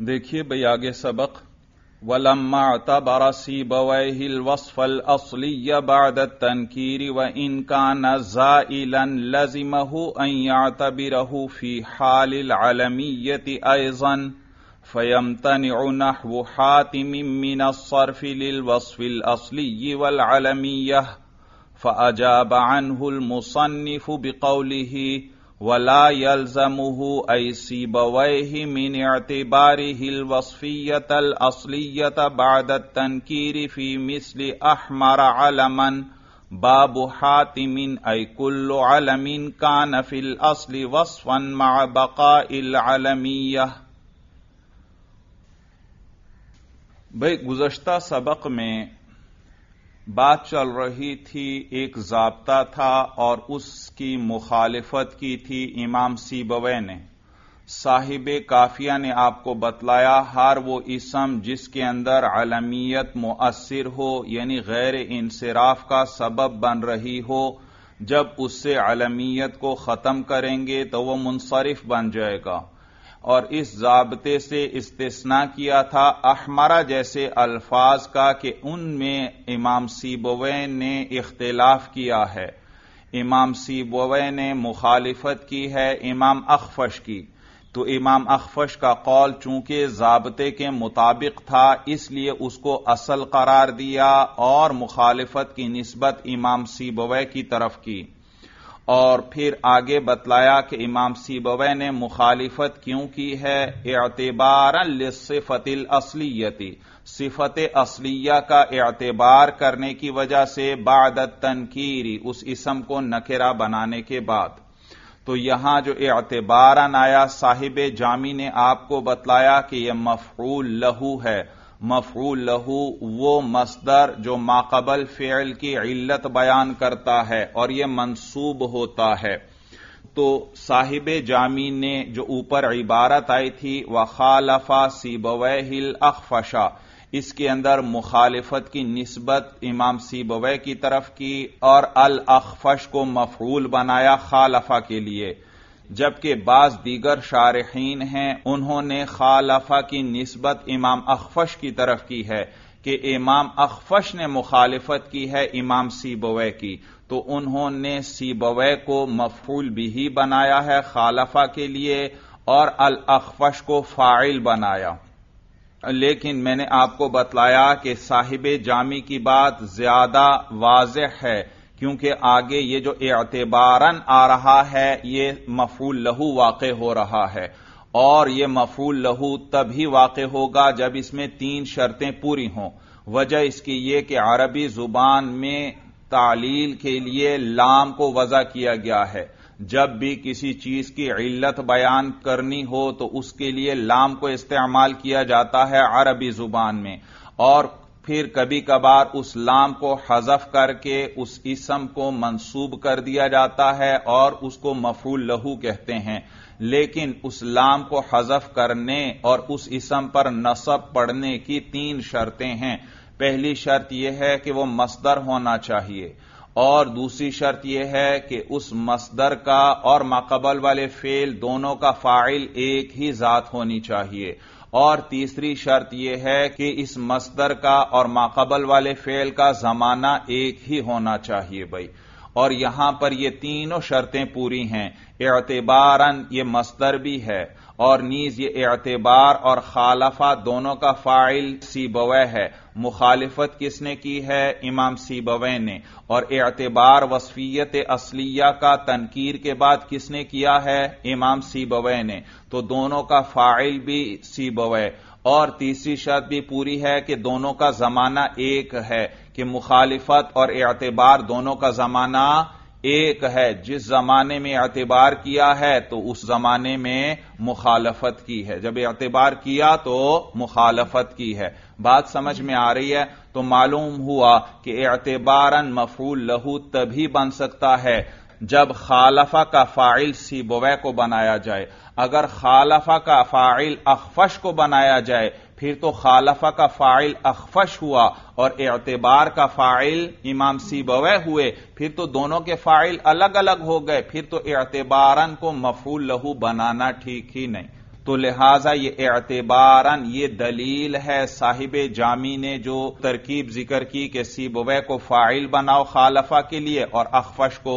دیکھیے بھئی آگے سبق وَلَمَّا اعْتَبَرَ سِيبَوَيْهِ الْوَصْفَ الْأَصْلِيَّ بَعْدَ التَّنْكِيرِ وَإِنْ كَانَ زَائِلًا لَزِمَهُ أَنْ يَعْتَبِرَهُ فِي حَالِ الْعَلَمِيَّةِ أَيْضًا فَيَمْتَنِعُ نَحْوُ حَاتِمٍ مِّنَ الصَّرْفِ لِلْوَصْفِ الْأَصْلِيِّ وَالْعَلَمِيَّةِ فَأَجَابَ عَنْهُ الْمُصَنِّفُ بِقَوْلِهِ ولا يلزمه أي سيبويه من اعتباره الوصفية الأصلية بعد التنكير في مثل أحمر علما باب حاتم أي كل علم كان في الأصل وصفا مع بقاء العلمية۔ بھئی گزشتہ سبق میں بات چل رہی تھی، ایک ضابطہ تھا اور اس کی مخالفت کی تھی امام سیبویہ نے۔ صاحب کافیہ نے آپ کو بتلایا ہر وہ اسم جس کے اندر علمیت مؤثر ہو، یعنی غیر انصراف کا سبب بن رہی ہو، جب اس سے علمیت کو ختم کریں گے تو وہ منصرف بن جائے گا۔ اور اس ضابطے سے استثناء کیا تھا احمرہ جیسے الفاظ کا کہ ان میں امام سیبویہ نے اختلاف کیا ہے۔ امام سیبویہ نے مخالفت کی ہے امام اخفش کی، تو امام اخفش کا قول چونکہ ضابطے کے مطابق تھا اس لیے اس کو اصل قرار دیا اور مخالفت کی نسبت امام سیبویہ کی طرف کی۔ اور پھر آگے بتلایا کہ امام سیبویہ نے مخالفت کیوں کی ہے، اعتبارا للصفت الاصلیتی، صفت اصلیہ کا اعتبار کرنے کی وجہ سے بعد التنکیری، اس اسم کو نکرہ بنانے کے بعد۔ تو یہاں جو اعتبارا آیا صاحب جامی نے آپ کو بتلایا کہ یہ مفعول لہو ہے۔ مفعول لہو وہ مصدر جو ماقبل فعل کی علت بیان کرتا ہے اور یہ منصوب ہوتا ہے۔ تو صاحب جامی نے جو اوپر عبارت آئی تھی وخالف سیبویہ الاخفش، اس کے اندر مخالفت کی نسبت امام سیبویہ کی طرف کی اور الاخفش کو مفعول بنایا خالفہ کے لیے، جبکہ بعض دیگر شارحین ہیں انہوں نے خالفہ کی نسبت امام اخفش کی طرف کی ہے کہ امام اخفش نے مخالفت کی ہے امام سیبویہ کی، تو انہوں نے سیبویہ کو مفعول بھی بنایا ہے خالفہ کے لیے اور الاخفش کو فاعل بنایا۔ لیکن میں نے آپ کو بتلایا کہ صاحب جامی کی بات زیادہ واضح ہے، کیونکہ آگے یہ جو اعتباراً آ رہا ہے یہ مفعول لہو واقع ہو رہا ہے، اور یہ مفعول لہو تبھی واقع ہوگا جب اس میں 3 شرطیں پوری ہوں۔ وجہ اس کی یہ کہ عربی زبان میں تعلیل کے لیے لام کو وضع کیا گیا ہے۔ جب بھی کسی چیز کی علت بیان کرنی ہو تو اس کے لیے لام کو استعمال کیا جاتا ہے عربی زبان میں، اور پھر کبھی کبھار اس لام کو حذف کر کے اس اسم کو منصوب کر دیا جاتا ہے اور اس کو مفعول لہو کہتے ہیں۔ لیکن اس لام کو حذف کرنے اور اس اسم پر نصب پڑھنے کی 3 شرطیں ہیں۔ پہلی شرط یہ ہے کہ وہ مصدر ہونا چاہیے، اور دوسری شرط یہ ہے کہ اس مصدر کا اور ماقبل والے فعل دونوں کا فاعل ایک ہی ذات ہونی چاہیے، اور تیسری شرط یہ ہے کہ اس مصدر کا اور ماقبل والے فعل کا زمانہ ایک ہی ہونا چاہیے بھائی۔ اور یہاں پر یہ تینوں شرطیں پوری ہیں، اعتباراً یہ مصدر بھی ہے، اور نیز یہ اعتبار اور خالفہ دونوں کا فاعل سیبویہ ہے۔ مخالفت کس نے کی ہے؟ امام سیبویہ نے۔ اور اعتبار وصفیت اصلیہ کا تنکیر کے بعد کس نے کیا ہے؟ امام سیبویہ نے۔ تو دونوں کا فاعل بھی سیبویہ، اور تیسری شرط بھی پوری ہے کہ دونوں کا زمانہ ایک ہے، کہ مخالفت اور اعتبار دونوں کا زمانہ ایک ہے۔ جس زمانے میں اعتبار کیا ہے تو اس زمانے میں مخالفت کی ہے، جب اعتبار کیا تو مخالفت کی ہے۔ بات سمجھ میں آ رہی ہے؟ تو معلوم ہوا کہ اعتباراً مفعول لہو تبھی بن سکتا ہے جب خالفہ کا فاعل سیبویہ کو بنایا جائے۔ اگر خالفہ کا فاعل اخفش کو بنایا جائے پھر تو خالفہ کا فاعل اخفش ہوا اور اعتبار کا فاعل امام سیبویہ ہوئے، پھر تو دونوں کے فاعل الگ الگ ہو گئے، پھر تو اعتباراً کو مفعول لہو بنانا ٹھیک ہی نہیں۔ تو لہذا یہ اعتباراً یہ دلیل ہے صاحب جامی نے جو ترکیب ذکر کی کہ سیبویہ کو فاعل بناؤ خالفہ کے لیے اور اخفش کو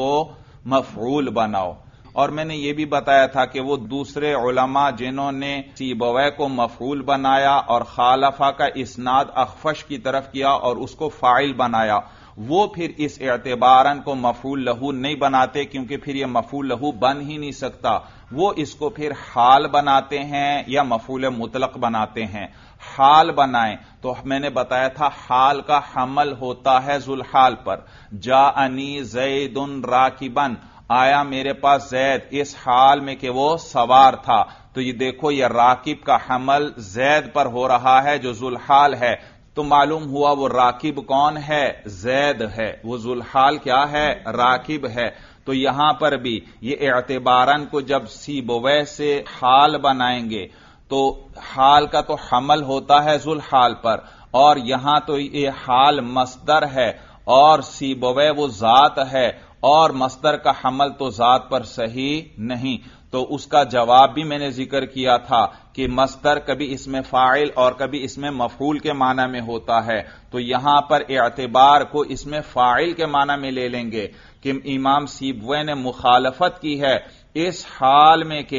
مفعول بناؤ. اور میں نے یہ بھی بتایا تھا کہ وہ دوسرے علماء جنہوں نے سیبویہ کو مفعول بنایا اور خالفہ کا اسناد اخفش کی طرف کیا اور اس کو فاعل بنایا، وہ پھر اس اعتباراً کو مفعول لہو نہیں بناتے، کیونکہ پھر یہ مفعول لہو بن ہی نہیں سکتا. وہ اس کو پھر حال بناتے ہیں یا مفعول مطلق بناتے ہیں. حال بنائیں تو میں نے بتایا تھا حال کا حمل ہوتا ہے ذوالحال پر. جاءنی زید راکبا، آیا میرے پاس زید، اس حال میں کہ وہ سوار تھا. تو یہ دیکھو یہ راکب کا حمل زید پر ہو رہا ہے جو ذوالحال ہے. تو معلوم ہوا وہ راکب کون ہے؟ زید ہے. وہ ذوالحال کیا ہے؟ راکب ہے. تو یہاں پر بھی یہ اعتباراً کو جب سیبویہ سے حال بنائیں گے تو حال کا تو حمل ہوتا ہے ذوالحال پر، اور یہاں تو یہ حال مصدر ہے اور سیبویہ وہ ذات ہے، اور مصدر کا حمل تو ذات پر صحیح نہیں. تو اس کا جواب بھی میں نے ذکر کیا تھا کہ مصدر کبھی اس میں فاعل اور کبھی اس میں مفعول کے معنی میں ہوتا ہے. تو یہاں پر اعتبار کو اس میں فاعل کے معنی میں لے لیں گے کہ امام سیبویہ نے مخالفت کی ہے اس حال میں کہ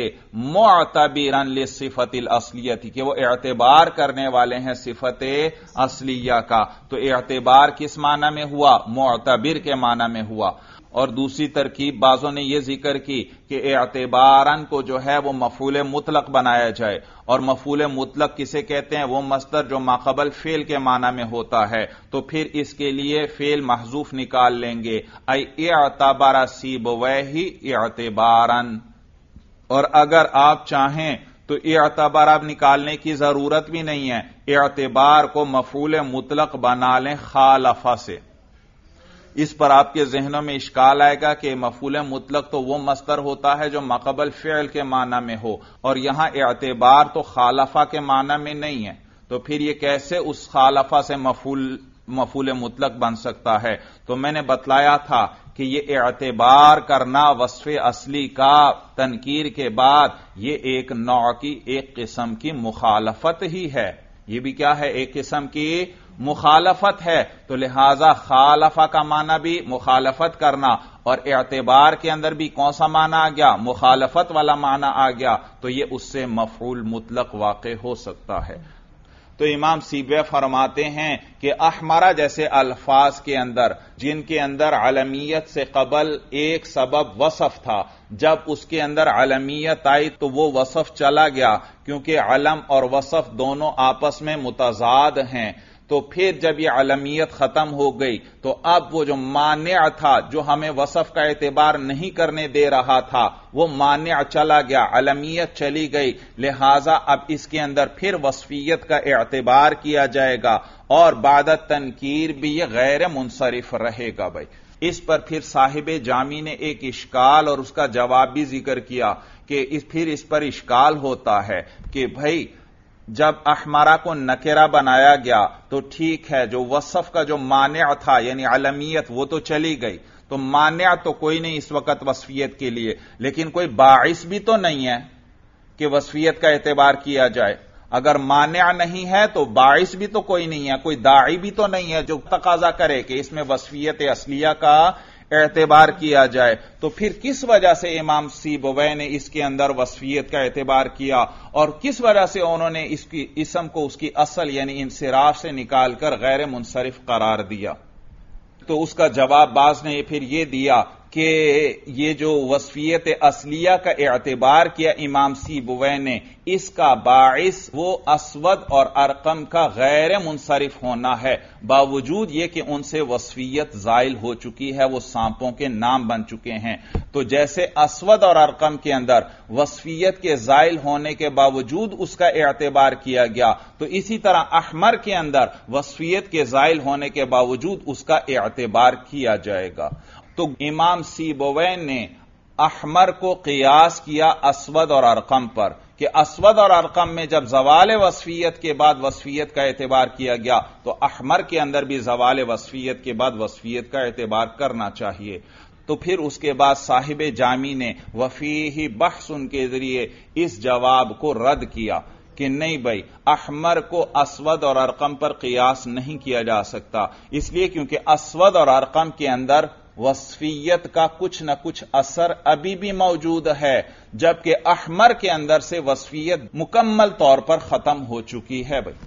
معتبراً للصفت الاصلیہ کہ وہ اعتبار کرنے والے ہیں صفت اصلیہ کا. تو اعتبار کس معنی میں ہوا؟ معتبر کے معنی میں ہوا. اور دوسری ترکیب بعضوں نے یہ ذکر کی کہ اعتباراً کو جو ہے وہ مفعول مطلق بنایا جائے، اور مفعول مطلق کسے کہتے ہیں؟ وہ مصدر جو ماقبل فعل کے معنی میں ہوتا ہے. تو پھر اس کے لیے فعل محذوف نکال لیں گے، ای اعتبر سیبویہ اعتباراً. اور اگر آپ چاہیں تو اعتبار اب نکالنے کی ضرورت بھی نہیں ہے، اعتبار کو مفعول مطلق بنا لیں خالفہ سے. اس پر آپ کے ذہنوں میں اشکال آئے گا کہ مفعول مطلق تو وہ مصدر ہوتا ہے جو ماقبل فعل کے معنی میں ہو، اور یہاں اعتبار تو خالفہ کے معنی میں نہیں ہے. تو پھر یہ کیسے اس خالفہ سے مفعول مطلق بن سکتا ہے؟ تو میں نے بتلایا تھا کہ یہ اعتبار کرنا وصف اصلی کا تنکیر کے بعد یہ ایک نوع کی ایک قسم کی مخالفت ہی ہے. یہ بھی کیا ہے؟ ایک قسم کی مخالفت ہے. تو لہذا خالفہ کا معنی بھی مخالفت کرنا، اور اعتبار کے اندر بھی کون سا معنی آ گیا؟ مخالفت والا معنی آ گیا. تو یہ اس سے مفعول مطلق واقع ہو سکتا ہے. تو امام سیبویہ فرماتے ہیں کہ احمرہ جیسے الفاظ کے اندر جن کے اندر علمیت سے قبل ایک سبب وصف تھا، جب اس کے اندر علمیت آئی تو وہ وصف چلا گیا، کیونکہ علم اور وصف دونوں آپس میں متضاد ہیں. تو پھر جب یہ علمیت ختم ہو گئی تو اب وہ جو مانع تھا، جو ہمیں وصف کا اعتبار نہیں کرنے دے رہا تھا، وہ مانع چلا گیا، علمیت چلی گئی. لہذا اب اس کے اندر پھر وصفیت کا اعتبار کیا جائے گا، اور بعد تنکیر بھی یہ غیر منصرف رہے گا. بھائی اس پر پھر صاحب جامی نے ایک اشکال اور اس کا جواب بھی ذکر کیا کہ پھر اس پر اشکال ہوتا ہے کہ بھائی جب احمرہ کو نکرہ بنایا گیا تو ٹھیک ہے، جو وصف کا جو مانع تھا یعنی علمیت وہ تو چلی گئی، تو مانع تو کوئی نہیں اس وقت وصفیت کے لیے، لیکن کوئی باعث بھی تو نہیں ہے کہ وصفیت کا اعتبار کیا جائے. اگر مانع نہیں ہے تو باعث بھی تو کوئی نہیں ہے، کوئی داعی بھی تو نہیں ہے جو تقاضا کرے کہ اس میں وصفیت اصلیہ کا اعتبار کیا جائے. تو پھر کس وجہ سے امام سیبویہ نے اس کے اندر وصفیت کا اعتبار کیا، اور کس وجہ سے انہوں نے اس کی اسم کو اس کی اصل یعنی انصراف سے نکال کر غیر منصرف قرار دیا؟ تو اس کا جواب بعض نے پھر یہ دیا کہ یہ جو وصفیت اصلیہ کا اعتبار کیا امام سیبویہ نے، اس کا باعث وہ اسود اور ارقم کا غیر منصرف ہونا ہے، باوجود یہ کہ ان سے وصفیت زائل ہو چکی ہے، وہ سانپوں کے نام بن چکے ہیں. تو جیسے اسود اور ارقم کے اندر وصفیت کے زائل ہونے کے باوجود اس کا اعتبار کیا گیا، تو اسی طرح احمر کے اندر وصفیت کے زائل ہونے کے باوجود اس کا اعتبار کیا جائے گا. تو امام سیبویہ نے احمر کو قیاس کیا اسود اور ارقم پر کہ اسود اور ارقم میں جب زوال وصفیت کے بعد وصفیت کا اعتبار کیا گیا تو احمر کے اندر بھی زوال وصفیت کے بعد وصفیت کا اعتبار کرنا چاہیے. تو پھر اس کے بعد صاحب جامی نے وفیہ بحث کے ذریعے اس جواب کو رد کیا کہ نہیں بھائی، احمر کو اسود اور ارقم پر قیاس نہیں کیا جا سکتا، اس لیے کیونکہ اسود اور ارقم کے اندر وصفیت کا کچھ نہ کچھ اثر ابھی بھی موجود ہے، جبکہ احمر کے اندر سے وصفیت مکمل طور پر ختم ہو چکی ہے۔ بھائی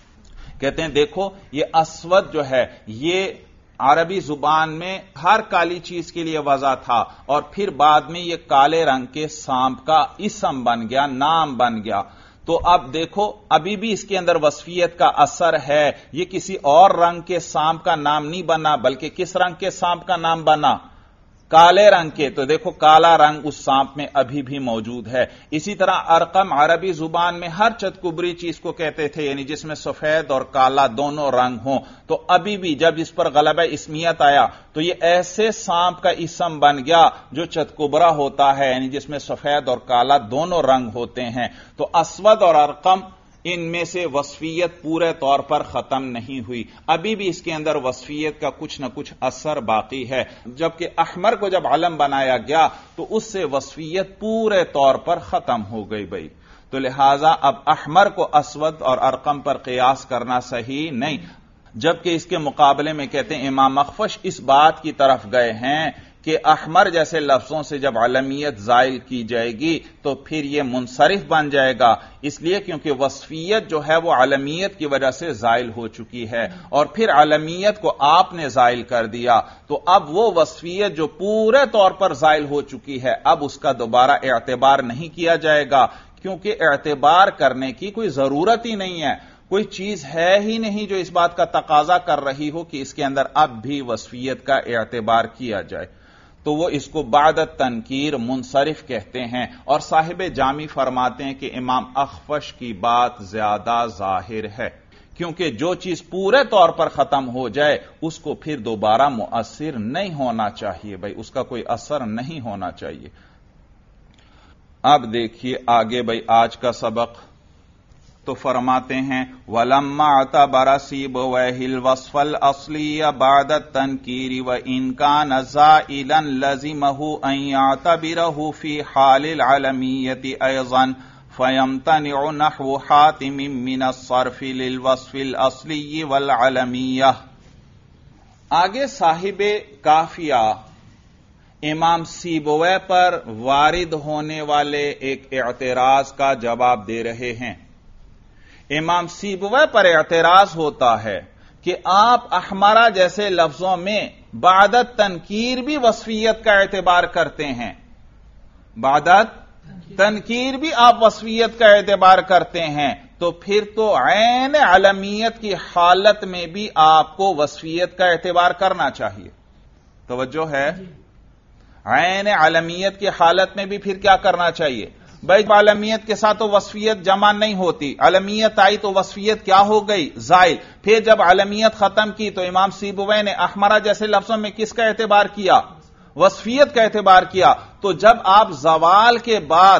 کہتے ہیں دیکھو یہ اسود جو ہے یہ عربی زبان میں ہر کالی چیز کے لیے وضع تھا، اور پھر بعد میں یہ کالے رنگ کے سانپ کا اسم بن گیا، نام بن گیا۔ تو اب دیکھو ابھی بھی اس کے اندر وصفیت کا اثر ہے، یہ کسی اور رنگ کے سانپ کا نام نہیں بنا، بلکہ کس رنگ کے سانپ کا نام بنا؟ کالے رنگ کے۔ تو دیکھو کالا رنگ اس سانپ میں ابھی بھی موجود ہے۔ اسی طرح ارقم عربی زبان میں ہر چتکبری چیز کو کہتے تھے، یعنی جس میں سفید اور کالا دونوں رنگ ہوں، تو ابھی بھی جب اس پر غلبہ اسمیت آیا تو یہ ایسے سانپ کا اسم بن گیا جو چتکبرا ہوتا ہے، یعنی جس میں سفید اور کالا دونوں رنگ ہوتے ہیں۔ تو اسود اور ارقم ان میں سے وصفیت پورے طور پر ختم نہیں ہوئی، ابھی بھی اس کے اندر وصفیت کا کچھ نہ کچھ اثر باقی ہے، جبکہ احمر کو جب علم بنایا گیا تو اس سے وصفیت پورے طور پر ختم ہو گئی۔ بھائی تو لہذا اب احمر کو اسود اور ارقم پر قیاس کرنا صحیح نہیں، جبکہ اس کے مقابلے میں کہتے ہیں امام اخفش اس بات کی طرف گئے ہیں کہ احمر جیسے لفظوں سے جب علمیت زائل کی جائے گی تو پھر یہ منصرف بن جائے گا، اس لیے کیونکہ وصفیت جو ہے وہ علمیت کی وجہ سے زائل ہو چکی ہے، اور پھر علمیت کو آپ نے زائل کر دیا، تو اب وہ وصفیت جو پورے طور پر زائل ہو چکی ہے اب اس کا دوبارہ اعتبار نہیں کیا جائے گا، کیونکہ اعتبار کرنے کی کوئی ضرورت ہی نہیں ہے، کوئی چیز ہے ہی نہیں جو اس بات کا تقاضا کر رہی ہو کہ اس کے اندر اب بھی وصفیت کا اعتبار کیا جائے۔ تو وہ اس کو بعد تنکیر منصرف کہتے ہیں، اور صاحب جامی فرماتے ہیں کہ امام اخفش کی بات زیادہ ظاہر ہے، کیونکہ جو چیز پورے طور پر ختم ہو جائے اس کو پھر دوبارہ مؤثر نہیں ہونا چاہیے، بھائی اس کا کوئی اثر نہیں ہونا چاہیے۔ اب دیکھیے آگے بھائی آج کا سبق، تو فرماتے ہیں وَلَمَّا اعْتَبَرَ سِيبَوَيْهِ الْوَصْفَ الْأَصْلِيَّ بَعْدَ التَّنْكِيرِ وَإِنْ كَانَ زَائِلًا لَزِمَهُ أَنْ يَعْتَبِرَهُ فِي حَالِ الْعَلَمِيَّةِ أَيْضًا فَيَمْتَنِعُ نَحْوُ حَاتِمٍ مِّنَ الصَّرْفِ لِلْوَصْفِ الْأَصْلِيِّ وَالْعَلَمِيَّةِ۔ آگے صاحب کافیہ امام سیبویہ پر وارد ہونے والے ایک اعتراض کا جواب دے رہے ہیں۔ امام سیبویہ پر اعتراض ہوتا ہے کہ آپ احمرہ جیسے لفظوں میں بعد تنکیر بھی وصفیت کا اعتبار کرتے ہیں، بعد تنکیر بھی آپ وصفیت کا اعتبار کرتے ہیں، تو پھر تو عین علمیت کی حالت میں بھی آپ کو وصفیت کا اعتبار کرنا چاہیے۔ توجہ ہے؟ عین علمیت کی حالت میں بھی پھر کیا کرنا چاہیے؟ بھائی علمیت کے ساتھ تو وصفیت جمع نہیں ہوتی، علمیت آئی تو وصفیت کیا ہو گئی؟ زائل۔ پھر جب علمیت ختم کی تو امام سیبویہ نے احمرہ جیسے لفظوں میں کس کا اعتبار کیا؟ وصفیت کا اعتبار کیا۔ تو جب آپ زوال کے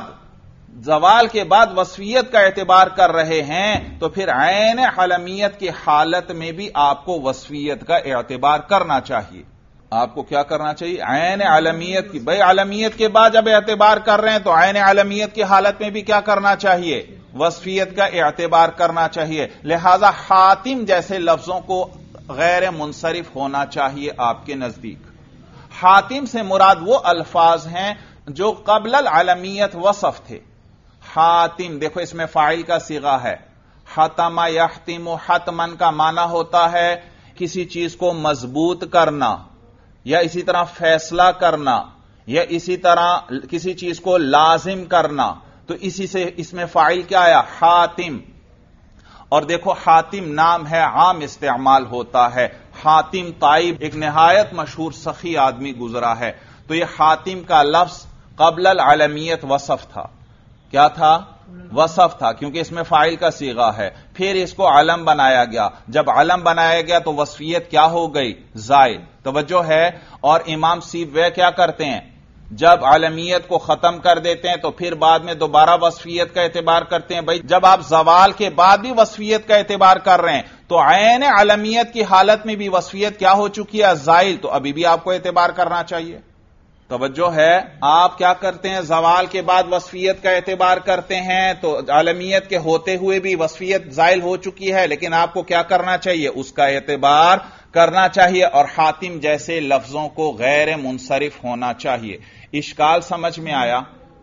بعد وصفیت کا اعتبار کر رہے ہیں تو پھر عین علمیت کی حالت میں بھی آپ کو وصفیت کا اعتبار کرنا چاہیے۔ آپ کو کیا کرنا چاہیے؟ عین علمیت کی، بھائی علمیت کے بعد جب اعتبار کر رہے ہیں تو عین علمیت کی حالت میں بھی کیا کرنا چاہیے؟ وصفیت کا اعتبار کرنا چاہیے۔ لہذا حاتم جیسے لفظوں کو غیر منصرف ہونا چاہیے آپ کے نزدیک۔ حاتم سے مراد وہ الفاظ ہیں جو قبل العلمیت وصف تھے۔ حاتم دیکھو اس میں فاعل کا صیغہ ہے، حتم یحتم، حتمن کا معنی ہوتا ہے کسی چیز کو مضبوط کرنا، یا اسی طرح فیصلہ کرنا، یا اسی طرح کسی چیز کو لازم کرنا، تو اسی سے اس میں فاعل کیا آیا؟ حاتم۔ اور دیکھو حاتم نام ہے، عام استعمال ہوتا ہے۔ حاتم طائب ایک نہایت مشہور سخی آدمی گزرا ہے، تو یہ حاتم کا لفظ قبل العلمیت وصف تھا۔ کیا تھا؟ وصف تھا، کیونکہ اس میں فاعل کا صیغہ ہے۔ پھر اس کو علم بنایا گیا، جب علم بنایا گیا تو وصفیت کیا ہو گئی؟ زائل۔ توجہ ہے؟ اور امام سیبویہ کیا کرتے ہیں؟ جب علمیت کو ختم کر دیتے ہیں تو پھر بعد میں دوبارہ وصفیت کا اعتبار کرتے ہیں۔ بھائی جب آپ زوال کے بعد بھی وصفیت کا اعتبار کر رہے ہیں تو عین علمیت کی حالت میں بھی وصفیت کیا ہو چکی ہے؟ زائل۔ تو ابھی بھی آپ کو اعتبار کرنا چاہیے۔ توجہ ہے، آپ کیا کرتے ہیں؟ زوال کے بعد وصفیت کا اعتبار کرتے ہیں، تو عالمیت کے ہوتے ہوئے بھی وصفیت زائل ہو چکی ہے، لیکن آپ کو کیا کرنا چاہیے؟ اس کا اعتبار کرنا چاہیے، اور حاتم جیسے لفظوں کو غیر منصرف ہونا چاہیے۔ اشکال سمجھ میں آیا؟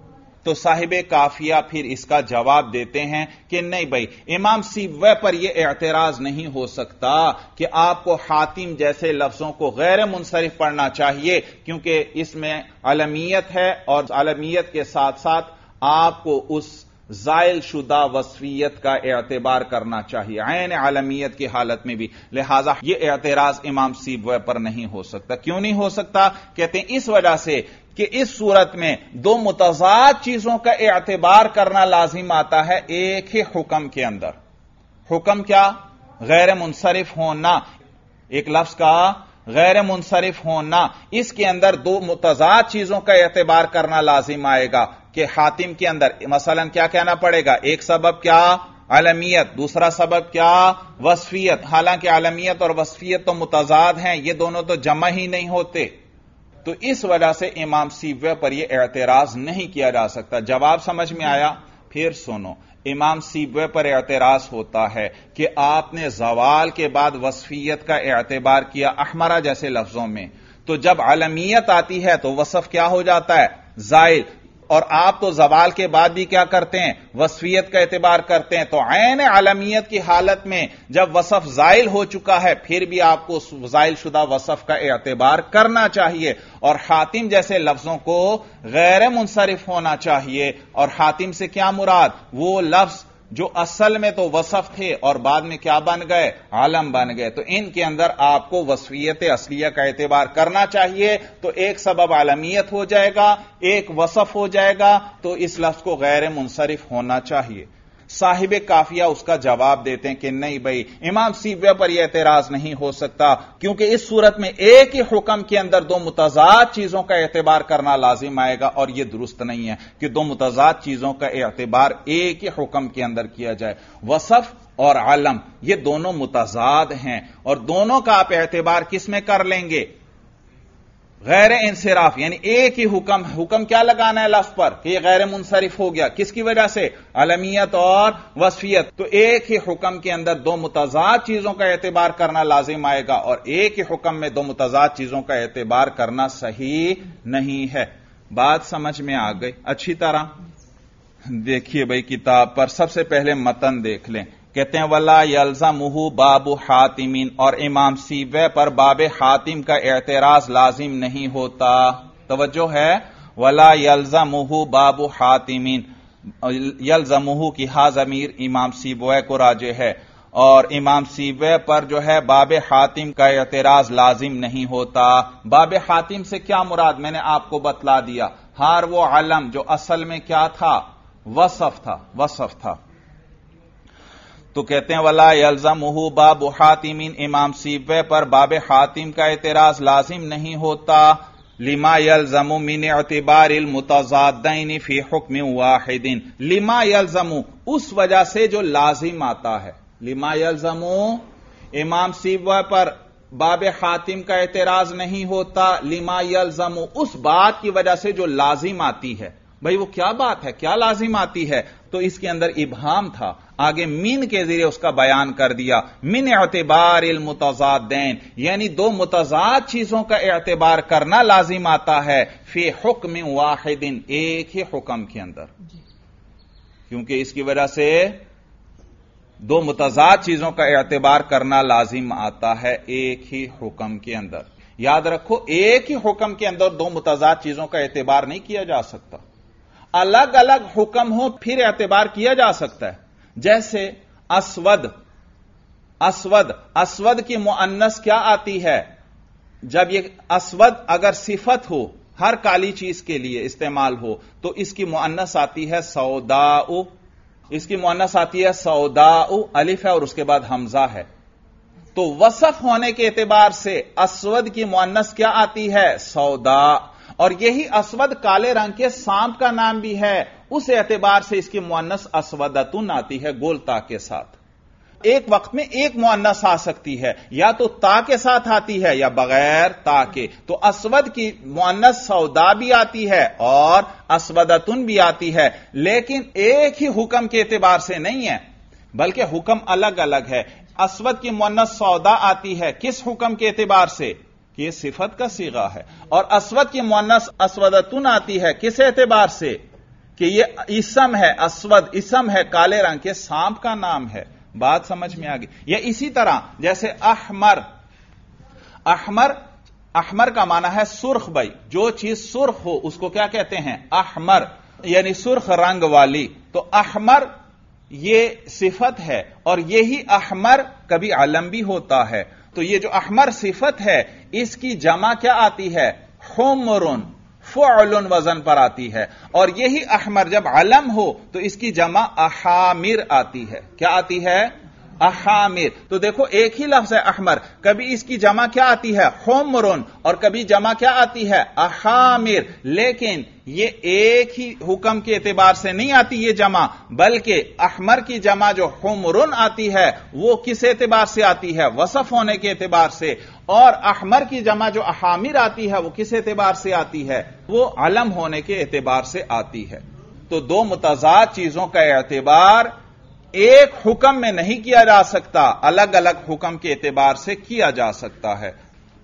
تو صاحب کافیہ پھر اس کا جواب دیتے ہیں کہ نہیں بھائی، امام سیبوی پر یہ اعتراض نہیں ہو سکتا کہ آپ کو حاتم جیسے لفظوں کو غیر منصرف پڑھنا چاہیے، کیونکہ اس میں علمیت ہے، اور علمیت کے ساتھ ساتھ آپ کو اس زائل شدہ وصفیت کا اعتبار کرنا چاہیے عین علمیت کی حالت میں بھی، لہذا یہ اعتراض امام سیبوی پر نہیں ہو سکتا۔ کیوں نہیں ہو سکتا؟ کہتے ہیں اس وجہ سے کہ اس صورت میں دو متضاد چیزوں کا اعتبار کرنا لازم آتا ہے ایک ہی حکم کے اندر۔ حکم کیا؟ غیر منصرف ہونا، ایک لفظ کا غیر منصرف ہونا، اس کے اندر دو متضاد چیزوں کا اعتبار کرنا لازم آئے گا کہ حاتم کے اندر مثلا کیا کہنا پڑے گا؟ ایک سبب کیا؟ علمیت، دوسرا سبب کیا؟ وصفیت، حالانکہ علمیت اور وصفیت تو متضاد ہیں، یہ دونوں تو جمع ہی نہیں ہوتے، تو اس وجہ سے امام سیبوی پر یہ اعتراض نہیں کیا جا سکتا۔ جواب سمجھ میں آیا؟ پھر سنو، امام سیبوی پر اعتراض ہوتا ہے کہ آپ نے زوال کے بعد وصفیت کا اعتبار کیا احمرہ جیسے لفظوں میں، تو جب علمیت آتی ہے تو وصف کیا ہو جاتا ہے؟ زائل، اور آپ تو زوال کے بعد بھی کیا کرتے ہیں؟ وصفیت کا اعتبار کرتے ہیں، تو عین علمیت کی حالت میں جب وصف زائل ہو چکا ہے پھر بھی آپ کو زائل شدہ وصف کا اعتبار کرنا چاہیے، اور حاتم جیسے لفظوں کو غیر منصرف ہونا چاہیے۔ اور حاتم سے کیا مراد؟ وہ لفظ جو اصل میں تو وصف تھے اور بعد میں کیا بن گئے؟ علم بن گئے، تو ان کے اندر آپ کو وصفیت اصلیہ کا اعتبار کرنا چاہیے، تو ایک سبب علمیت ہو جائے گا، ایک وصف ہو جائے گا، تو اس لفظ کو غیر منصرف ہونا چاہیے۔ صاحب کافیہ اس کا جواب دیتے ہیں کہ نہیں بھائی، امام سیبوی پر یہ اعتراض نہیں ہو سکتا، کیونکہ اس صورت میں ایک ہی حکم کے اندر دو متضاد چیزوں کا اعتبار کرنا لازم آئے گا، اور یہ درست نہیں ہے کہ دو متضاد چیزوں کا اعتبار ایک ہی حکم کے اندر کیا جائے۔ وصف اور علم یہ دونوں متضاد ہیں، اور دونوں کا آپ اعتبار کس میں کر لیں گے؟ غیر انصراف، یعنی ایک ہی حکم کیا لگانا ہے لفظ پر کہ یہ غیر منصرف ہو گیا، کس کی وجہ سے؟ علمیت اور وصفیت، تو ایک ہی حکم کے اندر دو متضاد چیزوں کا اعتبار کرنا لازم آئے گا، اور ایک ہی حکم میں دو متضاد چیزوں کا اعتبار کرنا صحیح نہیں ہے۔ بات سمجھ میں آ گئی؟ اچھی طرح دیکھیے بھائی کتاب پر، سب سے پہلے متن دیکھ لیں۔ کہتے ہیں وَلَا يَلْزَمُهُ بَابُ حَاتِمٍ، اور امام سیبوی پر باب حاتم کا اعتراض لازم نہیں ہوتا۔ توجہ ہے، وَلَا يَلْزَمُهُ بَابُ حَاتِمٍ، يَلْزَمُهُ کی ہا ضمیر امام سیبوی کو راجع ہے، اور امام سیبوی پر جو ہے باب حاتم کا اعتراض لازم نہیں ہوتا۔ باب حاتم سے کیا مراد؟ میں نے آپ کو بتلا دیا، ہر وہ علم جو اصل میں کیا تھا؟ وصف تھا۔ تو کہتے ہیں وَلَا يَلْزَمُهُ بَابُ حَاتِمٍ، امام سیبوی پر باب حاتم کا اعتراض لازم نہیں ہوتا، لما يلزم من اعتبار المتضادین فی حکم واحد، لما يلزم اس وجہ سے جو لازم آتا ہے، لما يلزم امام سیبوی پر باب حاتم کا اعتراض نہیں ہوتا، لما يلزم اس بات کی وجہ سے جو لازم آتی ہے۔ بھئی وہ کیا بات ہے، کیا لازم آتی ہے؟ تو اس کے اندر ابہام تھا، آگے من کے ذریعے اس کا بیان کر دیا، من اعتبار المتضادین، یعنی دو متضاد چیزوں کا اعتبار کرنا لازم آتا ہے، فی حکم واحد، ایک ہی حکم کے اندر، کیونکہ اس کی وجہ سے دو متضاد چیزوں کا اعتبار کرنا لازم آتا ہے ایک ہی حکم کے اندر۔ یاد رکھو، ایک ہی حکم کے اندر دو متضاد چیزوں کا اعتبار نہیں کیا جا سکتا، الگ الگ حکم ہو پھر اعتبار کیا جا سکتا ہے۔ جیسے اسود کی مؤنث کیا آتی ہے؟ جب یہ اسود اگر صفت ہو، ہر کالی چیز کے لیے استعمال ہو، تو اس کی مؤنث آتی ہے سوداء، اس کی مؤنث آتی ہے سوداء، الف ہے اور اس کے بعد حمزہ ہے۔ تو وصف ہونے کے اعتبار سے اسود کی مؤنث کیا آتی ہے؟ سوداء، اور یہی اسود کالے رنگ کے سانپ کا نام بھی ہے، اس اعتبار سے اس کی مؤنث اسودتن آتی ہے گول تا کے ساتھ۔ ایک وقت میں ایک مؤنث آ سکتی ہے، یا تو تا کے ساتھ آتی ہے یا بغیر تا کے. تو اسود کی مؤنث سودا بھی آتی ہے اور اسودتن بھی آتی ہے، لیکن ایک ہی حکم کے اعتبار سے نہیں ہے بلکہ حکم الگ الگ ہے. اسود کی مؤنث سودا آتی ہے کس حکم کے اعتبار سے کہ یہ صفت کا صیغہ ہے، اور اسود کی مؤنث اسودتن آتی ہے کس اعتبار سے کہ یہ اسم ہے، اسود اسم ہے، کالے رنگ کے سانپ کا نام ہے. بات سمجھ میں آگئی؟ یا اسی طرح جیسے احمر، احمر کا معنی ہے سرخ. بھائی جو چیز سرخ ہو اس کو کیا کہتے ہیں؟ احمر، یعنی سرخ رنگ والی. تو احمر یہ صفت ہے، اور یہی احمر کبھی علم بھی ہوتا ہے. تو یہ جو احمر صفت ہے اس کی جمع کیا آتی ہے؟ حمرن، فعل وزن پر آتی ہے. اور یہی احمر جب علم ہو تو اس کی جمع احامر آتی ہے. کیا آتی ہے؟ احامر. تو دیکھو ایک ہی لفظ ہے احمر، کبھی اس کی جمع کیا آتی ہے؟ حمرن، اور کبھی جمع کیا آتی ہے؟ احامر. لیکن یہ ایک ہی حکم کے اعتبار سے نہیں آتی یہ جمع، بلکہ احمر کی جمع جو حمرن آتی ہے وہ کس اعتبار سے آتی ہے؟ وصف ہونے کے اعتبار سے. اور احمر کی جمع جو احامر آتی ہے وہ کس اعتبار سے آتی ہے؟ وہ علم ہونے کے اعتبار سے آتی ہے. تو دو متضاد چیزوں کا اعتبار ایک حکم میں نہیں کیا جا سکتا، الگ الگ حکم کے اعتبار سے کیا جا سکتا ہے.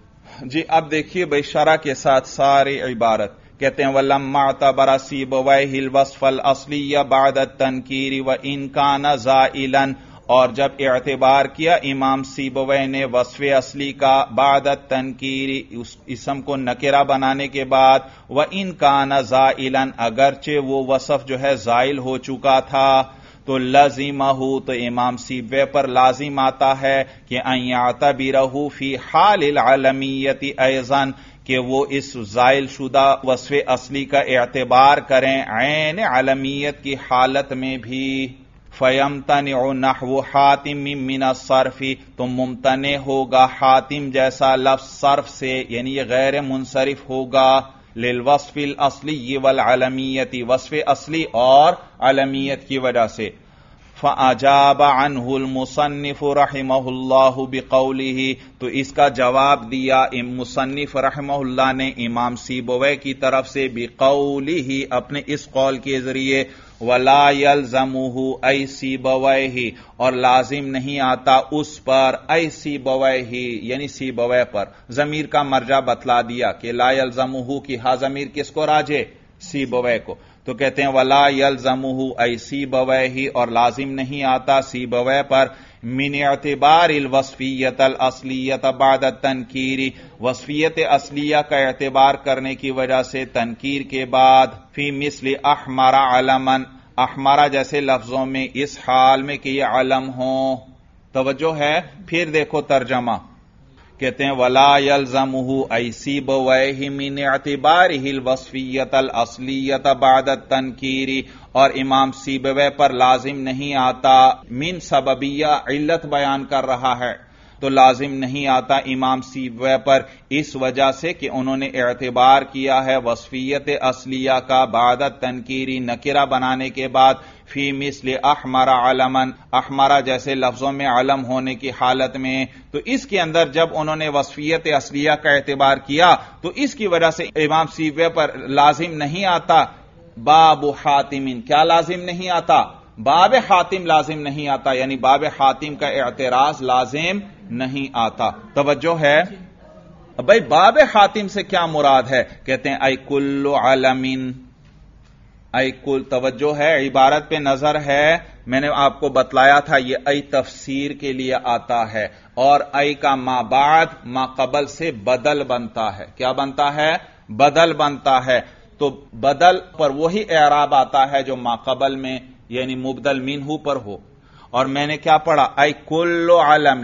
جی اب دیکھیے بھائی شرح کے ساتھ ساری عبارت. کہتے ہیں وَلَمَّا اعْتَبَرَ سِيبَوَيْهِ الْوَصْفَ الْأَصْلِيَّ بَعْدَ التَّنْكِيرِ وَإِنْ كَانَ زَائِلًا، اور جب اعتبار کیا امام سیبویہ نے وصف اصلی کا بعد التنکیری، اس اسم کو نکرہ بنانے کے بعد، وَإِنْ كَانَ زَائِلًا، اگرچہ وہ وصف جو ہے زائل ہو چکا تھا، تو لازمہ، تو امام سیبویہ پر لازم آتا ہے کہ ان یعتبرہ فی حال العلمیت ایضاً، کہ وہ اس زائل شدہ وصف اصلی کا اعتبار کریں عین علمیت کی حالت میں بھی. فَيَمْتَنِعُ نَحْوُ حَاتِمٍ مِّنَ الصَّرْفِ، تو ممتنع ہوگا حاتم جیسا لفظ صرف سے، یعنی یہ غیر منصرف ہوگا. للوصف الاصلی والعلمیت، وصف اصلی اور علمیت کی وجہ سے. فَأَجَابَ عَنْهُ الْمُصَنِّفُ رَحِمَهُ اللَّهُ بِقَوْلِهِ، تو اس کا جواب دیا مصنف رحمہ اللہ نے امام سیبویہ کی طرف سے بِقَوْلِهِ، اپنے اس قول کے ذریعے. وَلَا يَلْزَمُهُ أَيْ سِيبَوَيْهِ، اور لازم نہیں آتا اس پر أَيْ سِيبَوَيْهِ، یعنی سیبویہ پر. ضمیر کا مرجع بتلا دیا کہ لا يلزمه کی ہا ضمیر کس کو راجع؟ سیبویہ کو. تو کہتے ہیں وَلَا يَلْزَمُهُ أَيْ سِيبَوَيْهِ، اور لازم نہیں آتا سیبویہ پر من اعتبار الوصفیت الاصلیت بعد التنکیر، وصفیت اصلیہ کا اعتبار کرنے کی وجہ سے تنکیر کے بعد. فی مثل احمر علما، احمرہ جیسے لفظوں میں اس حال میں کہ یہ علم ہوں. توجہ ہے؟ پھر دیکھو ترجمہ. کہتے ہیں وَلَا يَلْزَمُهُ أَيْ سِيبَوَيْهِ مِنْ اعْتِبَارِهِ الْوَصْفِيَّةَ الْأَصْلِيَّةَ بَعْدَ التَّنْكِيرِ، اور امام سیبویہ پر لازم نہیں آتا، من سببیہ علت بیان کر رہا ہے، تو لازم نہیں آتا امام سیبویہ پر اس وجہ سے کہ انہوں نے اعتبار کیا ہے وصفیت اصلیہ کا بعد التنکیری، نکرہ بنانے کے بعد. فی مثل احمر علما، احمرہ جیسے لفظوں میں علم ہونے کی حالت میں. تو اس کے اندر جب انہوں نے وصفیت اصلیہ کا اعتبار کیا تو اس کی وجہ سے امام سیبویہ پر لازم نہیں آتا باب حاتم. کیا لازم نہیں آتا؟ باب حاتم لازم نہیں آتا، یعنی باب حاتم کا اعتراض لازم نہیں آتا. توجہ ہے؟ بھائی باب حاتم سے کیا مراد ہے؟ کہتے ہیں ای کل علم، ای کل، توجہ ہے عبارت پہ نظر ہے. میں نے آپ کو بتلایا تھا یہ ای تفسیر کے لیے آتا ہے، اور ای کا ما بعد ما قبل سے بدل بنتا ہے. کیا بنتا ہے؟ بدل بنتا ہے. تو بدل پر وہی اعراب آتا ہے جو ما قبل میں یعنی مبدل منہ پر ہو. اور میں نے کیا پڑھا؟ ای کل علم،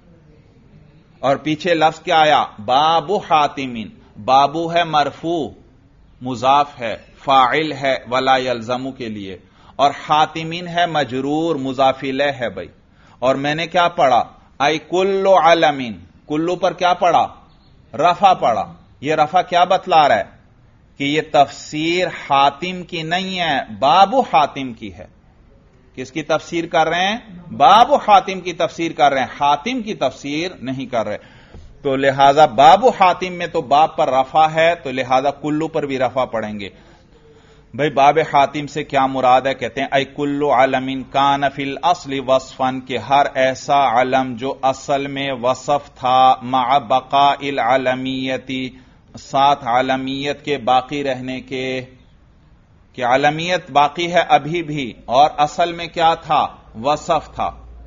اور پیچھے لفظ کیا آیا؟ باب حاتم. بابو ہے مرفوع، مضاف ہے، فاعل ہے ولا یلزمو کے لیے، اور حاتمین ہے مجرور، مضاف الیہ ہے بھائی. اور میں نے کیا پڑھا؟ ای کل علم، کلو پر کیا پڑھا؟ رفع پڑھا. یہ رفع کیا بتلا رہا ہے؟ کہ یہ تفسیر حاتم کی نہیں ہے، باب حاتم کی ہے. کس کی تفسیر کر رہے ہیں؟ باب و حاتم کی تفسیر کر رہے ہیں، حاتم کی تفسیر نہیں کر رہے. تو لہذا باب و حاتم میں تو باب پر رفع ہے، تو لہذا کلو پر بھی رفع پڑھیں گے. بھئی باب حاتم سے کیا مراد ہے؟ کہتے ہیں اے کلو علم کان فی الاصل وصفن، کہ ہر ایسا علم جو اصل میں وصف تھا، مع بقاء العلمیتی، ساتھ علمیت کے باقی رہنے کے، کہ علمیت باقی ہے ابھی بھی اور اصل میں کیا تھا؟ وصف تھا.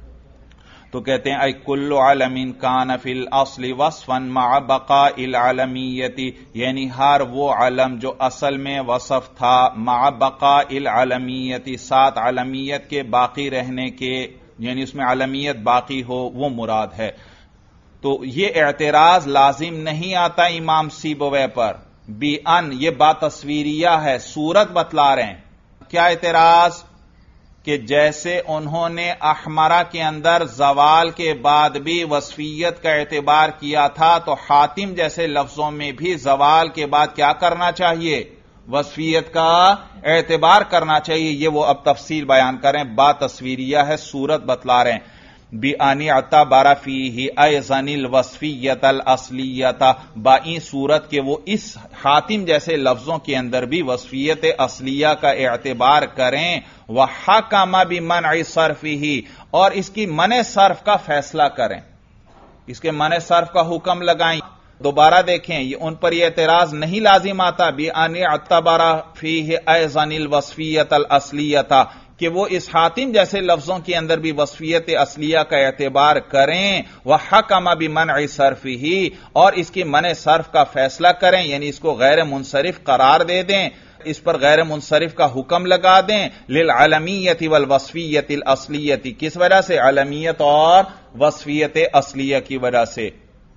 تو کہتے ہیں اے کل علم کان فی الاصل وصفا مع بقاء العلمیتی، یعنی ہر وہ علم جو اصل میں وصف تھا، مع بقاء العلمیتی، ساتھ علمیت کے باقی رہنے کے، یعنی اس میں علمیت باقی ہو، وہ مراد ہے. تو یہ اعتراض لازم نہیں آتا امام سیبویہ پر. بی ان، یہ بات تصویریہ ہے، صورت بتلا رہے ہیں. کیا اعتراض؟ کہ جیسے انہوں نے احمرہ کے اندر زوال کے بعد بھی وصفیت کا اعتبار کیا تھا، تو حاتم جیسے لفظوں میں بھی زوال کے بعد کیا کرنا چاہیے؟ وصفیت کا اعتبار کرنا چاہیے. یہ وہ اب تفصیل بیان کریں، بات تصویریہ ہے، صورت بتلا رہے ہیں. بِأَنِ اعْتَبَرَ فِيهِ أَيْضًا الْوَصْفِيَّةَ الْأَصْلِيَّةَ، بائیں صورت کہ وہ اس حاتم جیسے لفظوں کے اندر بھی وصفیت اصلیہ کا اعتبار کریں. وَحَكَمَ بِمَنْعِ صَرْفِهِ، اور اس کی منع صرف کا فیصلہ کریں، اس کے منع صرف کا حکم لگائیں. دوبارہ دیکھیں، ان پر یہ اعتراض نہیں لازم آتا. بِأَنِ اعْتَبَرَ فِيهِ أَيْضًا الْوَصْفِيَّةَ الْأَصْلِيَّةَ، کہ وہ اس حاتم جیسے لفظوں کے اندر بھی وصفیت اصلیہ کا اعتبار کریں. وَحَكَمَ بِمَنْعِ صَرْفِهِ، اور اس کی منع صرف کا فیصلہ کریں، یعنی اس کو غیر منصرف قرار دے دیں، اس پر غیر منصرف کا حکم لگا دیں. للعلمیت والوصفیت الاصلیت، کس وجہ سے؟ علمیت اور وصفیت اصلیہ کی وجہ سے.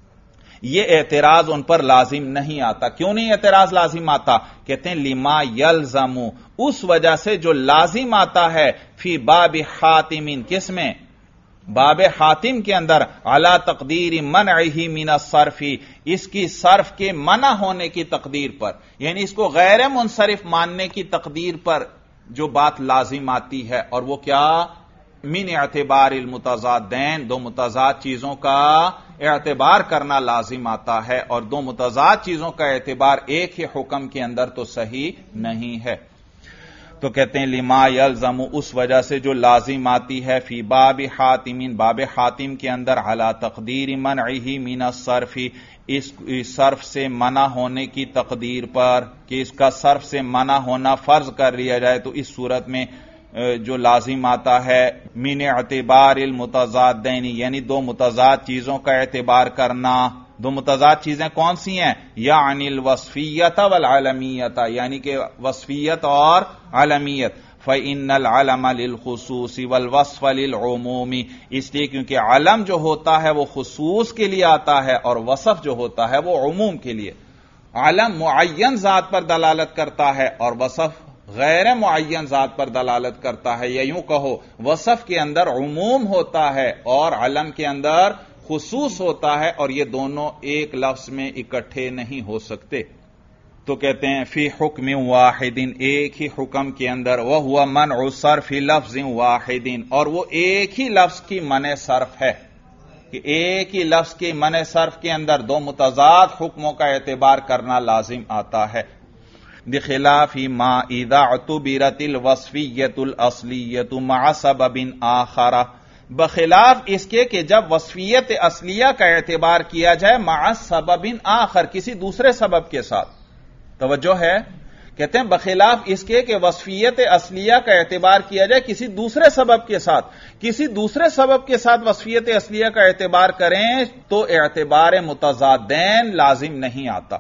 یہ اعتراض ان پر لازم نہیں آتا. کیوں نہیں اعتراض لازم آتا؟ کہتے ہیں لما یلزم، اس وجہ سے جو لازم آتا ہے، فی باب حاتم، کس میں؟ باب حاتم کے اندر، علی تقدیر منعہ من الصرف، اس کی صرف کے منع ہونے کی تقدیر پر، یعنی اس کو غیر منصرف ماننے کی تقدیر پر جو بات لازم آتی ہے. اور وہ کیا؟ من اعتبار المتضادین، دو متضاد چیزوں کا اعتبار کرنا لازم آتا ہے، اور دو متضاد چیزوں کا اعتبار ایک ہی حکم کے اندر تو صحیح نہیں ہے. تو کہتے ہیں لما یلزم، اس وجہ سے جو لازم آتی ہے، فی باب حاتم، باب حاتم کے اندر، علی تقدیر منعہ من الصرف، اس صرف سے منع ہونے کی تقدیر پر، کہ اس کا صرف سے منع ہونا فرض کر لیا جائے. تو اس صورت میں جو لازم آتا ہے، من اعتبار المتضادین، یعنی دو متضاد چیزوں کا اعتبار کرنا. دو متضاد چیزیں کون سی ہیں؟ یعنی الوصفیت والعلمیت، یعنی کہ وصفیت اور علمیت. فَإِنَّ الْعَلَمَ لِلْخُصُوصِ وَالْوَصْفَ لِلْعُمُومِ، اس لیے کیونکہ علم جو ہوتا ہے وہ خصوص کے لیے آتا ہے، اور وصف جو ہوتا ہے وہ عموم کے لیے. علم معین ذات پر دلالت کرتا ہے، اور وصف غیر معین ذات پر دلالت کرتا ہے. یا یوں کہو، وصف کے اندر عموم ہوتا ہے اور علم کے اندر خصوص ہوتا ہے، اور یہ دونوں ایک لفظ میں اکٹھے نہیں ہو سکتے. تو کہتے ہیں فی حکم واحد، ایک ہی حکم کے اندر، وہو منع صرف لفظ واحد، اور وہ ایک ہی لفظ کی منع صرف ہے، کہ ایک ہی لفظ کی منع صرف کے اندر دو متضاد حکموں کا اعتبار کرنا لازم آتا ہے. بخلاف ما اذا اعتبرت الوصفیت الاصلیت مع سبب آخر، بخلاف اس کے کہ جب وصفیت اصلیہ کا اعتبار کیا جائے مع سبب آخر، کسی دوسرے سبب کے ساتھ. توجہ ہے، کہتے ہیں بخلاف اس کے کہ وصفیت اصلیہ کا اعتبار کیا جائے کسی دوسرے سبب کے ساتھ، کسی دوسرے سبب کے ساتھ وصفیت اصلیہ کا اعتبار کریں تو اعتبار متضادین لازم نہیں آتا.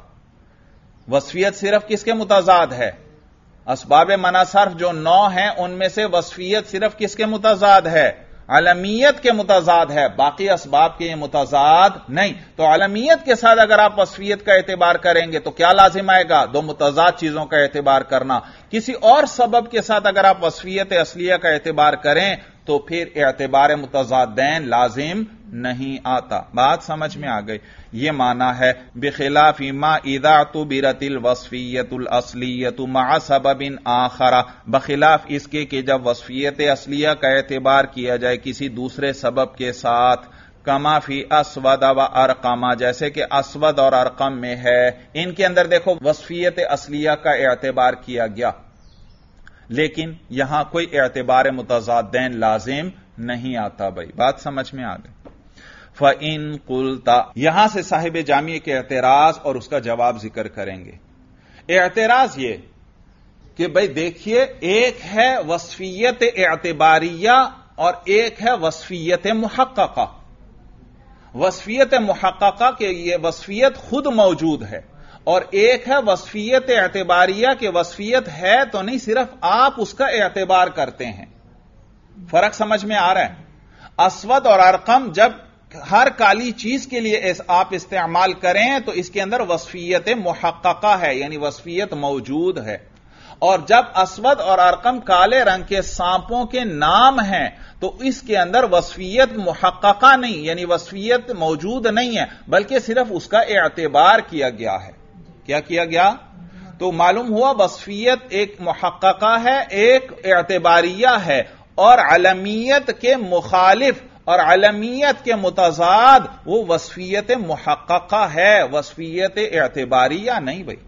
وصفیت صرف کس کے متضاد ہے؟ اسباب منع صرف جو 9 ہیں ان میں سے وصفیت صرف کس کے متضاد ہے؟ علمیت کے متضاد ہے، باقی اسباب کے متضاد نہیں. تو علمیت کے ساتھ اگر آپ وصفیت کا اعتبار کریں گے تو کیا لازم آئے گا؟ دو متضاد چیزوں کا اعتبار کرنا. کسی اور سبب کے ساتھ اگر آپ وصفیت اصلیہ کا اعتبار کریں تو پھر اعتبار متضادین لازم نہیں آتا. بات سمجھ میں آ گئی. یہ معنی ہے بخلاف ما اذا اعتبرت الوصفیت الاصلیت مع سبب آخر، بخلاف اس کے کہ جب وصفیت اصلیہ کا اعتبار کیا جائے کسی دوسرے سبب کے ساتھ، کما فی اسود و ارقم، جیسے کہ اسود اور ارقم میں ہے. ان کے اندر دیکھو وصفیت اصلیہ کا اعتبار کیا گیا، لیکن یہاں کوئی اعتبار متضادین لازم نہیں آتا. بھائی بات سمجھ میں آ گئی. فَإِن قُلْتَ، یہاں سے صاحب جامع کے اعتراض اور اس کا جواب ذکر کریں گے. اعتراض یہ کہ بھائی دیکھیے، ایک ہے وصفیت اعتباریہ اور ایک ہے وصفیت محققہ. وصفیت محققہ کہ یہ وصفیت خود موجود ہے، اور ایک ہے وصفیت اعتباریہ کہ وصفیت ہے تو نہیں، صرف آپ اس کا اعتبار کرتے ہیں. فرق سمجھ میں آ رہا ہے؟ اسود اور ارقم جب ہر کالی چیز کے لیے آپ استعمال کریں تو اس کے اندر وصفیت محققہ ہے، یعنی وصفیت موجود ہے. اور جب اسود اور ارقم کالے رنگ کے سانپوں کے نام ہیں تو اس کے اندر وصفیت محققہ نہیں، یعنی وصفیت موجود نہیں ہے، بلکہ صرف اس کا اعتبار کیا گیا ہے. کیا کیا گیا؟ تو معلوم ہوا وصفیت ایک محققہ ہے، ایک اعتباریہ ہے، اور علمیت کے مخالف اور علمیت کے متضاد وہ وصفیت محققہ ہے، وصفیت اعتباریہ نہیں. بھائی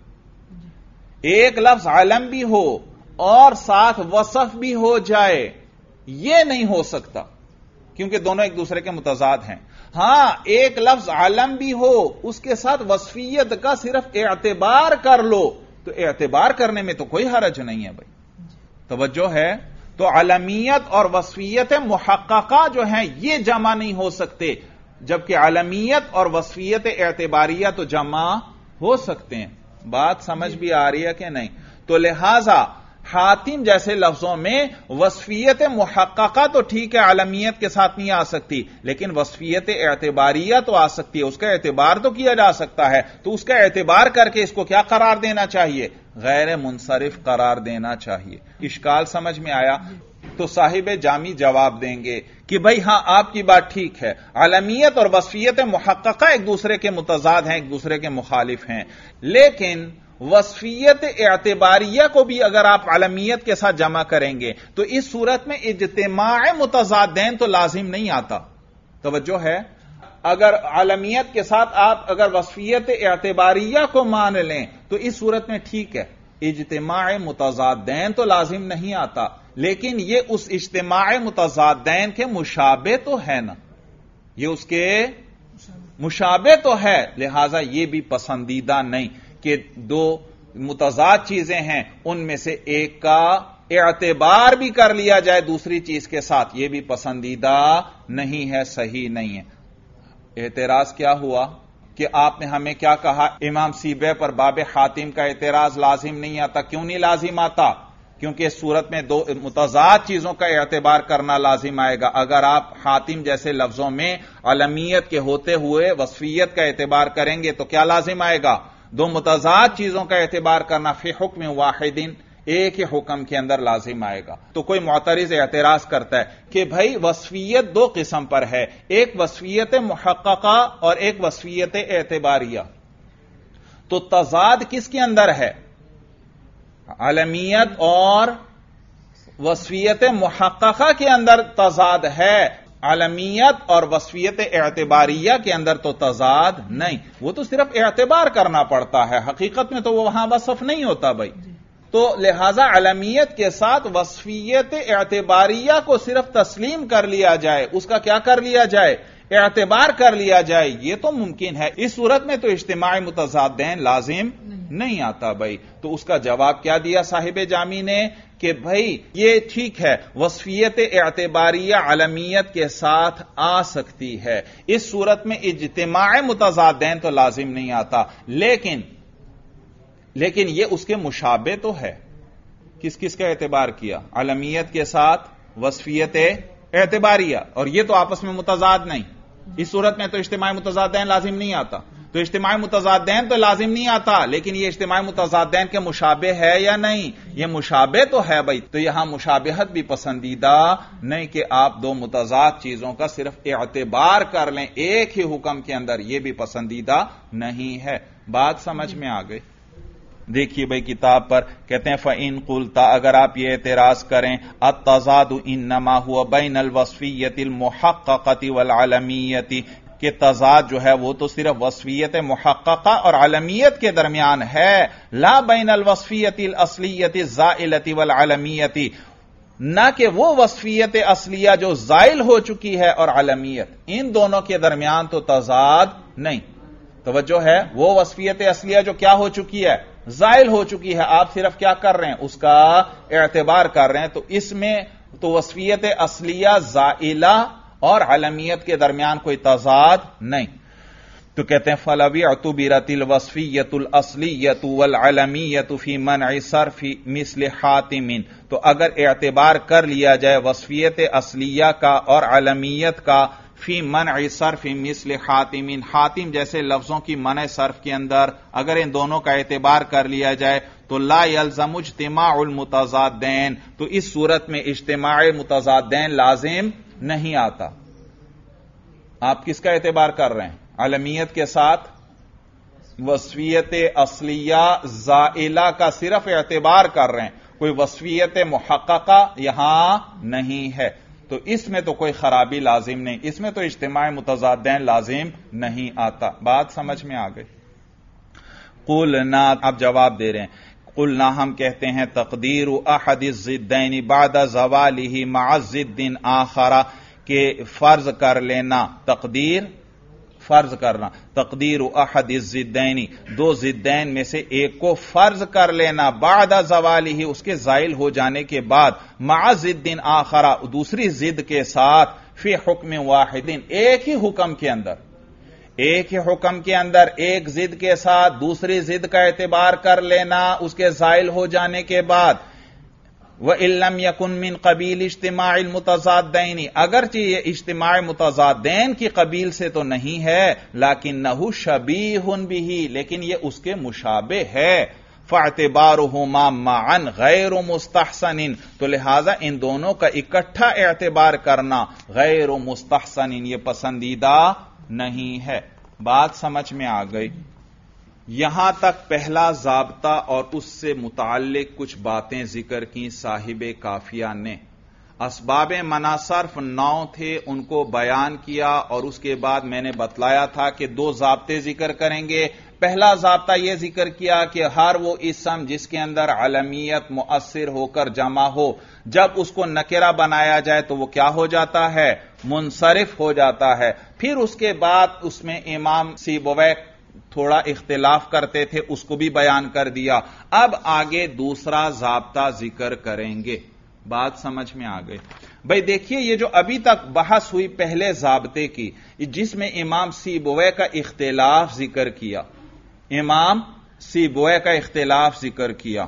ایک لفظ علم بھی ہو اور ساتھ وصف بھی ہو جائے، یہ نہیں ہو سکتا کیونکہ دونوں ایک دوسرے کے متضاد ہیں. ہاں ایک لفظ علم بھی ہو، اس کے ساتھ وصفیت کا صرف اعتبار کر لو تو اعتبار کرنے میں تو کوئی حرج نہیں ہے. بھائی توجہ ہے؟ تو علمیت اور وصفیت محققہ جو ہیں یہ جمع نہیں ہو سکتے، جبکہ علمیت اور وصفیت اعتباریہ تو جمع ہو سکتے ہیں. بات سمجھ بھی آ رہی ہے کہ نہیں؟ تو لہذا حاتم جیسے لفظوں میں وصفیت محققہ تو ٹھیک ہے علمیت کے ساتھ نہیں آ سکتی، لیکن وصفیت اعتباریہ تو آ سکتی ہے، اس کا اعتبار تو کیا جا سکتا ہے. تو اس کا اعتبار کر کے اس کو کیا قرار دینا چاہیے؟ غیر منصرف قرار دینا چاہیے. اشکال سمجھ میں آیا؟ تو صاحب جامی جواب دیں گے کہ بھائی ہاں آپ کی بات ٹھیک ہے، علمیت اور وصفیت محققہ ایک دوسرے کے متضاد ہیں، ایک دوسرے کے مخالف ہیں، لیکن وصفیت اعتباریہ کو بھی اگر آپ علمیت کے ساتھ جمع کریں گے تو اس صورت میں اجتماع متضادین تو لازم نہیں آتا. توجہ ہے؟ اگر علمیت کے ساتھ آپ اگر وصفیت اعتباریہ کو مان لیں تو اس صورت میں ٹھیک ہے، اجتماع متضادین تو لازم نہیں آتا، لیکن یہ اس اجتماع متضادین کے مشابہ تو ہے نا، یہ اس کے مشابہ تو ہے. لہذا یہ بھی پسندیدہ نہیں کہ دو متضاد چیزیں ہیں ان میں سے ایک کا اعتبار بھی کر لیا جائے دوسری چیز کے ساتھ، یہ بھی پسندیدہ نہیں ہے، صحیح نہیں ہے. اعتراض کیا ہوا کہ آپ نے ہمیں کیا کہا؟ امام سیبے پر باب حاتم کا اعتراض لازم نہیں آتا. کیوں نہیں لازم آتا؟ کیونکہ اس صورت میں دو متضاد چیزوں کا اعتبار کرنا لازم آئے گا. اگر آپ حاتم جیسے لفظوں میں علمیت کے ہوتے ہوئے وصفیت کا اعتبار کریں گے تو کیا لازم آئے گا؟ دو متضاد چیزوں کا اعتبار کرنا فی حکم واحد، ایک ہی حکم کے اندر لازم آئے گا. تو کوئی معترض اعتراض کرتا ہے کہ بھائی وصفیت دو قسم پر ہے، ایک وصفیت محققہ اور ایک وصفیت اعتباریہ، تو تضاد کس کے اندر ہے؟ علمیت اور وصفیت محققہ کے اندر تضاد ہے، علمیت اور وصفیت اعتباریہ کے اندر تو تضاد نہیں. وہ تو صرف اعتبار کرنا پڑتا ہے، حقیقت میں تو وہ وہاں وصف نہیں ہوتا. بھائی تو لہذا علمیت کے ساتھ وصفیت اعتباریہ کو صرف تسلیم کر لیا جائے، اس کا کیا کر لیا جائے؟ اعتبار کر لیا جائے، یہ تو ممکن ہے. اس صورت میں تو اجتماع متضادین لازم نہیں آتا. بھائی تو اس کا جواب کیا دیا صاحب جامی نے کہ بھائی یہ ٹھیک ہے، وصفیت اعتباریہ علمیت کے ساتھ آ سکتی ہے، اس صورت میں اجتماع متضادین تو لازم نہیں آتا، لیکن یہ اس کے مشابہ تو ہے. کس کس کا اعتبار کیا؟ علمیت کے ساتھ وصفیت اعتباریہ، اور یہ تو آپس میں متضاد نہیں. اس صورت میں تو اجتماعی متضادین لازم نہیں آتا. تو اجتماعی متضادین تو لازم نہیں آتا، لیکن یہ اجتماعی متضادین کے مشابہ ہے یا نہیں؟ یہ مشابہ تو ہے بھائی. تو یہاں مشابہت بھی پسندیدہ نہیں کہ آپ دو متضاد چیزوں کا صرف اعتبار کر لیں ایک ہی حکم کے اندر، یہ بھی پسندیدہ نہیں ہے. بات سمجھ میں آ گئی؟ دیکھیے بھائی کتاب پر کہتے ہیں فَإِن قُلْتَ، اگر آپ یہ اعتراض کریں التضاد انما هو بین الوصفیت المحققۃ والعلمیت، کہ تضاد جو ہے وہ تو صرف وصفیت محققہ اور علمیت کے درمیان ہے، لا بین الوصفیت الاصلیت الزائلۃ والعلمیت، نہ کہ وہ وصفیت اصلیہ جو زائل ہو چکی ہے اور علمیت، ان دونوں کے درمیان تو تضاد نہیں. توجہ ہے، وہ وصفیت اصلیہ جو کیا ہو چکی ہے؟ زائل ہو چکی ہے. آپ صرف کیا کر رہے ہیں؟ اس کا اعتبار کر رہے ہیں. تو اس میں تو وصفیت اصلیہ زائلہ اور علمیت کے درمیان کوئی تضاد نہیں. تو کہتے ہیں فَلَوِ اعْتُبِرَتِ الْوَصْفِيَّةُ الْأَصْلِيَّةُ وَالْعَلَمِيَّةُ فِي مَنْعِ صَرْفِ مِثْلِ حَاتِمٍ، تو اگر اعتبار کر لیا جائے وصفیت اصلیہ کا اور علمیت کا فی منع صرف مثل حاتم، حاتم جیسے لفظوں کی منع صرف کے اندر اگر ان دونوں کا اعتبار کر لیا جائے تو لا یلزم اجتماع المتضادین، تو اس صورت میں اجتماع متضادین لازم نہیں آتا. آپ کس کا اعتبار کر رہے ہیں؟ علمیت کے ساتھ وصفیت اصلیہ زائلہ کا صرف اعتبار کر رہے ہیں، کوئی وصفیت محققہ یہاں نہیں ہے. تو اس میں تو کوئی خرابی لازم نہیں، اس میں تو اجتماع متضادین لازم نہیں آتا. بات سمجھ میں آ گئی؟ قلنا، اب جواب دے رہے ہیں، قلنا ہم کہتے ہیں تقدیر احد الضدین بعد زوالہ مع ضد آخر، کہ فرض کر لینا، تقدیر فرض کرنا، تقدیر احد الضدین، دو ضدین میں سے ایک کو فرض کر لینا، بعد زوالہ، اس کے زائل ہو جانے کے بعد، مع ضد آخر، دوسری ضد کے ساتھ، فی حکم واحد، ایک ہی حکم کے اندر، ایک ہی حکم کے اندر ایک ضد کے ساتھ دوسری ضد کا اعتبار کر لینا اس کے زائل ہو جانے کے بعد. وَإِن لَّمْ يَكُن مِّن قَبِيلِ اجْتِمَاعِ الْمُتَضَادَّيْنِ، اگرچہ یہ اجتماع متضادین کی قبیل سے تو نہیں ہے، لَكِنَّهُ شَبِيهٌ بِهِ، لیکن یہ اس کے مشابہ ہے. فَاعْتِبَارُهُمَا مَعًا غَيْرُ مُسْتَحْسَنٍ، تو لہذا ان دونوں کا اکٹھا اعتبار کرنا غیر مستحسن، یہ پسندیدہ نہیں ہے. بات سمجھ میں آ گئی؟ یہاں تک پہلا ضابطہ اور اس سے متعلق کچھ باتیں ذکر کی صاحب کافیہ نے. اسباب منع صرف 9 تھے، ان کو بیان کیا، اور اس کے بعد میں نے بتلایا تھا کہ 2 ضابطے ذکر کریں گے. پہلا ضابطہ یہ ذکر کیا کہ ہر وہ اسم جس کے اندر علمیت مؤثر ہو کر جمع ہو، جب اس کو نکرہ بنایا جائے تو وہ کیا ہو جاتا ہے؟ منصرف ہو جاتا ہے. پھر اس کے بعد اس میں امام سیبویہ تھوڑا اختلاف کرتے تھے، اس کو بھی بیان کر دیا. اب آگے دوسرا ضابطہ ذکر کریں گے. بات سمجھ میں آ گئی؟ بھئی دیکھیے، یہ جو ابھی تک بحث ہوئی پہلے ضابطے کی، جس میں امام سیبویہ کا اختلاف ذکر کیا، امام سیبویہ کا اختلاف ذکر کیا،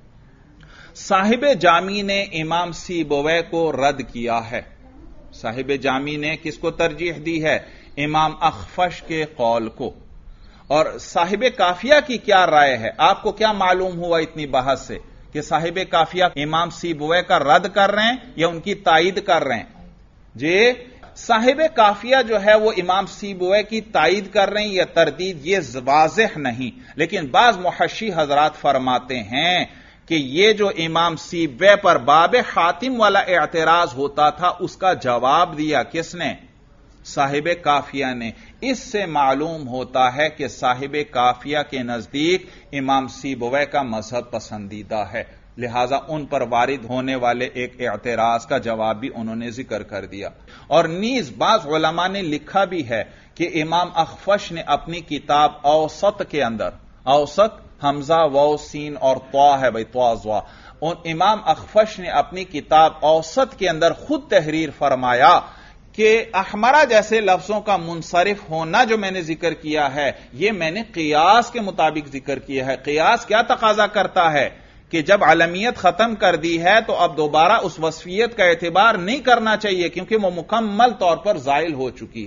صاحب جامی نے امام سیبویہ کو رد کیا ہے. صاحب جامی نے کس کو ترجیح دی ہے؟ امام اخفش کے قول کو. اور صاحب کافیہ کی کیا رائے ہے؟ آپ کو کیا معلوم ہوا اتنی بحث سے کہ صاحب کافیہ امام سیبویہ کا رد کر رہے ہیں یا ان کی تائید کر رہے ہیں؟ جی، صاحب کافیہ جو ہے وہ امام سیبویہ کی تائید کر رہے ہیں یا تردید، یہ واضح نہیں، لیکن بعض محشی حضرات فرماتے ہیں کہ یہ جو امام سیبویہ پر باب حاتم والا اعتراض ہوتا تھا اس کا جواب دیا کس نے؟ صاحب کافیہ نے. اس سے معلوم ہوتا ہے کہ صاحب کافیہ کے نزدیک امام سیبویہ کا مذہب پسندیدہ ہے، لہذا ان پر وارد ہونے والے ایک اعتراض کا جواب بھی انہوں نے ذکر کر دیا. اور نیز بعض علماء نے لکھا بھی ہے کہ امام اخفش نے اپنی کتاب اوسط کے اندر، اوسط حمزہ واو سین اور طا ہے بھائی، طا زوا، امام اخفش نے اپنی کتاب اوسط کے اندر خود تحریر فرمایا کہ احمرہ جیسے لفظوں کا منصرف ہونا جو میں نے ذکر کیا ہے یہ میں نے قیاس کے مطابق ذکر کیا ہے. قیاس کیا تقاضا کرتا ہے کہ جب علمیت ختم کر دی ہے تو اب دوبارہ اس وصفیت کا اعتبار نہیں کرنا چاہیے کیونکہ وہ مکمل طور پر زائل ہو چکی ہے.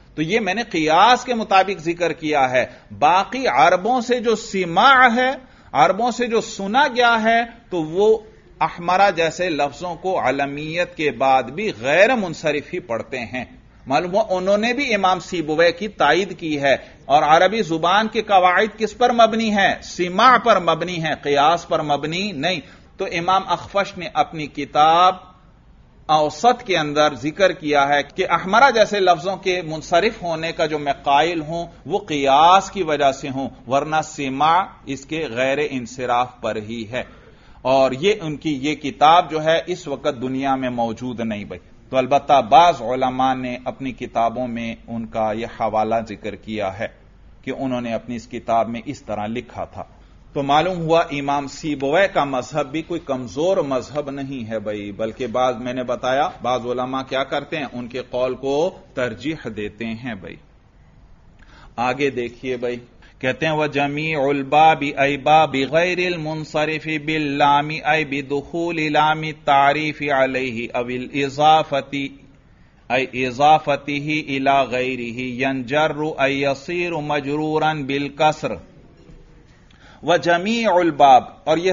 تو یہ میں نے قیاس کے مطابق ذکر کیا ہے. باقی عربوں سے جو سماع ہے، عربوں سے جو سنا گیا ہے، تو وہ احمرہ جیسے لفظوں کو علمیت کے بعد بھی غیر منصرف ہی پڑھتے ہیں. معلوم ہوا انہوں نے بھی امام سیبویہ کی تائید کی ہے. اور عربی زبان کے قواعد کس پر مبنی ہے؟ سماع پر مبنی ہے، قیاس پر مبنی نہیں. تو امام اخفش نے اپنی کتاب اوسط کے اندر ذکر کیا ہے کہ احمرہ جیسے لفظوں کے منصرف ہونے کا جو میں قائل ہوں وہ قیاس کی وجہ سے ہوں، ورنہ سماع اس کے غیر انصراف پر ہی ہے. اور یہ ان کی یہ کتاب جو ہے اس وقت دنیا میں موجود نہیں بھائی. تو البتہ بعض علماء نے اپنی کتابوں میں ان کا یہ حوالہ ذکر کیا ہے کہ انہوں نے اپنی اس کتاب میں اس طرح لکھا تھا. تو معلوم ہوا امام سیبویہ کا مذہب بھی کوئی کمزور مذہب نہیں ہے بھائی، بلکہ میں نے بتایا بعض علماء کیا کرتے ہیں، ان کے قول کو ترجیح دیتے ہیں بھائی. آگے دیکھیے بھائی، کہتے ہیں وَجَمِيعُ الْبَابِ أَيْ بَابِ غَيْرِ الْمُنصَرِفِ بِاللَّامِ أَيْ بِدُخُولِ لَامِ التَّعْرِيفِ عَلَيْهِ أَوِ الْإِضَافَةِ أَيْ إِضَافَتِهِ إِلَى غَيْرِهِ يَنْجَرُّ أَيْ يَصِيرُ مَجْرُورًا بِالْكَسْرِ وَجَمِيعُ الْبَابِ. اور یہ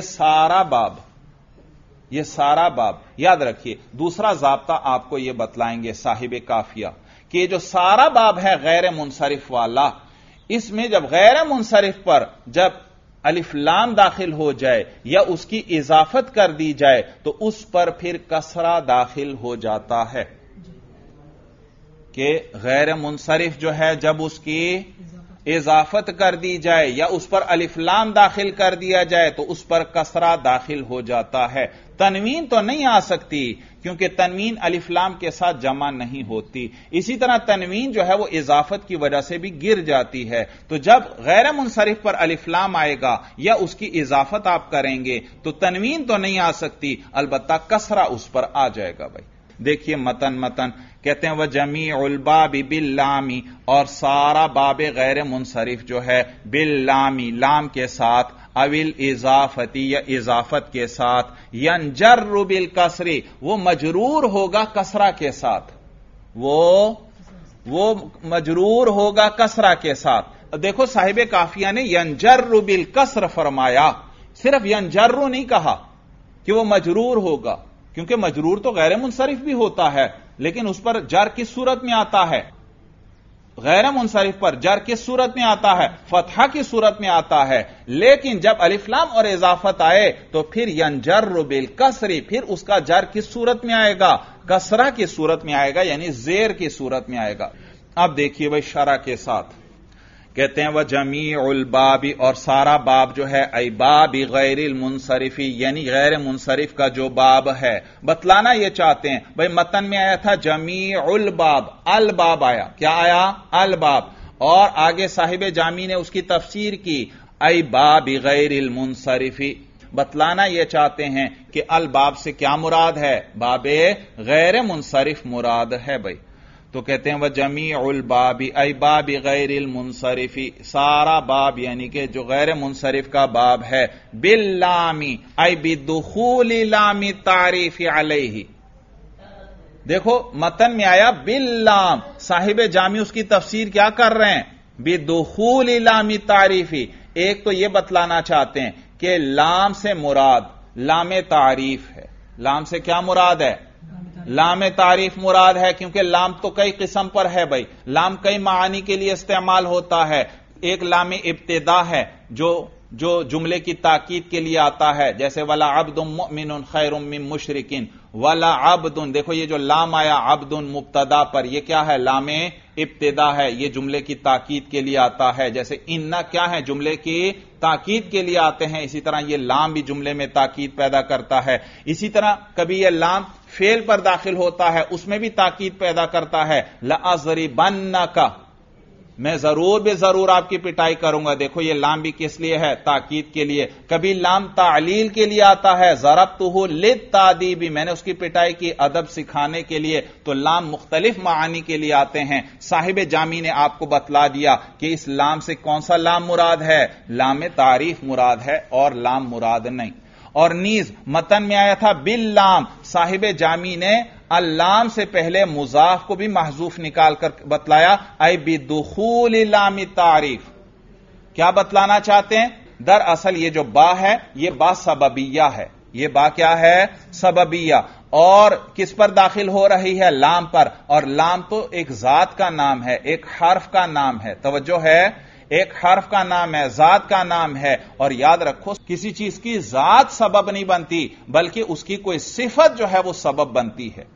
سارا باب یاد رکھیے. دوسرا ضابطہ آپ کو یہ بتلائیں گے صاحب کافیہ کہ جو سارا باب ہے غیر منصرف والا، اس میں جب غیر منصرف پر جب الف لام داخل ہو جائے یا اس کی اضافت کر دی جائے تو اس پر پھر کسرہ داخل ہو جاتا ہے. کہ غیر منصرف جو ہے جب اس کی اضافت کر دی جائے یا اس پر الف لام داخل کر دیا جائے تو اس پر کسرہ داخل ہو جاتا ہے. تنوین تو نہیں آ سکتی کیونکہ تنوین الف لام کے ساتھ جمع نہیں ہوتی. اسی طرح تنوین جو ہے وہ اضافت کی وجہ سے بھی گر جاتی ہے. تو جب غیر منصرف پر الف لام آئے گا یا اس کی اضافت آپ کریں گے تو تنوین تو نہیں آ سکتی، البتہ کسرہ اس پر آ جائے گا بھائی. دیکھیے متن کہتے ہیں وَجَمِيعُ الْبَابِ بِاللَّامِ، اور سارا باب غیر منصرف جو ہے باللام لام کے ساتھ، اول اضافتی یا اضافت کے ساتھ، ینجر بالکسر وہ مجرور ہوگا کسرہ کے ساتھ، وہ مجرور ہوگا کسرہ کے ساتھ. دیکھو صاحب کافیہ نے ینجر بالکسر فرمایا، صرف ینجر نہیں کہا کہ وہ مجرور ہوگا، کیونکہ مجرور تو غیر منصرف بھی ہوتا ہے لیکن اس پر جر کس صورت میں آتا ہے؟ غیر منصرف پر جر کس صورت میں آتا ہے؟ فتحہ کی صورت میں آتا ہے. لیکن جب الف لام اور اضافت آئے تو پھر ینجر بالکسر، پھر اس کا جر کس صورت میں آئے گا؟ کسرہ کی صورت میں آئے گا، یعنی زیر کی صورت میں آئے گا. اب دیکھیے بھائی شرح کے ساتھ کہتے ہیں وَجَمِيعُ الْبَابِ، اور سارا باب جو ہے ای باب غیر المنصرف، یعنی غیر منصرف کا جو باب ہے. بتلانا یہ چاہتے ہیں بھائی متن میں آیا تھا جمیع الباب، الباب آیا، کیا آیا؟ الباب. اور آگے صاحب جامی نے اس کی تفسیر کی ای باب غیر المنصرف. بتلانا یہ چاہتے ہیں کہ الباب سے کیا مراد ہے؟ باب غیر منصرف مراد ہے بھائی. تو کہتے ہیں وَجَمِيعُ الْبَابِ ای باب غیر المنصرف، سارا باب یعنی کہ جو غیر منصرف کا باب ہے، باللام ای بدخول لام التعریف علیہ. دیکھو متن میں آیا باللام، صاحب جامی اس کی تفسیر کیا کر رہے ہیں؟ بدخول لام التعریف. ایک تو یہ بتلانا چاہتے ہیں کہ لام سے مراد لام تعریف ہے. لام سے کیا مراد ہے؟ لام تعریف مراد ہے، کیونکہ لام تو کئی قسم پر ہے بھائی. لام کئی معانی کے لیے استعمال ہوتا ہے. ایک لام ابتدا ہے جو جملے کی تاکید کے لیے آتا ہے، جیسے وَلَا عَبْدٌ مُؤْمِنٌ خَيْرٌ مِّن مُشْرِكٍ. وَلَا عَبْدٌ، دیکھو یہ جو لام آیا عبد مبتدا پر، یہ کیا ہے؟ لام ابتدا ہے، یہ جملے کی تاکید کے لیے آتا ہے. جیسے اِنَّا کیا ہے؟ جملے کی تاکید کے لیے آتے ہیں. اسی طرح یہ لام بھی جملے میں تاکید پیدا کرتا ہے. اسی طرح کبھی یہ لام فعل پر داخل ہوتا ہے، اس میں بھی تاکید پیدا کرتا ہے. لَأَضْرِبَنَّكَ، میں ضرور بے ضرور آپ کی پٹائی کروں گا. دیکھو یہ لام بھی کس لیے ہے؟ تاکید کے لیے. کبھی لام تعلیل کے لیے آتا ہے، ضربتہ للتادیب، میں نے اس کی پٹائی کی ادب سکھانے کے لیے. تو لام مختلف معانی کے لیے آتے ہیں. صاحب جامی نے آپ کو بتلا دیا کہ اس لام سے کون سا لام مراد ہے؟ لام تعریف مراد ہے اور لام مراد نہیں. اور نیز متن میں آیا تھا باللام، صاحب جامی نے اللام سے پہلے مضاف کو بھی محذوف نکال کر بتلایا، ای بدخول لام تعریف. کیا بتلانا چاہتے ہیں؟ دراصل یہ جو با ہے یہ با سببیہ ہے. یہ با کیا ہے؟ سببیہ. اور کس پر داخل ہو رہی ہے؟ لام پر. اور لام تو ایک ذات کا نام ہے، ایک حرف کا نام ہے. توجہ ہے، ایک حرف کا نام ہے، ذات کا نام ہے. اور یاد رکھو کسی چیز کی ذات سبب نہیں بنتی بلکہ اس کی کوئی صفت جو ہے وہ سبب بنتی ہے.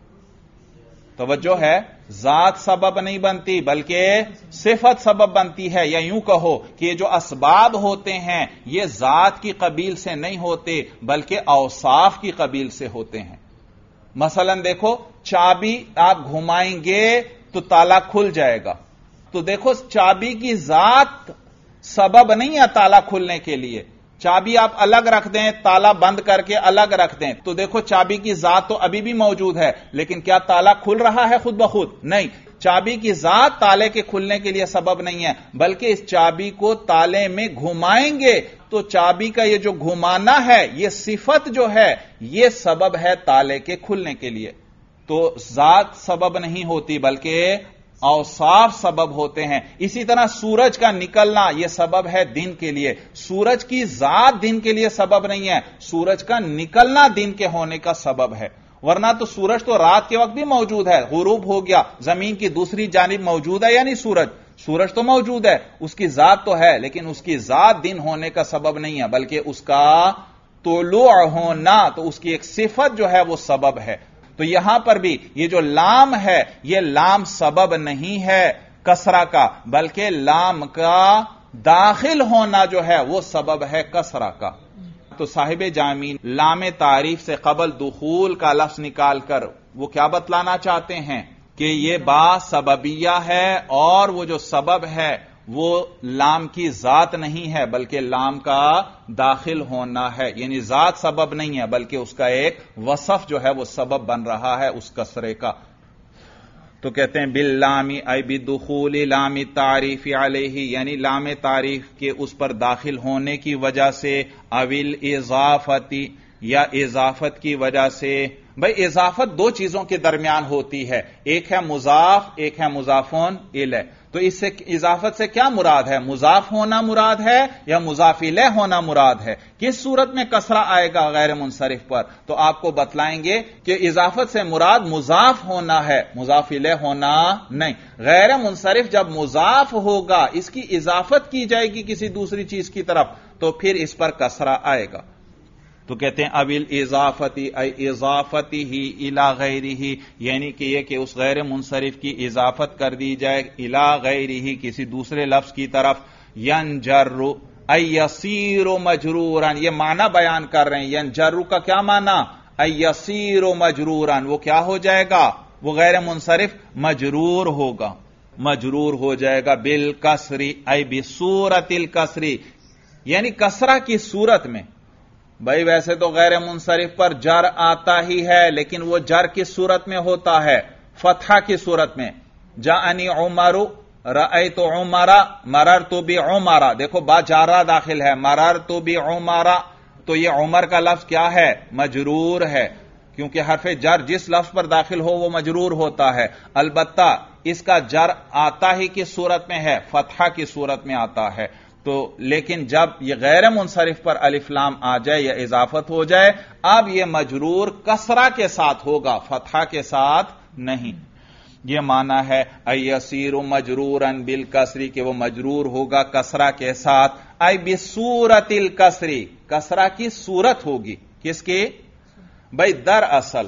توجہ ہے، ذات سبب نہیں بنتی بلکہ صفت سبب بنتی ہے. یا یوں کہو کہ یہ جو اسباب ہوتے ہیں یہ ذات کی قبیل سے نہیں ہوتے بلکہ اوصاف کی قبیل سے ہوتے ہیں. مثلا دیکھو، چابی آپ گھمائیں گے تو تالا کھل جائے گا. تو دیکھو چابی کی ذات سبب نہیں ہے تالا کھلنے کے لیے. چابی آپ الگ رکھ دیں، تالا بند کر کے الگ رکھ دیں تو دیکھو چابی کی ذات تو ابھی بھی موجود ہے، لیکن کیا تالا کھل رہا ہے خود بخود؟ نہیں. چابی کی ذات تالے کے کھلنے کے لیے سبب نہیں ہے بلکہ اس چابی کو تالے میں گھمائیں گے تو چابی کا یہ جو گھمانا ہے یہ صفت جو ہے یہ سبب ہے تالے کے کھلنے کے لیے. تو ذات سبب نہیں ہوتی بلکہ اوصاف سبب ہوتے ہیں. اسی طرح سورج کا نکلنا یہ سبب ہے دن کے لیے. سورج کی ذات دن کے لیے سبب نہیں ہے، سورج کا نکلنا دن کے ہونے کا سبب ہے. ورنہ تو سورج تو رات کے وقت بھی موجود ہے، غروب ہو گیا، زمین کی دوسری جانب موجود ہے یا نہیں؟ سورج تو موجود ہے، اس کی ذات تو ہے لیکن اس کی ذات دن ہونے کا سبب نہیں ہے بلکہ اس کا طلوع ہونا، تو اس کی ایک صفت جو ہے وہ سبب ہے. تو یہاں پر بھی یہ جو لام ہے یہ لام سبب نہیں ہے کسرہ کا بلکہ لام کا داخل ہونا جو ہے وہ سبب ہے کسرہ کا. تو صاحب جامعین لام تعریف سے قبل دخول کا لفظ نکال کر وہ کیا بتلانا چاہتے ہیں کہ یہ با سببیہ ہے اور وہ جو سبب ہے وہ لام کی ذات نہیں ہے بلکہ لام کا داخل ہونا ہے. یعنی ذات سبب نہیں ہے بلکہ اس کا ایک وصف جو ہے وہ سبب بن رہا ہے اس کسرے کا. تو کہتے ہیں باللام ای بدخول لام تعریف علیہ، یعنی لام تعریف کے اس پر داخل ہونے کی وجہ سے، اول اضافتی یا اضافت کی وجہ سے. بھئی اضافت دو چیزوں کے درمیان ہوتی ہے، ایک ہے مضاف، ایک ہے مضافون الیہ. تو اس سے اضافت سے کیا مراد ہے؟ مضاف ہونا مراد ہے یا مضاف الیہ ہونا مراد ہے؟ کس صورت میں کسرہ آئے گا غیر منصرف پر؟ تو آپ کو بتلائیں گے کہ اضافت سے مراد مضاف ہونا ہے، مضاف الیہ ہونا نہیں. غیر منصرف جب مضاف ہوگا، اس کی اضافت کی جائے گی کسی دوسری چیز کی طرف تو پھر اس پر کسرہ آئے گا. تو کہتے ہیں اویل اضافتی ای اضافتی ہی الی غیرہ، یعنی کہ یہ کہ اس غیر منصرف کی اضافت کر دی جائے الی غیرہ کسی دوسرے لفظ کی طرف. ینجر ای یصیر مجرورا، یہ معنی بیان کر رہے ہیں. ینجر کا کیا معنی؟ ای یصیر مجرورا، وہ کیا ہو جائے گا؟ وہ غیر منصرف مجرور ہوگا، مجرور ہو جائے گا بالکسر ای بصورت الکسر، یعنی کسرہ کی صورت میں. بھائی ویسے تو غیر منصرف پر جر آتا ہی ہے لیکن وہ جر کس صورت میں ہوتا ہے؟ فتحہ کی صورت میں. جاءنی عمر رأیت عمر مررت بعمر، دیکھو با جارہ داخل ہے، مررت بعمر، تو یہ عمر کا لفظ کیا ہے؟ مجرور ہے، کیونکہ حرف جر جس لفظ پر داخل ہو وہ مجرور ہوتا ہے. البتہ اس کا جر آتا ہی کس صورت میں ہے؟ فتحہ کی صورت میں آتا ہے. تو لیکن جب یہ غیر منصرف پر الف لام آ جائے یا اضافت ہو جائے اب یہ مجرور کسرہ کے ساتھ ہوگا، فتحہ کے ساتھ نہیں. یہ معنی ہے ایسیر مجرورا بالکسری، کہ وہ مجرور ہوگا کسرہ کے ساتھ. ای بصورت الکسری، کسرہ کی صورت ہوگی. کس کی؟ بھائی دراصل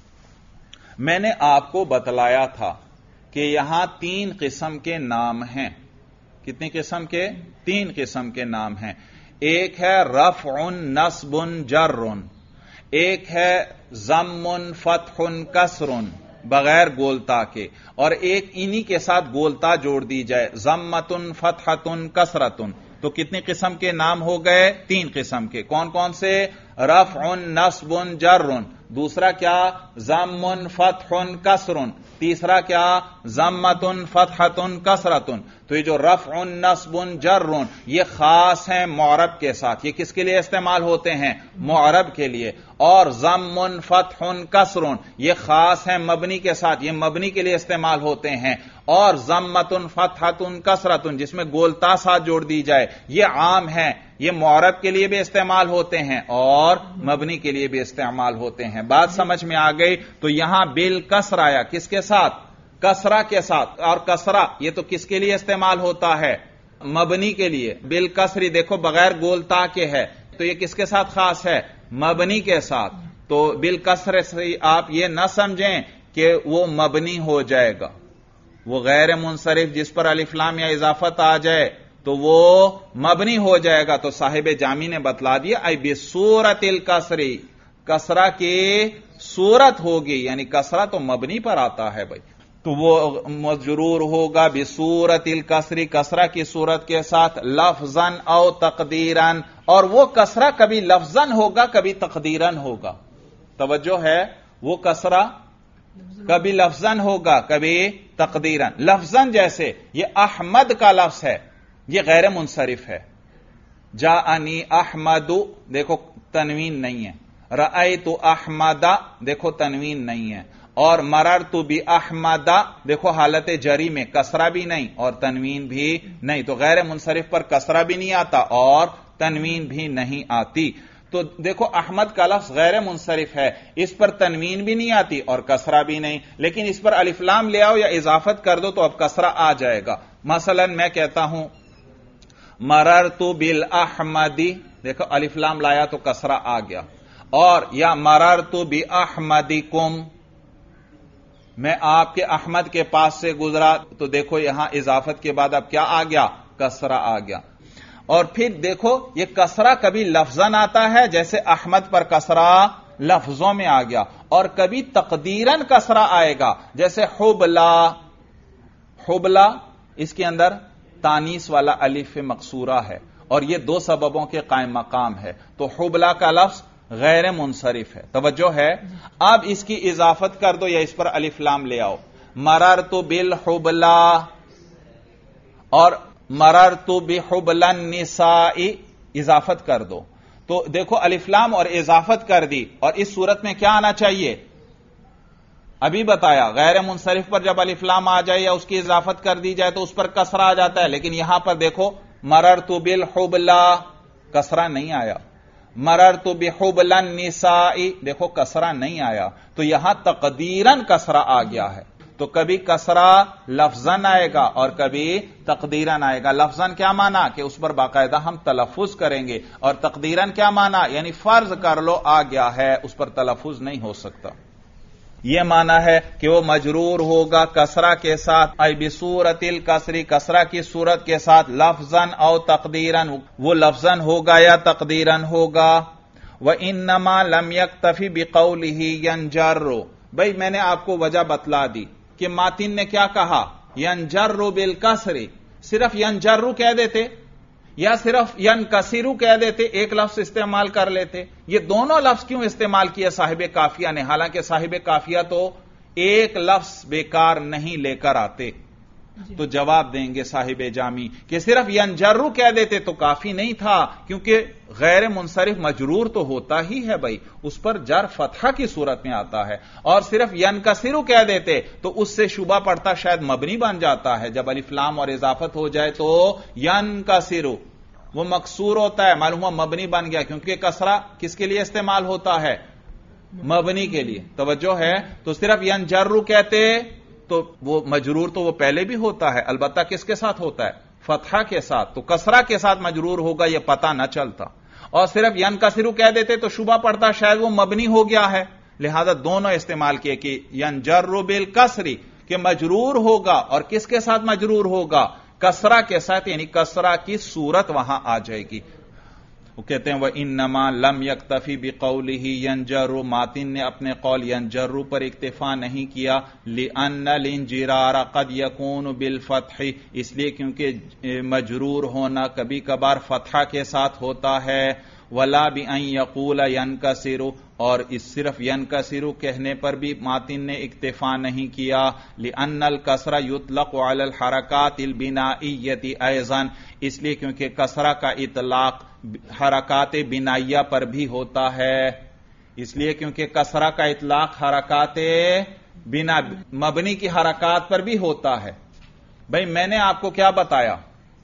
میں نے آپ کو بتلایا تھا کہ یہاں 3 قسم کے نام ہیں. کتنی قسم کے؟ 3 قسم کے نام ہیں. ایک ہے رفع نصب جر، ایک ہے ضم فتح کسر بغیر گولتا کے، اور ایک انہی کے ساتھ گولتا جوڑ دی جائے ضمۃ فتحۃ کسرۃ. تو کتنی قسم کے نام ہو گئے؟ 3 قسم کے. کون کون سے؟ रफ़उन नस्बुन जर्रुन, दूसरा क्या ज़म्मुन फ़त्हुन कसरुन, तीसरा क्या ज़म्मतुन फ़त्हतुन कसरतुन। तो ये जो रफ़उन नस्बुन जर्रुन ये खास हैं मुअरब के साथ, ये किसके लिए इस्तेमाल होते हैं? मुअरब के लिए। और ज़म्मुन फ़त्हुन कसरुन ये खास हैं मबनी के साथ, ये मबनी के लिए इस्तेमाल होते हैं। और ज़म्मतुन फ़त्हतुन कसरतुन जिसमें गोलता साथ जोड़ दी जाए ये आम है, ये मुअरब के लिए भी इस्तेमाल होते हैं और मबनी के लिए भी इस्तेमाल होते हैं। बात समझ में आ गई? तो यहां बिल कसर आया, किसके साथ? कसरा के साथ। और कसरा ये तो किसके लिए इस्तेमाल होता है? मबनी के लिए। बिल कसरी देखो बगैर गोलता के है, तो ये किसके साथ खास है? मबनी के साथ। तो बिल कसर से आप ये ना समझें कि वो मबनी हो जाएगा, वो गैर मुनसरिफ जिस पर अलिफ लाम या इजाफत आ जाए तो वो मबनी हो जाएगा। तो साहिब जामी ने बतला दिया आई बिसूरतिल कसरी, कसरा की सूरत होगी, यानी कसरा तो मबनी पर आता है भाई, तो वो मजरूर होगा बिसूरतिल कसरी, कसरा की सूरत के साथ, लफ्जन औ तकदीरन, और वो कसरा कभी लफ्जन होगा कभी तकदीरन होगा। तवज्जो है, वो कसरा कभी लफ्जन होगा कभी तकदीरन। लफ्जन जैसे ये अहमद का लफ्ज है, ये गैर मुनसरिफ है। जाअनी अहमदु देखो तनवीन नहीं है, रअयतु अहमदा देखो तनवीन नहीं है, और मररतु बि अहमदा देखो हालत जरी में कसरा भी नहीं और तनवीन भी नहीं। तो गैर मुनसरिफ पर कसरा भी नहीं आता और तनवीन भी नहीं आती। तो देखो अहमद का लफ्ज गैर मुनसरिफ है, इस पर तनवीन भी नहीं आती और कसरा भी नहीं, लेकिन इस पर अलिफ लाम ले आओ या इजाफत कर दो तो अब कसरा आ जाएगा। मसलन मैं कहता हूं मररतु बिल अहमदी, देखो अलिफ लाम लाया तो कसरा आ गया। और या मररतु बि अहमदिकुम, मैं आपके अहमद के पास से गुजरा, तो देखो यहां इजाफत के बाद अब क्या आ गया? कसरा आ गया। और फिर देखो ये कसरा कभी लफ्जन आता है, जैसे अहमद पर कसरा लफ्जों में आ गया, और कभी तकदीरन कसरा आएगा, जैसे हुबला। हुबला इसके अंदर तानीस वाला अलिफ मकसूरा है और ये दो सबबों के कायम मकाम है, तो हुबला का लफ्ज गैर मुनसरिफ है। तवज्जो है? अब इसकी इजाफत कर दो या इस पर अलिफ लाम ले आओ, मररतु बिल हुबला और मररतु बिहुबलन निसाई, इजाफत कर दो। तो देखो अलिफ लाम और इजाफत कर दी, और इस सूरत में क्या आना चाहिए? अभी बताया गैर मुनसरिफ पर जब अलिफ लाम आ जाए या उसकी इजाफत कर दी जाए तो उस पर कसरा आ जाता है, लेकिन यहां पर देखो मररतु बिल हुबला कसरा नहीं आया, मररतु बिहुबलन निसाई देखो कसरा नहीं आया, तो यहां तकदीरन कसरा आ गया है। तो कभी कसरा लफ्जन आएगा और कभी तकदीरन आएगा। लफ्जन क्या माना कि उस पर बाकायदा हम तलफ्फुज करेंगे, और तकदीरन क्या माना यानी फर्ज कर लो आ गया है, उस पर तलफ्फुज नहीं हो सकता। यह माना है कि वो मजरूर होगा कसरा के साथ, आई बिसूरतिल कसरी कसरा की सूरत के साथ, लफ्जन और तकदीरन वो लफ्जन होगा या तकदीरन होगा। व इन्नमा लम यक्तफी बिकौलिही यंजर्रु, भाई मैंने आपको वजह बतला दी कि मातिन ने क्या कहा, यंजर्रु बिल कसरी, सिर्फ यंजर्रु कह देते या सिर्फ यनकसिरु कह देते, एक लफ्ज इस्तेमाल कर लेते। ये दोनों लफ्ज क्यों इस्तेमाल किया साहिब काफिया ने? हालांकि साहिब काफिया तो एक लफ्ज बेकार नहीं लेकर आते। तो जवाब देंगे साहिब जामी कि सिर्फ यंजर्रु कह देते तो काफी नहीं था, क्योंकि गैर मुनसरिफ मजरूर तो होता ही है भाई, उस पर जर फतहा की सूरत में आता है, और सिर्फ यनकसिरु कह देते तो उससे शुबा पड़ता शायद मबनी बन जाता है। जब अलिफ लाम और इजाफत हो जाए तो यनकसिरु वो मकसूर होता है, मालूम हुआ मबनी बन गया, क्योंकि कसरा किसके लिए इस्तेमाल होता है? मबनी के लिए। तवज्जो है? तो सिर्फ यनजर्रु कहते तो वो मजरूर तो वो पहले भी होता है, अलबत्ता किसके साथ होता है? फतहा के साथ। तो कसरा के साथ मजरूर होगा यह पता न चलता, और सिर्फ यनकसिरु कह देते तो शुबा पड़ता शायद वो मबनी हो गया है। लिहाजा दोनों इस्तेमाल किए कि यंजर्रु बिल कसरी के मजरूर होगा, और किसके साथ मजरूर होगा? कसरा के साथ, यानी कसरा की सूरत वहां आ जाएगी। وہ کہتے ہیں وہ انما لم یکتفی بقولہ ینجر، ماتن نے اپنے قول ینجر پر اکتفا نہیں کیا، لأن الانجرار قد یکون بالفتح، اس لیے کیونکہ مجرور ہونا کبھی کبھار فتحہ کے ساتھ ہوتا ہے، ولا بأن یقول ینکسر، اور اس صرف ینکسر کہنے پر بھی ماتن نے اکتفا نہیں کیا، لأن الکسر یطلق علی الحرکات البنائیۃ ایضا، اس لیے کیونکہ کسرہ کا اطلاق حرکات بنائیہ پر بھی ہوتا ہے، اس لیے کیونکہ کسرہ کا اطلاق حرکات مبنی کی حرکات پر بھی ہوتا ہے۔ بھئی میں نے آپ کو کیا بتایا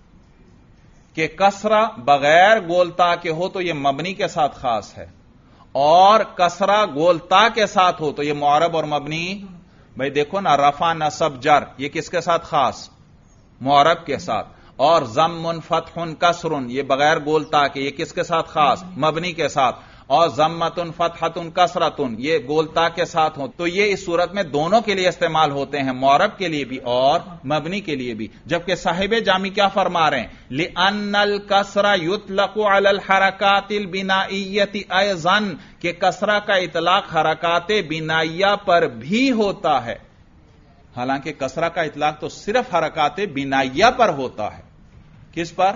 کہ کسرہ بغیر گولتا کے ہو تو یہ مبنی کے ساتھ خاص ہے، اور کسرہ گولتا کے ساتھ ہو تو یہ معرب اور مبنی، بھئی دیکھو نا، رفع نصب جر یہ کس کے ساتھ خاص؟ معرب کے ساتھ، اور ضم فتح کسر یہ بغیر گولتا کے یہ کس کے ساتھ خاص؟ مبنی کے ساتھ، اور ضمۃ فتحۃ کسرۃ یہ گولتا کے ساتھ ہو، تو یہ اس صورت میں دونوں کے لیے استعمال ہوتے ہیں، معرب کے لیے بھی اور مبنی کے لیے بھی، جبکہ صاحب جامی کیا فرما رہے ہیں؟ لأن الکسر یطلق علی الحرکات البنائیۃ ایضا، کہ کسرہ کا اطلاق حرکات بنائیہ پر بھی ہوتا ہے، حالانکہ کسرہ کا اطلاق تو صرف حرکات بنائیہ پر ہوتا ہے۔ کس پر؟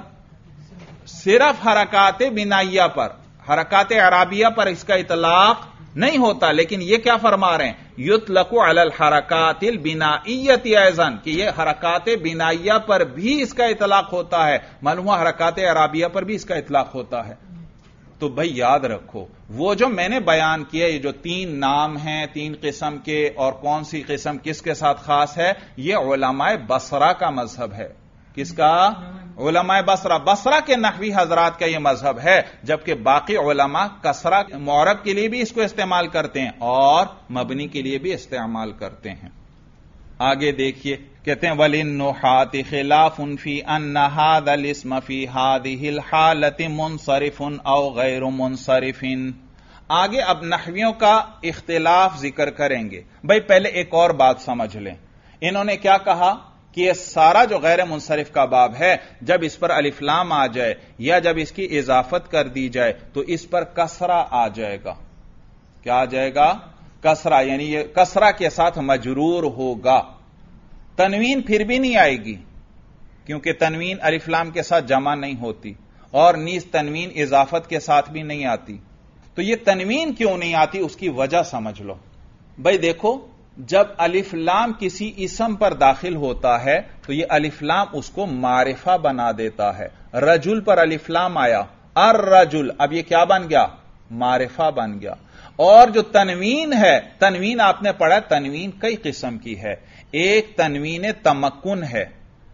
صرف حرکات بنائیہ پر، حرکات اعرابیہ پر اس کا اطلاق نہیں ہوتا، لیکن یہ کیا فرما رہے ہیں؟ یطلق علی الحرکات البنائیۃ ایضا، کہ یہ حرکات بنائیہ پر بھی اس کا اطلاق ہوتا ہے، معلوم ہوا حرکات اعرابیہ پر بھی اس کا اطلاق ہوتا ہے۔ تو بھئی یاد رکھو، وہ جو میں نے بیان کیا، یہ جو تین نام ہیں تین قسم کے، اور کون سی قسم کس کے ساتھ خاص ہے، یہ علماء بصرہ کا مذہب ہے۔ کس کا؟ علماء بصرہ، بصرہ کے نحوی حضرات کا یہ مذہب ہے، جبکہ باقی علماء کسرہ معرب کے لیے بھی اس کو استعمال کرتے ہیں اور مبنی کے لیے بھی استعمال کرتے ہیں۔ آگے دیکھیے، کہتے ہیں وَلِلنُّحَاةِ خِلَافٌ فِي أَنَّ هَذَا الْاسْمَ فِي هَذِهِ الْحَالَةِ مُنصَرِفٌ أَوْ غَيْرُ مُنصَرِفٍ۔ آگے اب نحویوں کا اختلاف ذکر کریں گے۔ بھئی پہلے ایک اور بات سمجھ لیں، انہوں نے کیا کہا کہ یہ سارا جو غیر منصرف کا باب ہے، جب اس پر الف لام آ جائے یا جب اس کی اضافت کر دی جائے تو اس پر کسرہ آ جائے گا۔ کیا آ جائے گا؟ کسرہ، یعنی یہ کسرہ کے ساتھ مجرور ہوگا، تنوین پھر بھی نہیں آئے گی، کیونکہ تنوین الف لام کے ساتھ جمع نہیں ہوتی، اور نیز تنوین اضافت کے ساتھ بھی نہیں آتی۔ تو یہ تنوین کیوں نہیں آتی، اس کی وجہ سمجھ لو۔ بھئی دیکھو، جب الف لام کسی اسم پر داخل ہوتا ہے تو یہ الف لام اس کو معرفہ بنا دیتا ہے۔ رجل پر الف لام آیا، الرجل، اب یہ کیا بن گیا؟ معرفہ بن گیا۔ اور جو تنوین ہے، تنوین آپ نے پڑھا، تنوین کئی قسم کی ہے۔ ایک تنوین تمکن ہے،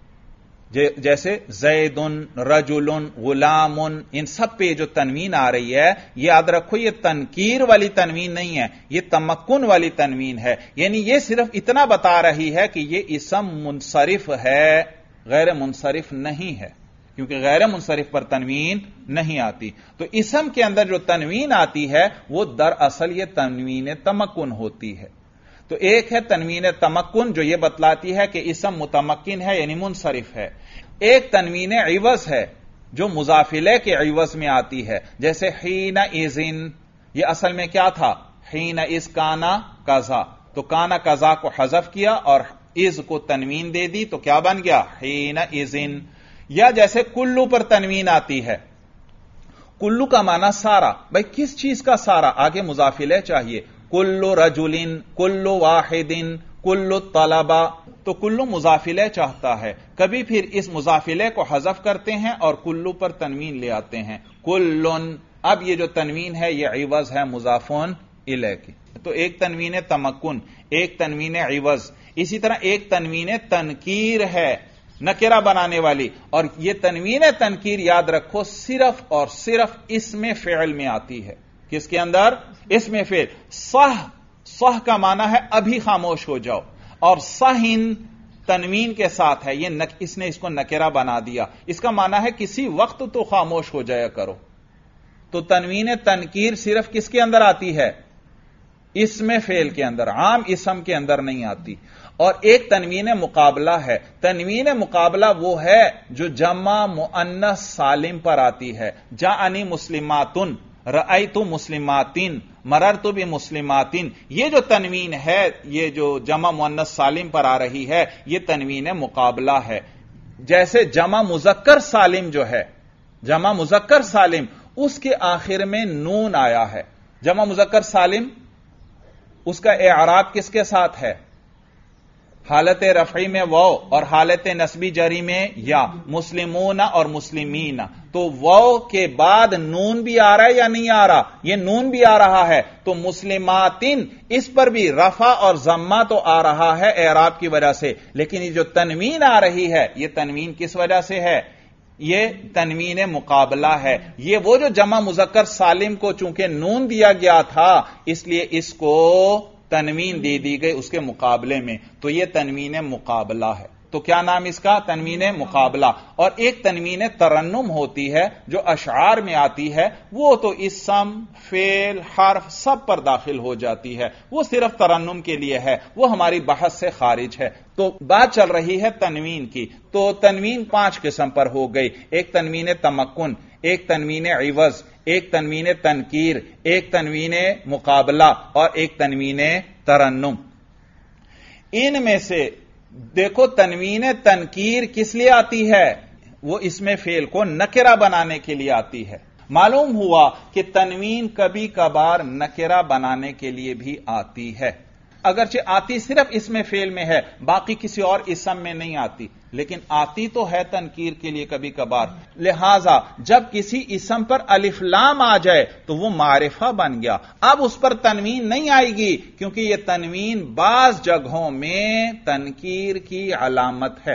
جیسے زید، رجل، غلام، ان سب پہ جو تنوین آ رہی ہے، یاد رکھو یہ تنکیر والی تنوین نہیں ہے، یہ تمکن والی تنوین ہے، یعنی یہ صرف اتنا بتا رہی ہے کہ یہ اسم منصرف ہے، غیر منصرف نہیں ہے، کیونکہ غیر منصرف پر تنوین نہیں آتی۔ تو اسم کے اندر جو تنوین آتی ہے وہ دراصل یہ تنوین تمکن ہوتی ہے۔ تو ایک ہے تنوین تمکن جو یہ بتلاتی ہے کہ اسم متمکن ہے، یعنی منصرف ہے۔ ایک تنوین عوض ہے جو مضاف الیہ کے عوض میں آتی ہے، جیسے حین اذن، یہ اصل میں کیا تھا؟ حین اذ کانا قضا، تو کانا قضا کو حذف کیا اور اذ کو تنوین دے دی تو کیا بن گیا؟ حین اذن۔ یا جیسے کلو پر تنوین آتی ہے، کلو کا معنی سارا، بھئی کس چیز کا سارا؟ آگے مضاف الیہ چاہیے، کلو رجلن، کلو واحدن، کلو طلبہ، تو کلو مضاف الیہ چاہتا ہے، کبھی پھر اس مضاف الیہ کو حذف کرتے ہیں اور کلو پر تنوین لے آتے ہیں، کلن۔ اب یہ جو تنوین ہے یہ عوض ہے مضاف الیہ کی۔ تو ایک تنوین تمکن، ایک تنوین عوض، اسی طرح ایک تنوین تنکیر ہے، نکرہ بنانے والی، اور یہ تنوین تنکیر یاد رکھو صرف اور صرف اسم فعل میں آتی ہے۔ کس کے اندر؟ اسم فعل۔ صح کا معنی ہے ابھی خاموش ہو جاؤ، اور صحن تنوین کے ساتھ ہے، یہ اس نے اس کو نکرہ بنا دیا، اس کا معنی ہے کسی وقت تو خاموش ہو جایا کرو۔ تو تنوین تنکیر صرف کس کے اندر آتی ہے؟ اسم فعل کے اندر، عام اسم کے اندر نہیں آتی. اور ایک تنوین مقابلہ ہے. تنوین مقابلہ وہ ہے جو جمع مؤنث سالم پر آتی ہے. جاءنی مسلماتن، رأیت مسلماتن، مررت بمسلماتن. یہ جو تنوین ہے، یہ جو جمع مؤنث سالم پر آ رہی ہے، یہ تنوین مقابلہ ہے. جیسے جمع مذکر سالم جو ہے، جمع مذکر سالم، اس کے آخر میں نون آیا ہے. جمع مذکر سالم اس کا اعراب کس کے ساتھ ہے؟ حالت رفعی میں واو اور حالت نصبی جری میں یا. مسلمون اور مسلمین، تو واو کے بعد نون بھی آ رہا ہے یا نہیں آ رہا؟ یہ نون بھی آ رہا ہے. تو مسلماتن، اس پر بھی رفع اور ضمہ تو آ رہا ہے اعراب کی وجہ سے، لیکن یہ جو تنوین آ رہی ہے، یہ تنوین کس وجہ سے ہے؟ یہ تنوین مقابلہ ہے. یہ وہ جو جمع مذکر سالم کو چونکہ نون دیا گیا تھا، اس لیے اس کو تنوین دے دی گئی اس کے مقابلے میں، تو یہ تنوین مقابلہ ہے. تو کیا نام اس کا؟ تنوین مقابلہ. اور ایک تنوین ترنم ہوتی ہے جو اشعار میں آتی ہے، وہ تو اسم، فعل، حرف سب پر داخل ہو جاتی ہے، وہ صرف ترنم کے لیے ہے، وہ ہماری بحث سے خارج ہے. تو بات چل رہی ہے تنوین کی. تو تنوین 5 قسم پر ہو گئی. ایک تنوین تمکن، ایک تنوین عوض، ایک تنوین تنکیر، ایک تنوین مقابلہ اور ایک تنوین ترنم. ان میں سے دیکھو تنوین تنکیر کس لیے آتی ہے؟ وہ اسم فعل کو نکرہ بنانے کے لیے آتی ہے. معلوم ہوا کہ تنوین کبھی کبھار نکرہ بنانے کے لیے بھی آتی ہے، اگرچہ آتی صرف اسم فعل میں ہے، باقی کسی اور اسم میں نہیں آتی، لیکن آتی تو ہے تنکیر کے لیے کبھی کبھار. لہذا جب کسی اسم پر الف لام آ جائے تو وہ معرفہ بن گیا، اب اس پر تنوین نہیں آئے گی، کیونکہ یہ تنوین بعض جگہوں میں تنکیر کی علامت ہے.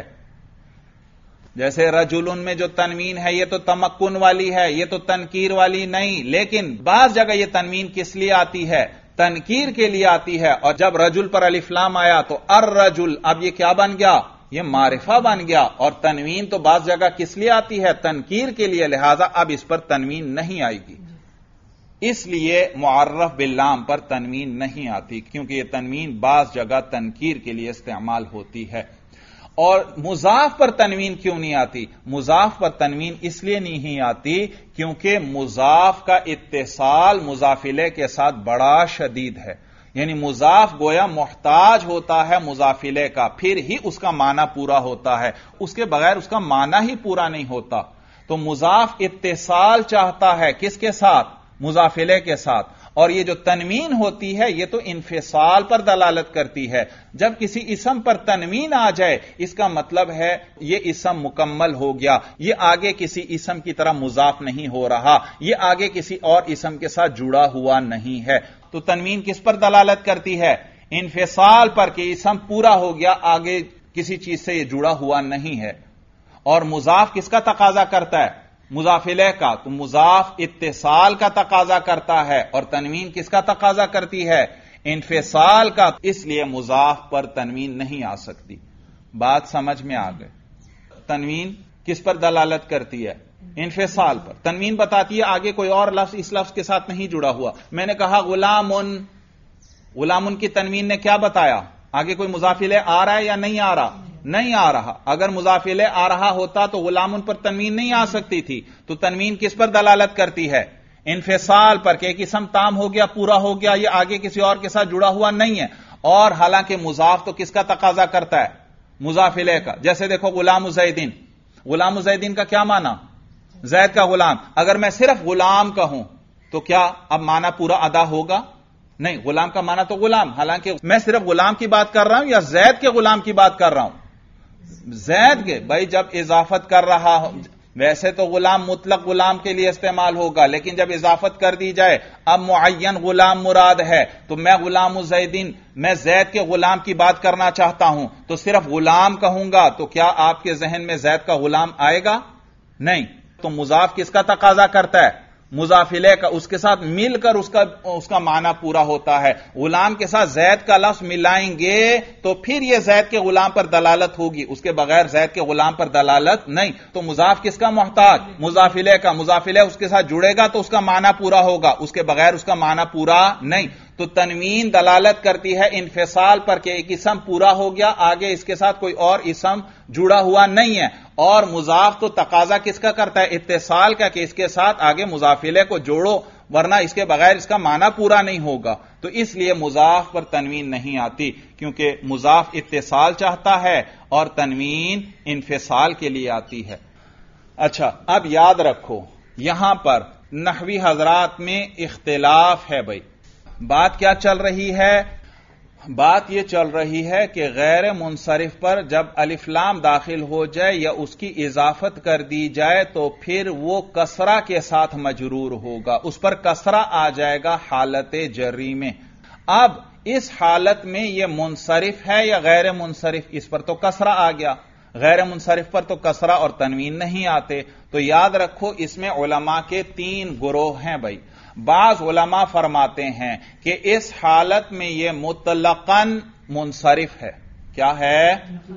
جیسے رجلن میں جو تنوین ہے یہ تو تمکن والی ہے، یہ تو تنکیر والی نہیں، لیکن بعض جگہ یہ تنوین کس لیے آتی ہے؟ تنکیر کے لیے آتی ہے. اور جب رجل پر الف لام آیا تو الرجل، اب یہ کیا بن گیا؟ یہ معرفہ بن گیا. اور تنوین تو بعض جگہ کس لیے آتی ہے؟ تنکیر کے لیے، لہذا اب اس پر تنوین نہیں آئے گی. اس لیے معرف باللام پر تنوین نہیں آتی، کیونکہ یہ تنوین بعض جگہ تنکیر کے لیے استعمال ہوتی ہے. اور مضاف پر تنوین کیوں نہیں آتی؟ مضاف پر تنوین اس لیے نہیں آتی کیونکہ مضاف کا اتصال مضاف الیہ کے ساتھ بڑا شدید ہے. یعنی مضاف گویا محتاج ہوتا ہے مضاف الیہ کا، پھر ہی اس کا معنی پورا ہوتا ہے، اس کے بغیر اس کا معنی ہی پورا نہیں ہوتا. تو مضاف اتصال چاہتا ہے کس کے ساتھ؟ مضاف الیہ کے ساتھ. اور یہ جو تنوین ہوتی ہے یہ تو انفصال پر دلالت کرتی ہے. جب کسی اسم پر تنوین آ جائے اس کا مطلب ہے یہ اسم مکمل ہو گیا، یہ آگے کسی اسم کی طرح مضاف نہیں ہو رہا، یہ آگے کسی اور اسم کے ساتھ جڑا ہوا نہیں ہے. تو تنوین کس پر دلالت کرتی ہے؟ انفصال پر، کہ اسم پورا ہو گیا، آگے کسی چیز سے یہ جڑا ہوا نہیں ہے. اور مضاف کس کا تقاضا کرتا ہے؟ مضاف الیہ کا. تو مضاف اتصال کا تقاضا کرتا ہے اور تنوین کس کا تقاضا کرتی ہے؟ انفصال کا. اس لیے مضاف پر تنوین نہیں آ سکتی. بات سمجھ میں آ گئے؟ تنوین کس پر دلالت کرتی ہے؟ انفصال پر. تنوین بتاتی ہے آگے کوئی اور لفظ اس لفظ کے ساتھ نہیں جڑا ہوا. میں نے کہا غلامن، غلامن کی تنوین نے کیا بتایا؟ آگے کوئی مضاف الیہ آ رہا ہے یا نہیں آ رہا؟ نہیں آ رہا. اگر مضاف الیہ آ رہا ہوتا تو غلام پر تنوین نہیں آ سکتی تھی. تو تنوین کس پر دلالت کرتی ہے؟ انفصال پر، کہ ایک اسم تام ہو گیا، پورا ہو گیا، یہ آگے کسی اور کے ساتھ جڑا ہوا نہیں ہے. اور حالانکہ مضاف تو کس کا تقاضا کرتا ہے؟ مضاف الیہ کا. جیسے دیکھو غلام زیدین، غلام زیدین کا کیا معنی؟ زید کا غلام. اگر میں صرف غلام کہوں تو کیا اب معنی پورا ادا ہوگا؟ نہیں. غلام کا معنی تو غلام، حالانکہ میں صرف غلام کی بات کر رہا ہوں یا زید کے غلام کی بات کر رہا ہوں؟ زید کے. بھائی جب اضافت کر رہا ہوں، ویسے تو غلام مطلق غلام کے لیے استعمال ہوگا، لیکن جب اضافت کر دی جائے اب معین غلام مراد ہے، تو میں غلام زیدین، میں زید کے غلام کی بات کرنا چاہتا ہوں تو صرف غلام کہوں گا تو کیا آپ کے ذہن میں زید کا غلام آئے گا؟ نہیں. تو مضاف کس کا تقاضا کرتا ہے؟ مضاف الیہ کا. اس کے ساتھ مل کر اس کا معنی پورا ہوتا ہے. غلام کے ساتھ زید کا لفظ ملائیں گے تو پھر یہ زید کے غلام پر دلالت ہوگی، اس کے بغیر زید کے غلام پر دلالت نہیں. تو مضاف کس کا محتاج؟ مضاف الیہ کا. مضاف الیہ اس کے ساتھ جڑے گا تو اس کا معنی پورا ہوگا، اس کے بغیر اس کا معنی پورا نہیں. تو تنوین دلالت کرتی ہے انفصال پر کہ ایک اسم پورا ہو گیا, آگے اس کے ساتھ کوئی اور اسم جڑا ہوا نہیں ہے. اور مضاف تو تقاضا کس کا کرتا ہے؟ اتصال کا, کہ اس کے ساتھ آگے مضاف الیہ کو جوڑو, ورنہ اس کے بغیر اس کا معنی پورا نہیں ہوگا. تو اس لیے مضاف پر تنوین نہیں آتی, کیونکہ مضاف اتصال چاہتا ہے اور تنوین انفصال کے لیے آتی ہے. اچھا, اب یاد رکھو یہاں پر نحوی حضرات میں اختلاف ہے. بھائی بات کیا چل رہی ہے؟ بات یہ چل رہی ہے کہ غیر منصرف پر جب الف لام داخل ہو جائے یا اس کی اضافت کر دی جائے تو پھر وہ کسرہ کے ساتھ مجرور ہوگا, اس پر کسرہ آ جائے گا حالت جری میں. اب اس حالت میں یہ منصرف ہے یا غیر منصرف, اس پر تو کسرہ آ گیا, غیر منصرف پر تو کسرہ اور تنوین نہیں آتے. تو یاد رکھو اس میں علماء کے 3 گروہ ہیں. بھائی بعض علماء فرماتے ہیں کہ اس حالت میں یہ مطلقاً منصرف ہے. کیا ہے؟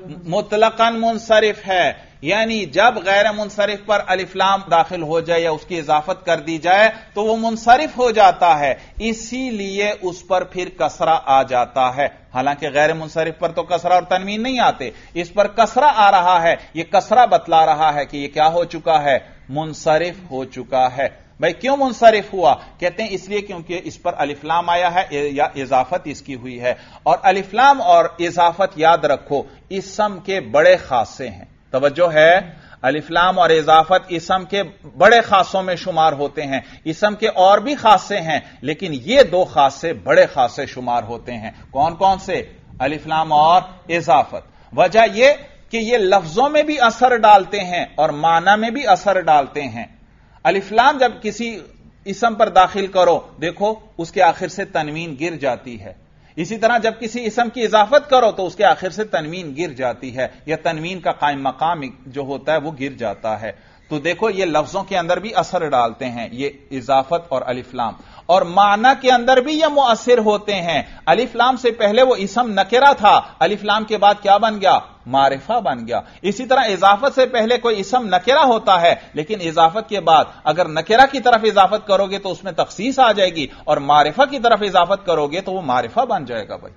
مطلقاً منصرف ہے, یعنی جب غیر منصرف پر الف لام داخل ہو جائے یا اس کی اضافت کر دی جائے تو وہ منصرف ہو جاتا ہے, اسی لیے اس پر پھر کسرہ آ جاتا ہے. حالانکہ غیر منصرف پر تو کسرہ اور تنوین نہیں آتے, اس پر کسرہ آ رہا ہے. یہ کسرہ بتلا رہا ہے کہ یہ کیا ہو چکا ہے؟ منصرف ہو چکا ہے. بھائی کیوں منصرف ہوا؟ کہتے ہیں اس لیے کیونکہ اس پر الف لام آیا ہے یا اضافت اس کی ہوئی ہے. اور الف لام اور اضافت یاد رکھو اسم کے بڑے خاصے ہیں. توجہ ہے, الف لام اور اضافت اسم کے بڑے خاصوں میں شمار ہوتے ہیں. اسم کے اور بھی خاصے ہیں لیکن یہ 2 خاصے بڑے خاصے شمار ہوتے ہیں. کون کون سے؟ الف لام اور اضافت. وجہ یہ کہ یہ لفظوں میں بھی اثر ڈالتے ہیں اور معنی میں بھی اثر ڈالتے ہیں. الف لام جب کسی اسم پر داخل کرو دیکھو اس کے آخر سے تنوین گر جاتی ہے. اسی طرح جب کسی اسم کی اضافت کرو تو اس کے آخر سے تنوین گر جاتی ہے, یا تنوین کا قائم مقام جو ہوتا ہے وہ گر جاتا ہے. تو دیکھو یہ لفظوں کے اندر بھی اثر ڈالتے ہیں یہ اضافت اور الف لام, اور معنی کے اندر بھی یہ مؤثر ہوتے ہیں. الف لام سے پہلے وہ اسم نکرہ تھا, الف لام کے بعد کیا بن گیا؟ معرفہ بن گیا. اسی طرح اضافت سے پہلے کوئی اسم نکرہ ہوتا ہے لیکن اضافت کے بعد اگر نکرہ کی طرف اضافت کرو گے تو اس میں تخصیص آ جائے گی, اور معرفہ کی طرف اضافت کرو گے تو وہ معرفہ بن جائے گا. بھائی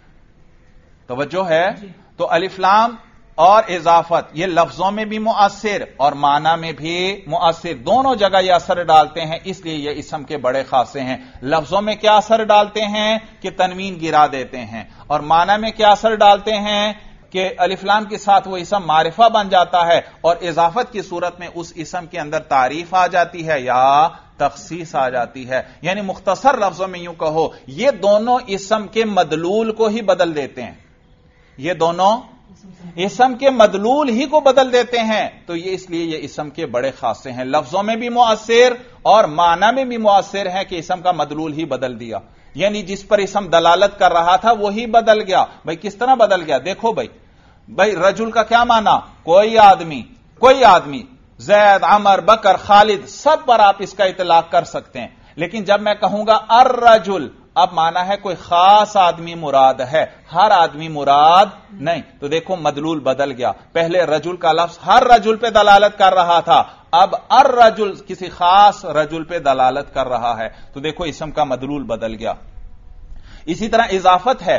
توجہ ہے؟ تو الف لام اور اضافت یہ لفظوں میں بھی مؤثر اور معنی میں بھی مؤثر, دونوں جگہ یہ اثر ڈالتے ہیں, اس لیے یہ اسم کے بڑے خاصے ہیں. لفظوں میں کیا اثر ڈالتے ہیں کہ تنوین گرا دیتے ہیں, اور معنی میں کیا اثر ڈالتے ہیں کہ الف لام کے ساتھ وہ اسم معرفہ بن جاتا ہے, اور اضافت کی صورت میں اس اسم کے اندر تعریف آ جاتی ہے یا تخصیص آ جاتی ہے. یعنی مختصر لفظوں میں یوں کہو یہ دونوں اسم کے مدلول کو ہی بدل دیتے ہیں, یہ دونوں اسم کے مدلول ہی کو بدل دیتے ہیں. تو یہ اس لیے یہ اسم کے بڑے خاصے ہیں, لفظوں میں بھی مؤثر اور معنی میں بھی مؤثر ہے کہ اسم کا مدلول ہی بدل دیا, یعنی جس پر اسم دلالت کر رہا تھا وہی بدل گیا. بھائی کس طرح بدل گیا؟ دیکھو بھائی رجل کا کیا معنی؟ کوئی آدمی, زید, عمر, بکر, خالد, سب پر آپ اس کا اطلاق کر سکتے ہیں. لیکن جب میں کہوں گا الرجل, اب مانا ہے کوئی خاص آدمی مراد ہے, ہر آدمی مراد نہیں. تو دیکھو مدلول بدل گیا, پہلے رجل کا لفظ ہر رجل پہ دلالت کر رہا تھا, اب الرجل کسی خاص رجل پہ دلالت کر رہا ہے. تو دیکھو اسم کا مدلول بدل گیا. اسی طرح اضافت ہے,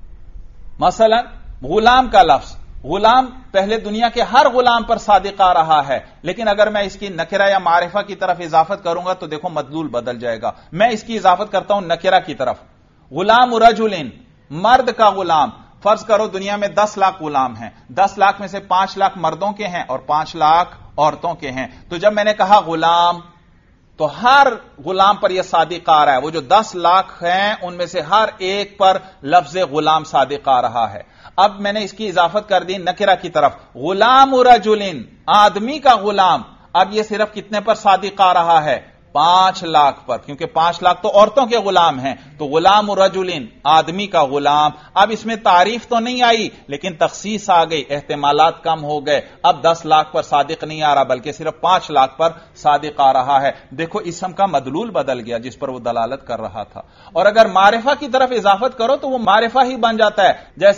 مثلا غلام کا لفظ, غلام پہلے دنیا کے ہر غلام پر صادق آ رہا ہے, لیکن اگر میں اس کی نکرہ یا معرفہ کی طرف اضافت کروں گا تو دیکھو مدلول بدل جائے گا. میں اس کی اضافت کرتا ہوں نکرہ کی طرف, غلام رجل, مرد کا غلام. فرض کرو دنیا میں 10 لاکھ غلام ہیں, 10 لاکھ میں سے 5 لاکھ مردوں کے ہیں اور 5 لاکھ عورتوں کے ہیں. تو جب میں نے کہا غلام تو ہر غلام پر یہ صادق آ رہا ہے, وہ جو 10 لاکھ ہیں ان میں سے ہر ایک پر لفظ غلام صادق آ رہا ہے. اب میں نے اس کی اضافت کر دی نکرہ کی طرف, غلام رجل, آدمی کا غلام. اب یہ صرف کتنے پر صادق آ رہا ہے؟ 5 لاکھ پر, کیونکہ 5 لاکھ تو عورتوں کے غلام ہیں. تو غلام رجل, آدمی کا غلام. اب اس میں تعریف تو نہیں آئی لیکن تخصیص آ گئی, احتمالات کم ہو گئے. اب 10 لاکھ پر صادق نہیں آ رہا بلکہ صرف 5 لاکھ پر صادق آ رہا ہے. دیکھو اسم کا مدلول بدل گیا جس پر وہ دلالت کر رہا تھا. اور اگر معرفہ کی طرف اضافت کرو تو وہ معرفہ ہی بن جاتا ہے. جیسے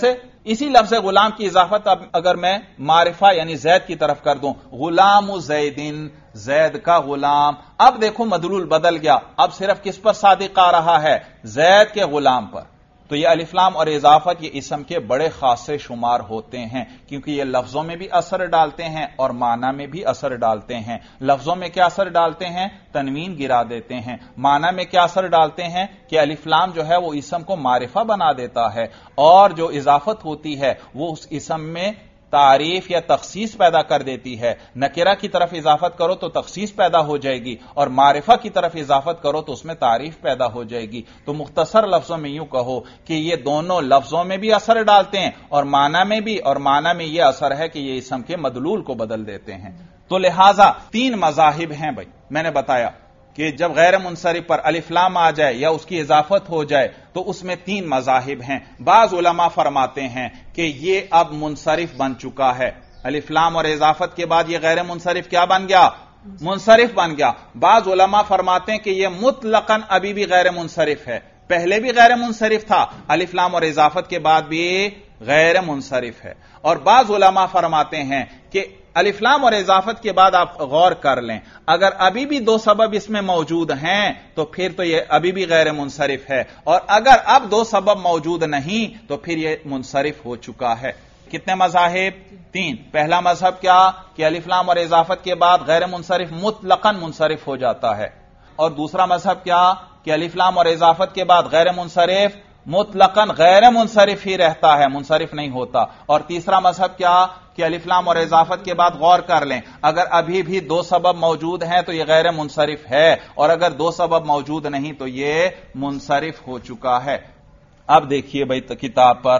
اسی لفظ غلام کی اضافت اب اگر میں معرفہ یعنی زید کی طرف کر دوں، غلام زیدن، زید کا غلام، اب دیکھو مدلول بدل گیا، اب صرف کس پر صادق آ رہا ہے؟ زید کے غلام پر۔ تو یہ الف لام اور اضافت یہ اسم کے بڑے خاصے شمار ہوتے ہیں، کیونکہ یہ لفظوں میں بھی اثر ڈالتے ہیں اور معنی میں بھی اثر ڈالتے ہیں۔ لفظوں میں کیا اثر ڈالتے ہیں؟ تنوین گرا دیتے ہیں۔ معنی میں کیا اثر ڈالتے ہیں کہ الف لام جو ہے وہ اسم کو معرفہ بنا دیتا ہے، اور جو اضافت ہوتی ہے وہ اس اسم میں تعریف یا تخصیص پیدا کر دیتی ہے۔ نکرہ کی طرف اضافت کرو تو تخصیص پیدا ہو جائے گی، اور معرفہ کی طرف اضافت کرو تو اس میں تعریف پیدا ہو جائے گی۔ تو مختصر لفظوں میں یوں کہو کہ یہ دونوں لفظوں میں بھی اثر ڈالتے ہیں اور معنی میں بھی، اور معنی میں یہ اثر ہے کہ یہ اسم کے مدلول کو بدل دیتے ہیں۔ تو لہذا تین مذاہب ہیں بھائی، میں نے بتایا کہ جب غیر منصرف پر الف لام آ جائے یا اس کی اضافت ہو جائے تو اس میں تین مذاہب ہیں۔ بعض علماء فرماتے ہیں کہ یہ اب منصرف بن چکا ہے، الف لام اور اضافت کے بعد یہ غیر منصرف کیا بن گیا؟ منصرف بن گیا۔ بعض علماء فرماتے ہیں کہ یہ مطلقاً ابھی بھی غیر منصرف ہے، پہلے بھی غیر منصرف تھا، الف لام اور اضافت کے بعد بھی غیر منصرف ہے۔ اور بعض علماء فرماتے ہیں کہ الف لام اور اضافت کے بعد آپ غور کر لیں، اگر ابھی بھی دو سبب اس میں موجود ہیں تو پھر تو یہ ابھی بھی غیر منصرف ہے، اور اگر اب دو سبب موجود نہیں تو پھر یہ منصرف ہو چکا ہے۔ کتنے مذاہب؟ تین۔ پہلا مذہب کیا کہ الف لام اور اضافت کے بعد غیر منصرف مطلقاً منصرف ہو جاتا ہے، اور دوسرا مذہب کیا کہ الف لام اور اضافت کے بعد غیر منصرف مطلقاً غیر منصرف ہی رہتا ہے، منصرف نہیں ہوتا۔ اور تیسرا مذہب کیا کہ الف لام اور اضافت کے بعد غور کر لیں، اگر ابھی بھی دو سبب موجود ہیں تو یہ غیر منصرف ہے، اور اگر دو سبب موجود نہیں تو یہ منصرف ہو چکا ہے۔ اب دیکھیے بھائی کتاب پر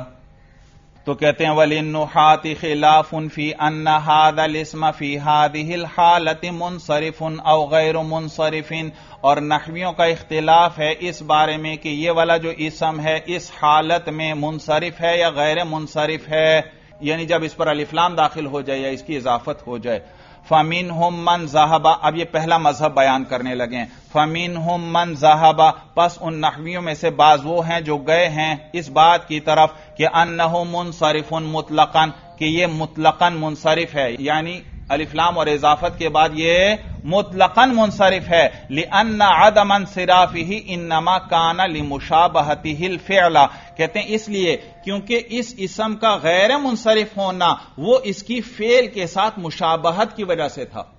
تو کہتے ہیں وَلِلنُّحَاةِ خِلَافٌ فِي أَنَّ هَذَا الْاسْمَ فِي هَذِهِ الْحَالَةِ مُنصَرِفٌ أَوْ غَيْرُ مُنصَرِفٍ، اور نحویوں کا اختلاف ہے اس بارے میں کہ یہ والا جو اسم ہے اس حالت میں منصرف ہے یا غیر منصرف ہے، یعنی جب اس پر الف لام داخل ہو جائے یا اس کی اضافت ہو جائے۔ فَمِنْهُمْ مَنْ ذَهَبَ، اب یہ پہلا مذہب بیان کرنے لگے ہیں۔ فَمِنْهُمْ مَنْ ذَهَبَ، پس ان نحویوں میں سے بعض وہ ہیں جو گئے ہیں اس بات کی طرف کہ أَنَّهُ مُنصَرِفٌ مُطْلَقًا، کہ یہ مطلقاً منصرف ہے، یعنی الف لام اور اضافت کے بعد یہ مطلقاً منصرف ہے۔ لِأَنَّ عَدَمَ انصرافِهِ إِنَّمَا كَانَ لِمُشَابَهَتِهِ الْفِعْلَ، کہتے ہیں اس لیے کیونکہ اس اسم کا غیر منصرف ہونا وہ اس کی فعل کے ساتھ مشابہت کی وجہ سے تھا۔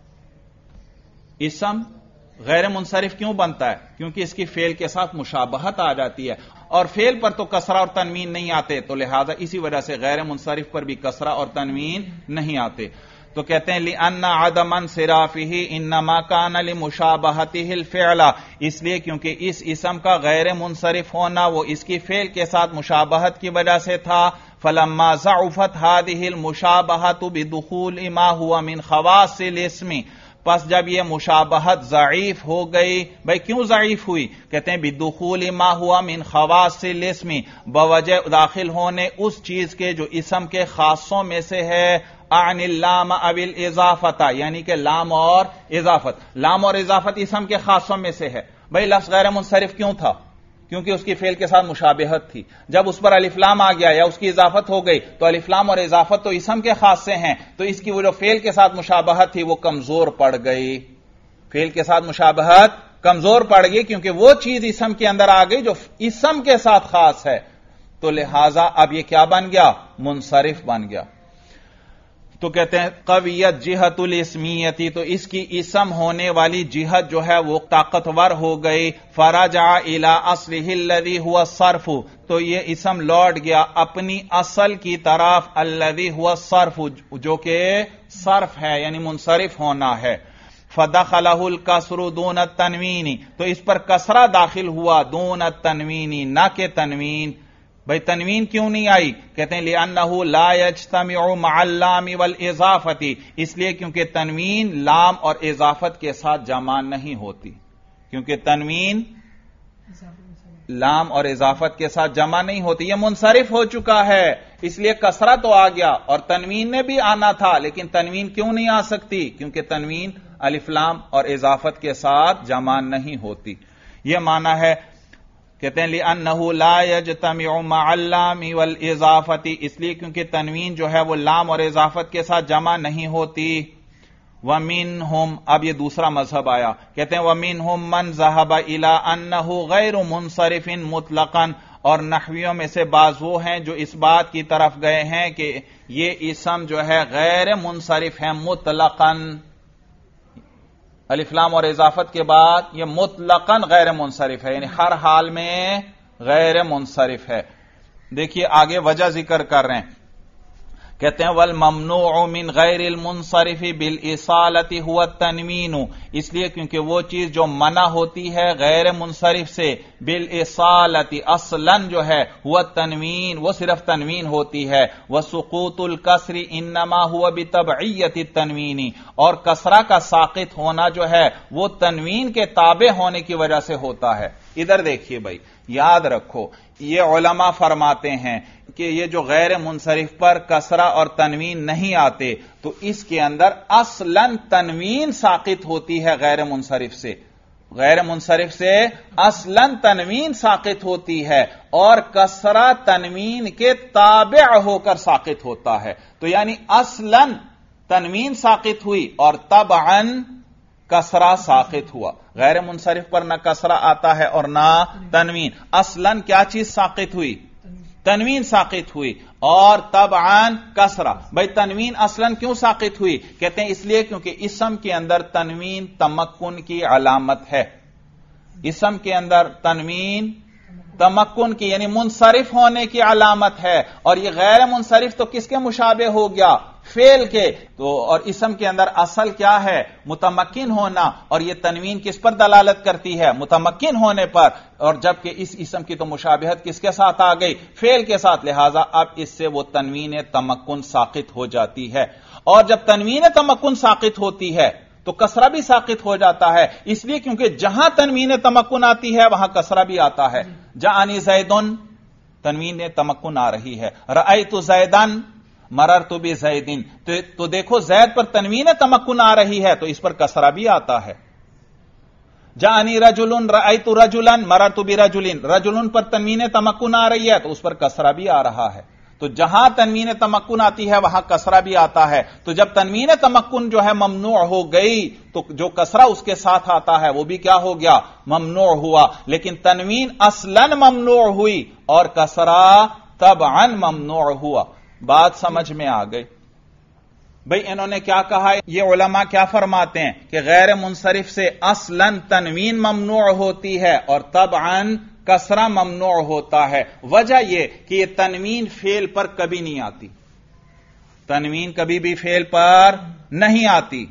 اسم غیر منصرف کیوں بنتا ہے؟ کیونکہ اس کی فعل کے ساتھ مشابہت آ جاتی ہے، اور فعل پر تو کسرہ اور تنوین نہیں آتے، تو لہذا اسی وجہ سے غیر منصرف پر بھی کسرہ اور تنوین نہیں آتے۔ تو کہتے ہیں لِأَنَّ عَدَمَ انصرافِهِ إِنَّمَا كَانَ لِمُشَابَهَتِهِ الْفِعْلَ، اس لیے کیونکہ اس اسم کا غیر منصرف ہونا وہ اس کی فعل کے ساتھ مشابہت کی وجہ سے تھا۔ فَلَمَّا ضَعُفَتْ هَذِهِ الْمُشَابَهَةُ بِدُخُولِ مَا هُوَ مِنْ خَوَاصِ الْاسْمِ، پس جب یہ مشابہت ضعیف ہو گئی، بھئی کیوں ضعیف ہوئی؟ کہتے ہیں بدخول ما ہوا من خواص الاسم، بوجہ داخل ہونے اس چیز کے جو اسم کے خاصوں میں سے ہے، عن اللام او الاضافت، یعنی کہ لام اور اضافت، لام اور اضافت اسم کے خاصوں میں سے ہے۔ بھئی لفظ غیر منصرف کیوں تھا؟ کیونکہ اس کی فعل کے ساتھ مشابہت تھی۔ جب اس پر الف لام آ گیا یا اس کی اضافت ہو گئی تو الف لام اور اضافت تو اسم کے خاص سے ہیں، تو اس کی وہ جو فعل کے ساتھ مشابہت تھی وہ کمزور پڑ گئی، فعل کے ساتھ مشابہت کمزور پڑ گئی، کیونکہ وہ چیز اسم کے اندر آ گئی جو اسم کے ساتھ خاص ہے، تو لہذا اب یہ کیا بن گیا؟ منصرف بن گیا۔ تو کہتے ہیں قویت جہت الاسمیتی، تو اس کی اسم ہونے والی جہت جو ہے وہ طاقتور ہو گئی۔ فرجع الی اصلہ الذی هو الصرف، تو یہ اسم لوٹ گیا اپنی اصل کی طرف، الذی هو الصرف، جو کہ صرف ہے یعنی منصرف ہونا ہے۔ فدخلہ الکسر دون التنوین، تو اس پر کسرہ داخل ہوا دون التنوین، نہ کہ تنوین۔ بھئی تنوین کیوں نہیں آئی؟ کہتے ہیں لِأَنَّهُ لَا يَجْتَمِعُ مَعَ اللَّامِ وَالْإِضَافَةِ، اس لیے کیونکہ تنوین لام اور اضافت کے ساتھ جمع نہیں ہوتی، کیونکہ تنوین لام اور اضافت کے ساتھ جمع نہیں ہوتی، یہ منصرف ہو چکا ہے، اس لیے کسرہ تو آ گیا اور تنوین نے بھی آنا تھا، لیکن تنوین کیوں نہیں آ سکتی؟ کیونکہ تنوین الف لام اور اضافت کے ساتھ جمع نہیں ہوتی۔ یہ معنی ہے کہتے ہیں لِأَنَّهُ لَا يَجْتَمِعُ مَعَ اللَّامِ وَالْإِضَافَةِ، اس لیے کیونکہ تنوین جو ہے وہ لام اور اضافت کے ساتھ جمع نہیں ہوتی. وَمِنْهُمْ، اب یہ دوسرا مذہب آیا، کہتے ہیں وَمِنْهُمْ مَنْ ذَهَبَ إِلَىٰ أَنَّهُ غَيْرُ مُنصَرِفٍ مُطْلَقًا، اور نحویوں میں سے بعض وہ ہیں جو اس بات کی طرف گئے ہیں کہ یہ اسم جو ہے غیر منصرف ہے مطلقاً. الف لام اور اضافت کے بعد یہ مطلقاً غیر منصرف ہے، یعنی ہر حال میں غیر منصرف ہے. دیکھیے آگے وجہ ذکر کر رہے ہیں، کہتے ہیں والممنوع من غیر المنصرف بالاصالۃ هو التنوین، اس لیے کیونکہ وہ چیز جو منع ہوتی ہے غیر منصرف سے بالاصالۃ اصلا جو ہے هو التنوین، وہ صرف تنوین ہوتی ہے. وسقوط الکسر انما هو بتبعیۃ التنوین، اور کسرہ کا ساقط ہونا جو ہے وہ تنوین کے تابع ہونے کی وجہ سے ہوتا ہے. ادھر دیکھیے بھائی، یاد رکھو یہ علماء فرماتے ہیں کہ یہ جو غیر منصرف پر کسرہ اور تنوین نہیں آتے تو اس کے اندر اصلاً تنوین ساقط ہوتی ہے غیر منصرف سے، غیر منصرف سے اصلاً تنوین ساقط ہوتی ہے اور کسرہ تنوین کے تابع ہو کر ساقط ہوتا ہے. تو یعنی اصلاً تنوین ساقط ہوئی اور تبعاً کسرہ ساقط ہوا. غیر منصرف پر نہ کسرہ آتا ہے اور نہ تنوین، اصلاً کیا چیز ساقط ہوئی؟ تنوین ساقط ہوئی اور تبعاً کسرہ. بھائی تنوین اصلاً کیوں ساقط ہوئی؟ کہتے ہیں اس لیے کیونکہ اسم کے اندر تنوین تمکن کی علامت ہے. اسم کے اندر تنوین تمکن کی یعنی منصرف ہونے کی علامت ہے، اور یہ غیر منصرف تو کس کے مشابہ ہو گیا؟ فعل کے. تو اور اسم کے اندر اصل کیا ہے؟ متمکن ہونا، اور یہ تنوین کس پر دلالت کرتی ہے؟ متمکن ہونے پر. اور جبکہ اس اسم کی تو مشابہت کس کے ساتھ آ گئی؟ فعل کے ساتھ، لہذا اب اس سے وہ تنوین تمکن ساقط ہو جاتی ہے. اور جب تنوین تمکن ساقط ہوتی ہے تو کسرہ بھی ساقط ہو جاتا ہے، اس لیے کیونکہ جہاں تنوین تمکن آتی ہے وہاں کسرہ بھی آتا ہے. جاءنی زیدن، تنوین تمکن آ رہی ہے. رأیت زیدن، مررت بزیدن، تو دیکھو زید پر تنوین تمکن آ رہی ہے تو اس پر کسرہ بھی آتا ہے. جاءنی رجل، رأیت رجلا، مررت برجل، رجل پر تنوین تمکن آ رہی ہے تو اس پر کسرہ بھی آ رہا ہے. تو جہاں تنوین تمکن آتی ہے وہاں کسرہ بھی آتا ہے. تو جب تنوین تمکن جو ہے ممنوع ہو گئی تو جو کسرہ اس کے ساتھ آتا ہے وہ بھی کیا ہو گیا؟ ممنوع ہوا. لیکن تنوین اصلاً ممنوع ہوئی اور کسرہ تبعاً ممنوع ہوا. بات سمجھ میں آ گئی؟ بھئی انہوں نے کیا کہا؟ یہ علماء کیا فرماتے ہیں کہ غیر منصرف سے اصلاً تنوین ممنوع ہوتی ہے اور تبعاً کسرہ ممنوع ہوتا ہے. وجہ یہ کہ یہ تنوین فعل پر کبھی نہیں آتی، تنوین کبھی بھی فعل پر نہیں آتی،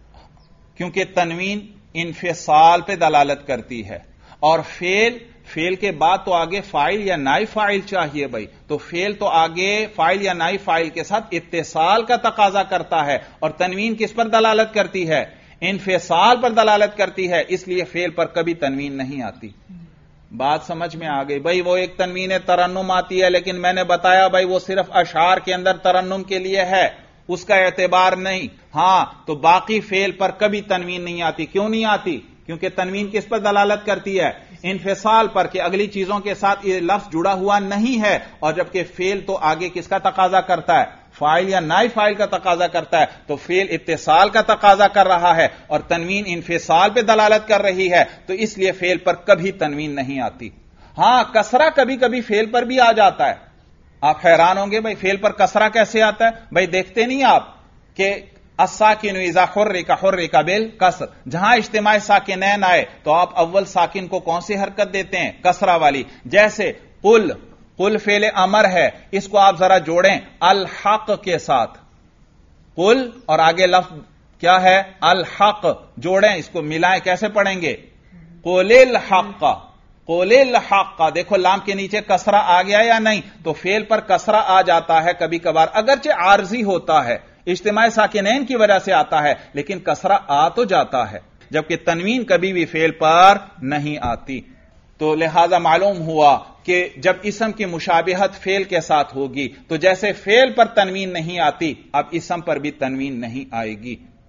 کیونکہ تنوین انفصال پہ دلالت کرتی ہے، اور فعل کے بعد تو آگے فاعل یا نائب فاعل چاہیے بھائی. تو فعل تو آگے فاعل یا نائب فاعل کے ساتھ اتصال کا تقاضا کرتا ہے، اور تنوین کس پر دلالت کرتی ہے؟ انفصال پر دلالت کرتی ہے، اس لیے فعل پر کبھی تنوین نہیں آتی. بات سمجھ میں آ گئی؟ بھائی وہ ایک تنوین ترنم آتی ہے، لیکن میں نے بتایا بھائی وہ صرف اشعار کے اندر ترنم کے لیے ہے، اس کا اعتبار نہیں. ہاں تو باقی فعل پر کبھی تنوین نہیں آتی. کیوں نہیں آتی؟ کیونکہ تنوین کس پر دلالت کرتی ہے؟ انفصال پر، کہ اگلی چیزوں کے ساتھ یہ لفظ جڑا ہوا نہیں ہے. اور جبکہ فعل تو آگے کس کا تقاضا کرتا ہے؟ فاعل یا نائب فاعل کا تقاضا کرتا ہے. تو فعل اتصال کا تقاضا کر رہا ہے اور تنوین انفصال پہ دلالت کر رہی ہے، تو اس لیے فعل پر کبھی تنوین نہیں آتی. ہاں کسرہ کبھی کبھی فعل پر بھی آ جاتا ہے. آپ حیران ہوں گے بھائی فعل پر کسرہ کیسے آتا ہے؟ بھائی دیکھتے نہیں آپ کہ الساکن اذا حرک حرک بالکسر، جہاں اجتماع ساکنین آئے تو آپ اول ساکن کو کون سی حرکت دیتے ہیں؟ کسرہ والی. جیسے قل فعل امر ہے، اس کو آپ ذرا جوڑیں الحق کے ساتھ. قل اور آگے لفظ کیا ہے؟ الحق. جوڑیں اس کو، ملائیں، کیسے پڑھیں گے؟ قل الحق، قل الحق. دیکھو لام کے نیچے کسرہ آ گیا یا نہیں؟ تو فعل پر کسرہ آ جاتا ہے کبھی کبھار، اگرچہ عارضی ہوتا ہے، اجتماع ساکنین کی وجہ سے آتا ہے، لیکن کسرہ آ تو جاتا ہے. جبکہ تنوین کبھی بھی فعل پر نہیں آتی. تو لہذا معلوم ہوا کہ جب اسم کی مشابہت فعل کے ساتھ ہوگی تو جیسے فعل پر تنوین نہیں آتی، اب اسم پر بھی تنوین نہیں آئے گی.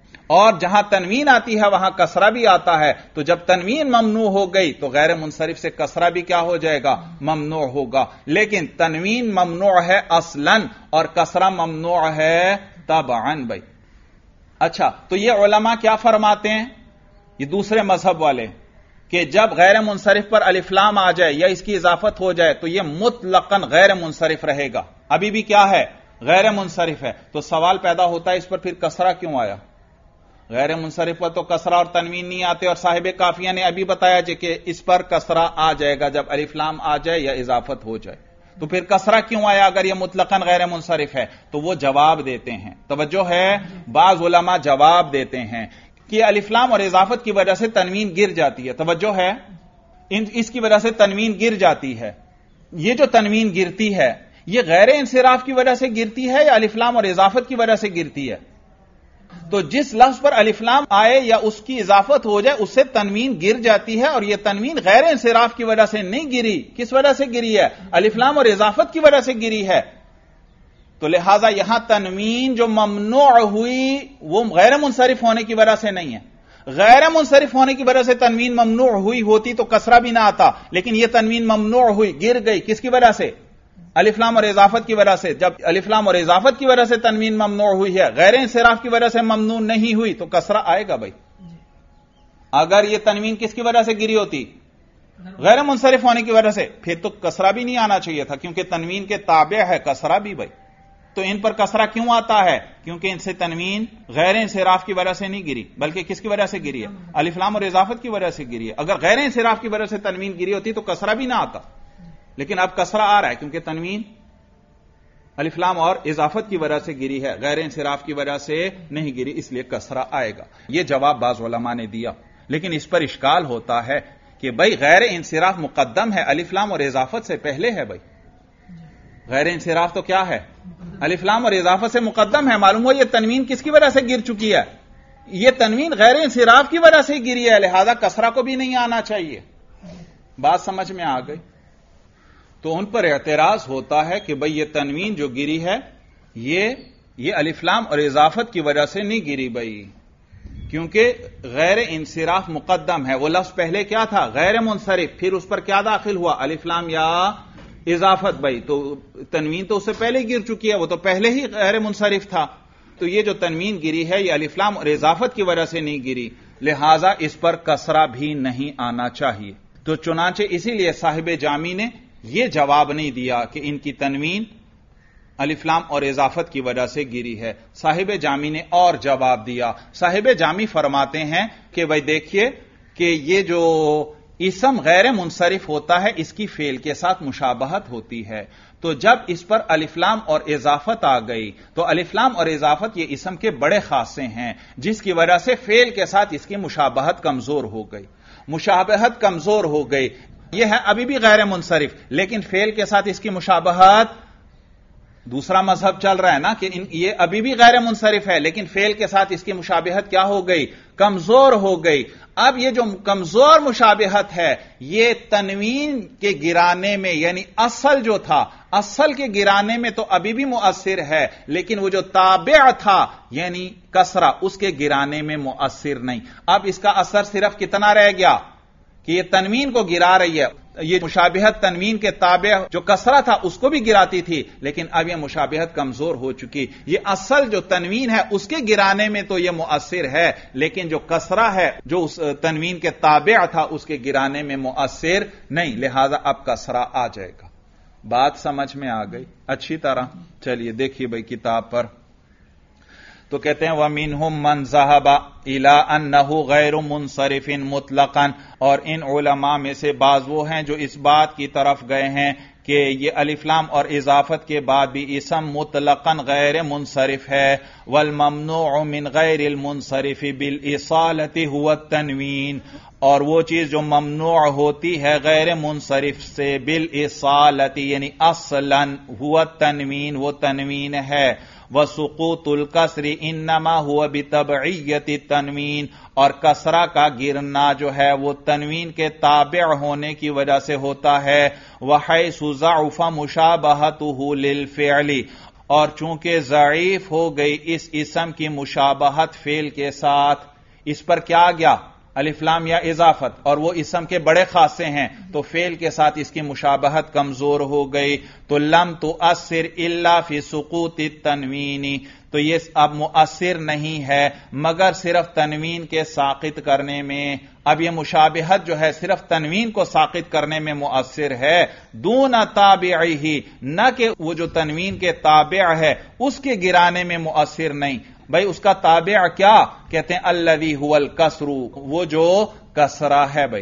اور جہاں تنوین آتی ہے وہاں کسرہ بھی آتا ہے، تو جب تنوین ممنوع ہو گئی تو غیر منصرف سے کسرہ بھی کیا ہو جائے گا؟ ممنوع ہوگا. لیکن تنوین ممنوع ہے اصلاً اور کسرہ ممنوع ہے تبعاً. بھائی اچھا، تو یہ علماء کیا فرماتے ہیں، یہ دوسرے مذہب والے، کہ جب غیر منصرف پر الف لام آ جائے یا اس کی اضافت ہو جائے تو یہ مطلقاً غیر منصرف رہے گا، ابھی بھی کیا ہے؟ غیر منصرف ہے. تو سوال پیدا ہوتا ہے اس پر پھر کسرہ کیوں آیا؟ غیر منصرف پر تو کسرہ اور تنوین نہیں آتے، اور صاحب کافیہ نے ابھی بتایا کہ اس پر کسرہ آ جائے گا جب الف لام آ جائے یا اضافت ہو جائے. تو پھر کسرہ کیوں آیا اگر یہ مطلقاً غیر منصرف ہے؟ تو وہ جواب دیتے ہیں، توجہ ہے، بعض علماء جواب دیتے ہیں کہ الف لام اور اضافت کی وجہ سے تنوین گر جاتی ہے. توجہ ہے، اس کی وجہ سے تنوین گر جاتی ہے. یہ جو تنوین گرتی ہے یہ غیر انصراف کی وجہ سے گرتی ہے یا الف لام اور اضافت کی وجہ سے گرتی ہے؟ تو جس لفظ پر الف لام آئے یا اس کی اضافت ہو جائے اس سے تنوین گر جاتی ہے، اور یہ تنوین غیر انصراف کی وجہ سے نہیں گری. کس وجہ سے گری ہے؟ الف لام اور اضافت کی وجہ سے گری ہے. تو لہذا یہاں تنوین جو ممنوع ہوئی وہ غیر منصرف ہونے کی وجہ سے نہیں ہے. غیر منصرف ہونے کی وجہ سے تنوین ممنوع ہوئی ہوتی تو کسرہ بھی نہ آتا، لیکن یہ تنوین ممنوع ہوئی، گر گئی. کس کی وجہ سے؟ الف لام اور اضافت کی وجہ سے. جب الف لام اور اضافت کی وجہ سے تنوین ممنوع ہوئی ہے، غیر انصراف کی وجہ سے ممنوع نہیں ہوئی، تو کسرہ آئے گا. بھائی اگر یہ تنوین کس کی وجہ سے گری ہوتی؟ غیر منصرف ہونے کی وجہ سے، پھر تو کسرہ بھی نہیں آنا چاہیے تھا، کیونکہ تنوین کے تابع ہے کسرہ بھی. بھائی تو ان پر کسرہ کیوں آتا ہے؟ کیونکہ ان سے تنوین غیر انصراف کی وجہ سے نہیں گری، بلکہ کس کی وجہ سے گری ہے؟ الف لام اور اضافت کی وجہ سے گری ہے. اگر غیر انصراف کی وجہ سے تنوین گری ہوتی تو کسرہ بھی نہ آتا، لیکن اب کسرہ آ رہا ہے کیونکہ تنوین الف لام اور اضافت کی وجہ سے گری ہے، غیر انصراف کی وجہ سے نہیں گری، اس لیے کسرہ آئے گا. یہ جواب بعض علماء نے دیا، لیکن اس پر اشکال ہوتا ہے کہ بھائی غیر انصراف مقدم ہے، الف لام اور اضافت سے پہلے ہے. بھائی غیر انصراف تو کیا ہے؟ الف لام اور اضافت سے مقدم ہے. معلوم ہو یہ تنوین کس کی وجہ سے گر چکی ہے؟ یہ تنوین غیر انصراف کی وجہ سے گری ہے، لہذا کسرہ کو بھی نہیں آنا چاہیے. بات سمجھ میں آ گئی؟ تو ان پر اعتراض ہوتا ہے کہ بھئی یہ تنوین جو گری ہے یہ الف لام اور اضافت کی وجہ سے نہیں گری. بھئی کیونکہ غیر انصراف مقدم ہے. وہ لفظ پہلے کیا تھا؟ غیر منصرف، پھر اس پر کیا داخل ہوا؟ الف لام یا اضافت. بھئی تو تنوین تو اس سے پہلے گر چکی ہے، وہ تو پہلے ہی غیر منصرف تھا. تو یہ جو تنوین گری ہے یہ الف لام اور اضافت کی وجہ سے نہیں گری، لہذا اس پر کسرہ بھی نہیں آنا چاہیے. تو چنانچہ اسی لیے صاحب جامی نے یہ جواب نہیں دیا کہ ان کی تنوین الف لام اور اضافت کی وجہ سے گری ہے. صاحب جامی نے اور جواب دیا. صاحب جامی فرماتے ہیں کہ بھئی دیکھیے کہ یہ جو اسم غیر منصرف ہوتا ہے اس کی فعل کے ساتھ مشابہت ہوتی ہے. تو جب اس پر الف لام اور اضافت آ گئی تو الف لام اور اضافت یہ اسم کے بڑے خاصے ہیں، جس کی وجہ سے فعل کے ساتھ اس کی مشابہت کمزور ہو گئی. مشابہت کمزور ہو گئی، یہ ہے ابھی بھی غیر منصرف، لیکن فعل کے ساتھ اس کی مشابہت، دوسرا مذہب چل رہا ہے نا کہ یہ ابھی بھی غیر منصرف ہے لیکن فعل کے ساتھ اس کی مشابہت کیا ہو گئی؟ کمزور ہو گئی. اب یہ جو کمزور مشابہت ہے یہ تنوین کے گرانے میں، یعنی اصل جو تھا، اصل کے گرانے میں تو ابھی بھی مؤثر ہے، لیکن وہ جو تابع تھا یعنی کسرہ، اس کے گرانے میں مؤثر نہیں. اب اس کا اثر صرف کتنا رہ گیا کہ یہ تنوین کو گرا رہی ہے. یہ مشابہت تنوین کے تابع جو کسرہ تھا اس کو بھی گراتی تھی، لیکن اب یہ مشابہت کمزور ہو چکی. یہ اصل جو تنوین ہے اس کے گرانے میں تو یہ مؤثر ہے، لیکن جو کسرہ ہے جو اس تنوین کے تابع تھا اس کے گرانے میں مؤثر نہیں، لہذا اب کسرہ آ جائے گا. بات سمجھ میں آ گئی اچھی طرح؟ چلیے دیکھیے بھائی کتاب پر تو کہتے ہیں وَمِنْهُمْ مَنْ ذَهَبَ إِلَىٰ أَنَّهُ غَيْرُ مُنْصَرِفٍ مُطْلَقًا، اور ان علماء میں سے بعض وہ ہیں جو اس بات کی طرف گئے ہیں کہ یہ الف لام اور اضافت کے بعد بھی اسم مطلقاً غیر منصرف ہے. وَالْمَمْنُوعُ مِنْ غَيْرِ الْمُنْصَرِفِ بِالْإِصَالَةِ هُوَ التَّنْوِينُ، اور وہ چیز جو ممنوع ہوتی ہے غیر منصرف سے بالإصالة یعنی اصلاً هو التنوین، وہ تنوین ہے. وسقوط الکسر انما هو بتبعیت التنوین، اور کسرہ کا گرنا جو ہے وہ تنوین کے تابع ہونے کی وجہ سے ہوتا ہے. وحیث ضعف مشابہتہ للفعل، اور چونکہ ضعیف ہو گئی اس اسم کی مشابہت فعل کے ساتھ، اس پر کیا آ گیا؟ الف لام یا اضافت، اور وہ اسم کے بڑے خاصے ہیں، تو فعل کے ساتھ اس کی مشابہت کمزور ہو گئی، تو لم تؤثر الا فی سقوط التنوین، تو یہ اب مؤثر نہیں ہے مگر صرف تنوین کے ساقط کرنے میں۔ اب یہ مشابہت جو ہے صرف تنوین کو ساقط کرنے میں مؤثر ہے، دون تابعہ، نہ کہ وہ جو تنوین کے تابع ہے اس کے گرانے میں مؤثر نہیں۔ بھائی اس کا تابع کیا کہتے ہیں؟ الذی هو الکسر، وہ جو کسرہ ہے۔ بھائی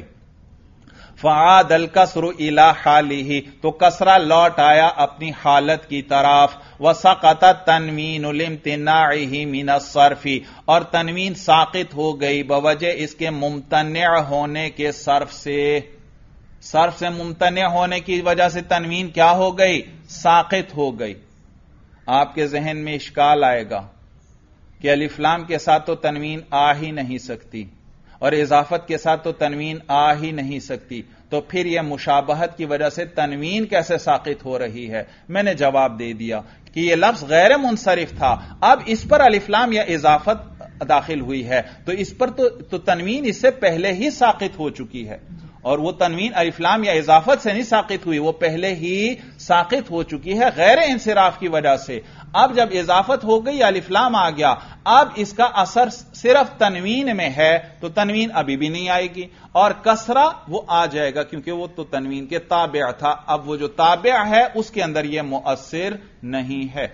فعاد الکسر الی حالہ، تو کسرہ لوٹ آیا اپنی حالت کی طرف، وسقط التنوین لامتناعہ من الصرف، اور تنوین ساقط ہو گئی بوجہ اس کے ممتنع ہونے کے صرف سے۔ صرف سے ممتنع ہونے کی وجہ سے تنوین کیا ہو گئی؟ ساقط ہو گئی۔ آپ کے ذہن میں اشکال آئے گا کہ الف لام کے ساتھ تو تنوین آ ہی نہیں سکتی اور اضافت کے ساتھ تو تنوین آ ہی نہیں سکتی، تو پھر یہ مشابہت کی وجہ سے تنوین کیسے ساقط ہو رہی ہے؟ میں نے جواب دے دیا کہ یہ لفظ غیر منصرف تھا، اب اس پر الف لام یا اضافت داخل ہوئی ہے تو اس پر تو تنوین اس سے پہلے ہی ساقط ہو چکی ہے، اور وہ تنوین الف لام یا اضافت سے نہیں ساقط ہوئی، وہ پہلے ہی ساقط ہو چکی ہے غیر انصراف کی وجہ سے۔ اب جب اضافت ہو گئی الف لام آ گیا، اب اس کا اثر صرف تنوین میں ہے تو تنوین ابھی بھی نہیں آئے گی، اور کسرہ وہ آ جائے گا کیونکہ وہ تو تنوین کے تابع تھا، اب وہ جو تابع ہے اس کے اندر یہ مؤثر نہیں ہے۔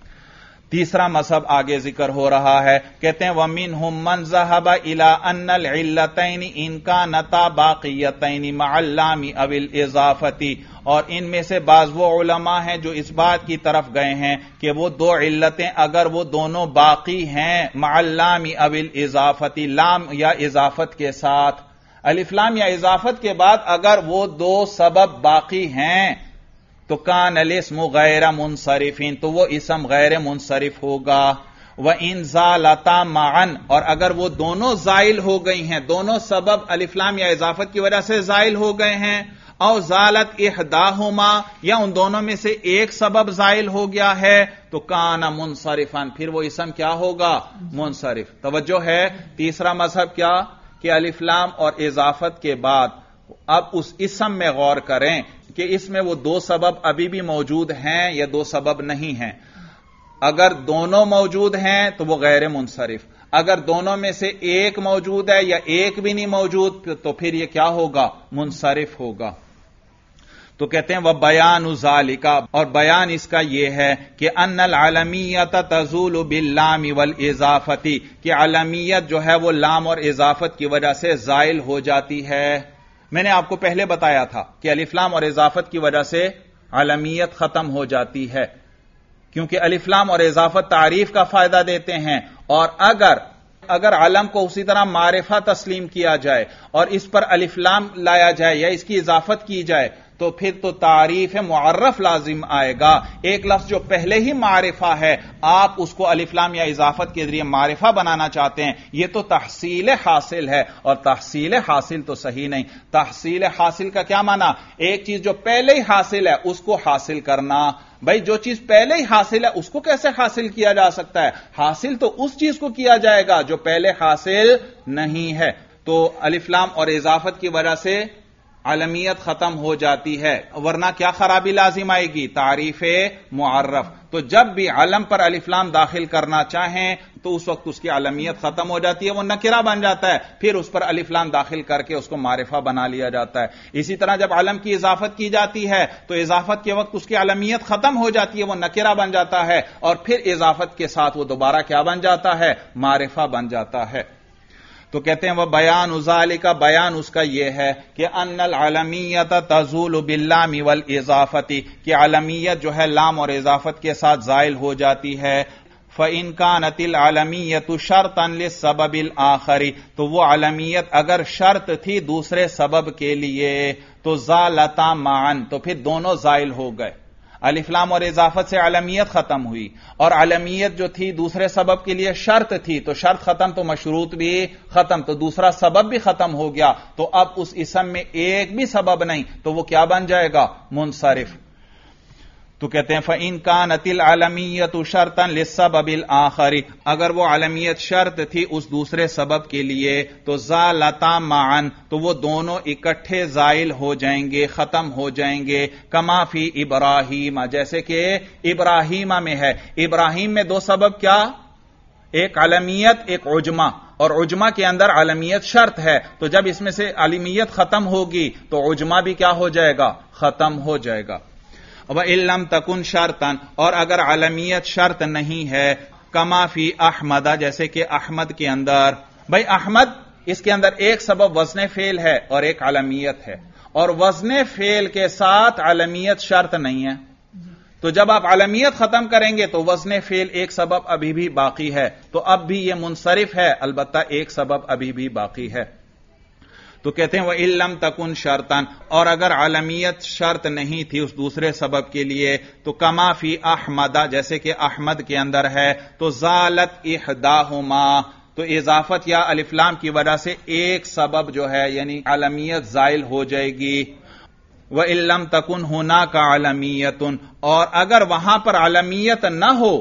تیسرا مذہب آگے ذکر ہو رہا ہے، کہتے ہیں وَمِنْهُمْ مَنْ ذَهَبَ إِلَىٰ أَنَّ الْعِلَّتَيْنِ إِنْ كَانَتَا بَاقِيَّتَيْنِ مَعَ اللَّامِ أَوِ الْإِضَافَةِ، اور ان میں سے بعض وہ علماء ہیں جو اس بات کی طرف گئے ہیں کہ وہ دو علتیں اگر وہ دونوں باقی ہیں مع اللام او الاضافتی، لام یا اضافت کے ساتھ، الف لام یا اضافت کے بعد اگر وہ دو سبب باقی ہیں تو کان الاسم غیر منصرفین، تو وہ اسم غیر منصرف ہوگا۔ وَإِن زَالَتَا مَعًا، اور اگر وہ دونوں زائل ہو گئی ہیں، دونوں سبب الف لام یا اضافت کی وجہ سے زائل ہو گئے ہیں، او زالت احداہما، یا ان دونوں میں سے ایک سبب زائل ہو گیا ہے، تو کان منصرفا، پھر وہ اسم کیا ہوگا؟ منصرف۔ توجہ ہے، تیسرا مذہب کیا کہ الف لام اور اضافت کے بعد اب اس اسم میں غور کریں کہ اس میں وہ دو سبب ابھی بھی موجود ہیں یا دو سبب نہیں ہیں۔ اگر دونوں موجود ہیں تو وہ غیر منصرف، اگر دونوں میں سے ایک موجود ہے یا ایک بھی نہیں موجود تو پھر یہ کیا ہوگا؟ منصرف ہوگا۔ تو کہتے ہیں وہ بیان ذالک، اور بیان اس کا یہ ہے کہ ان العلمیت تزول باللام والاضافت، کہ علمیت جو ہے وہ لام اور اضافت کی وجہ سے زائل ہو جاتی ہے۔ میں نے آپ کو پہلے بتایا تھا کہ الف لام اور اضافت کی وجہ سے علمیت ختم ہو جاتی ہے، کیونکہ الف لام اور اضافت تعریف کا فائدہ دیتے ہیں، اور اگر علم کو اسی طرح معرفہ تسلیم کیا جائے اور اس پر الف لام لایا جائے یا اس کی اضافت کی جائے تو پھر تو تعریف معرف لازم آئے گا۔ ایک لفظ جو پہلے ہی معرفہ ہے، آپ اس کو الف لام یا اضافت کے ذریعے معرفہ بنانا چاہتے ہیں، یہ تو تحصیل حاصل ہے، اور تحصیل حاصل تو صحیح نہیں۔ تحصیل حاصل کا کیا معنی؟ ایک چیز جو پہلے ہی حاصل ہے اس کو حاصل کرنا۔ بھائی جو چیز پہلے ہی حاصل ہے اس کو کیسے حاصل کیا جا سکتا ہے؟ حاصل تو اس چیز کو کیا جائے گا جو پہلے حاصل نہیں ہے۔ تو الف لام اور اضافت کی وجہ سے علمیت ختم ہو جاتی ہے، ورنہ کیا خرابی لازم آئے گی؟ تعریف معرف۔ تو جب بھی علم پر الف لام داخل کرنا چاہیں تو اس وقت اس کی علمیت ختم ہو جاتی ہے، وہ نکرہ بن جاتا ہے، پھر اس پر الف لام داخل کر کے اس کو معرفہ بنا لیا جاتا ہے۔ اسی طرح جب علم کی اضافت کی جاتی ہے تو اضافت کے وقت اس کی علمیت ختم ہو جاتی ہے، وہ نکرہ بن جاتا ہے، اور پھر اضافت کے ساتھ وہ دوبارہ کیا بن جاتا ہے؟ معرفہ بن جاتا ہے۔ تو کہتے ہیں وہ بیان ذالک، بیان اس کا یہ ہے کہ ان العلمیت تزول باللام والاضافت، کہ علمیت جو ہے لام اور اضافت کے ساتھ زائل ہو جاتی ہے۔ فَإِن كَانَتِ الْعَلَمِيَّةُ شَرْطًا لِلسَّبَبِ الْآخَرِ، تو وہ علمیت اگر شرط تھی دوسرے سبب کے لیے تو زالتا معًا، تو پھر دونوں زائل ہو گئے۔ الف لام اور اضافت سے علمیت ختم ہوئی، اور علمیت جو تھی دوسرے سبب کے لیے شرط تھی، تو شرط ختم تو مشروط بھی ختم، تو دوسرا سبب بھی ختم ہو گیا، تو اب اس اسم میں ایک بھی سبب نہیں، تو وہ کیا بن جائے گا؟ منصرف۔ تو کہتے ہیں فَإِن كَانَتِ الْعَلَمِيَّةُ شَرْطًا لِلسَّبَبِ الْآخَرِ، اگر وہ علمیت شرط تھی اس دوسرے سبب کے لیے تو زالتا معاً، تو وہ دونوں اکٹھے زائل ہو جائیں گے، ختم ہو جائیں گے، کما فی ابراہیم، جیسے کہ ابراہیم میں ہے۔ ابراہیم میں دو سبب کیا؟ ایک علمیت، ایک عجمہ، اور عجمہ کے اندر علمیت شرط ہے، تو جب اس میں سے علمیت ختم ہوگی تو عجمہ بھی کیا ہو جائے گا؟ ختم ہو جائے گا۔ وَإِن لَمْ تَكُنْ شَرْطًا، اور اگر علمیت شرط نہیں ہے، کما فی احمد، جیسے کہ احمد کے اندر، بھائی احمد اس کے اندر ایک سبب وزن فعل ہے اور ایک علمیت ہے، اور وزن فعل کے ساتھ علمیت شرط نہیں ہے، تو جب آپ علمیت ختم کریں گے تو وزن فعل ایک سبب ابھی بھی باقی ہے، تو اب بھی یہ منصرف ہے، البتہ ایک سبب ابھی بھی باقی ہے۔ تو کہتے ہیں وَإِن لَمْ تَكُنْ شَرْطًا، اور اگر علمیت شرط نہیں تھی اس دوسرے سبب کے لیے تو کما فی احمد، جیسے کہ احمد کے اندر ہے، تو زالت احداہما، تو اضافت یا الف لام کی وجہ سے ایک سبب جو ہے یعنی علمیت زائل ہو جائے گی۔ وَإِن لَمْ تَكُنْ هُنَاكَ عَلَمِيَّةٌ، اور اگر وہاں پر علمیت نہ ہو،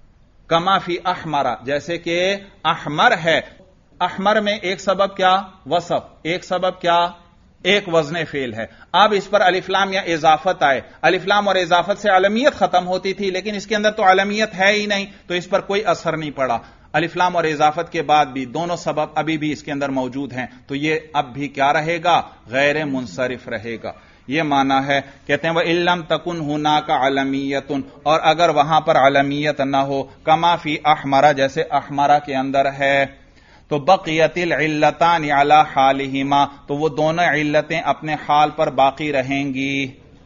کما فی احمر، جیسے کہ احمر ہے، احمر میں ایک سبب کیا؟ وصف، ایک سبب کیا؟ ایک وزن فعل ہے۔ اب اس پر الف لام یا اضافت آئے، الف لام اور اضافت سے علمیت ختم ہوتی تھی، لیکن اس کے اندر تو علمیت ہے ہی نہیں، تو اس پر کوئی اثر نہیں پڑا۔ الف لام اور اضافت کے بعد بھی دونوں سبب ابھی بھی اس کے اندر موجود ہیں، تو یہ اب بھی کیا رہے گا؟ غیر منصرف رہے گا۔ یہ معنی ہے، کہتے ہیں وَإِن لَمْ تَكُنْ هُنَاكَ عَلَمِيَّةٌ، اور اگر وہاں پر علمیت نہ ہو، کما فی احمرہ، جیسے احمرہ کے اندر ہے، تو بقیت العلتان علی حالہما، تو وہ دونوں علتیں اپنے حال پر باقی رہیں گی۔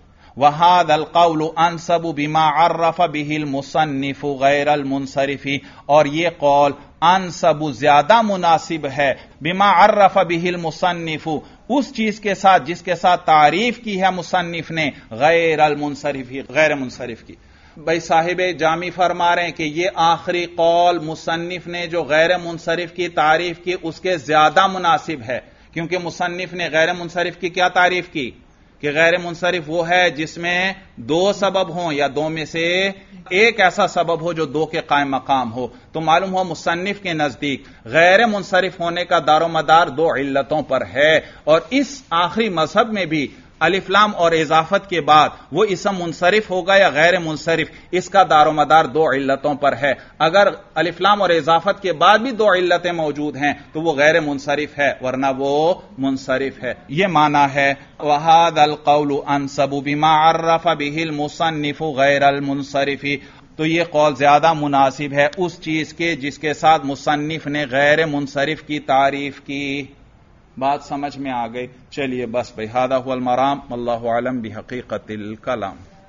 وَهَذَا الْقَوْلُ أَنْسَبُ بِمَا عَرَّفَ بِهِ الْمُصَنِّفُ غَيْرَ الْمُنْصَرِفِ، اور یہ قول انسب زیادہ مناسب ہے، بما عرف به المصنف، اس چیز کے ساتھ جس کے ساتھ تعریف کی ہے مصنف نے، غیر المنصرف، غیر منصرف کی۔ بھائی صاحب جامی فرما رہے ہیں کہ یہ آخری قول مصنف نے جو غیر منصرف کی تعریف کی اس کے زیادہ مناسب ہے، کیونکہ مصنف نے غیر منصرف کی کیا تعریف کی کہ غیر منصرف وہ ہے جس میں دو سبب ہوں یا دو میں سے ایک ایسا سبب ہو جو دو کے قائم مقام ہو، تو معلوم ہو مصنف کے نزدیک غیر منصرف ہونے کا دار و مدار دو علتوں پر ہے، اور اس آخری مذہب میں بھی الف لام اور اضافت کے بعد وہ اسم منصرف ہوگا یا غیر منصرف، اس کا دار و مدار دو علتوں پر ہے۔ اگر الف لام اور اضافت کے بعد بھی دو علتیں موجود ہیں تو وہ غیر منصرف ہے، ورنہ وہ منصرف ہے۔ یہ معنی ہے وَهَذَا الْقَوْلُ أَنْسَبُ بِمَا عَرَّفَ بِهِ الْمُصَنِّفُ غَيْرَ الْمُنْصَرِفِ، تو یہ قول زیادہ مناسب ہے اس چیز کے جس کے ساتھ مصنف نے غیر منصرف کی تعریف کی۔ بات سمجھ میں آ گئی؟ چلیے بس بھائی، ھذا ھو المرام، واللہ اعلم بحقیقت الکلام۔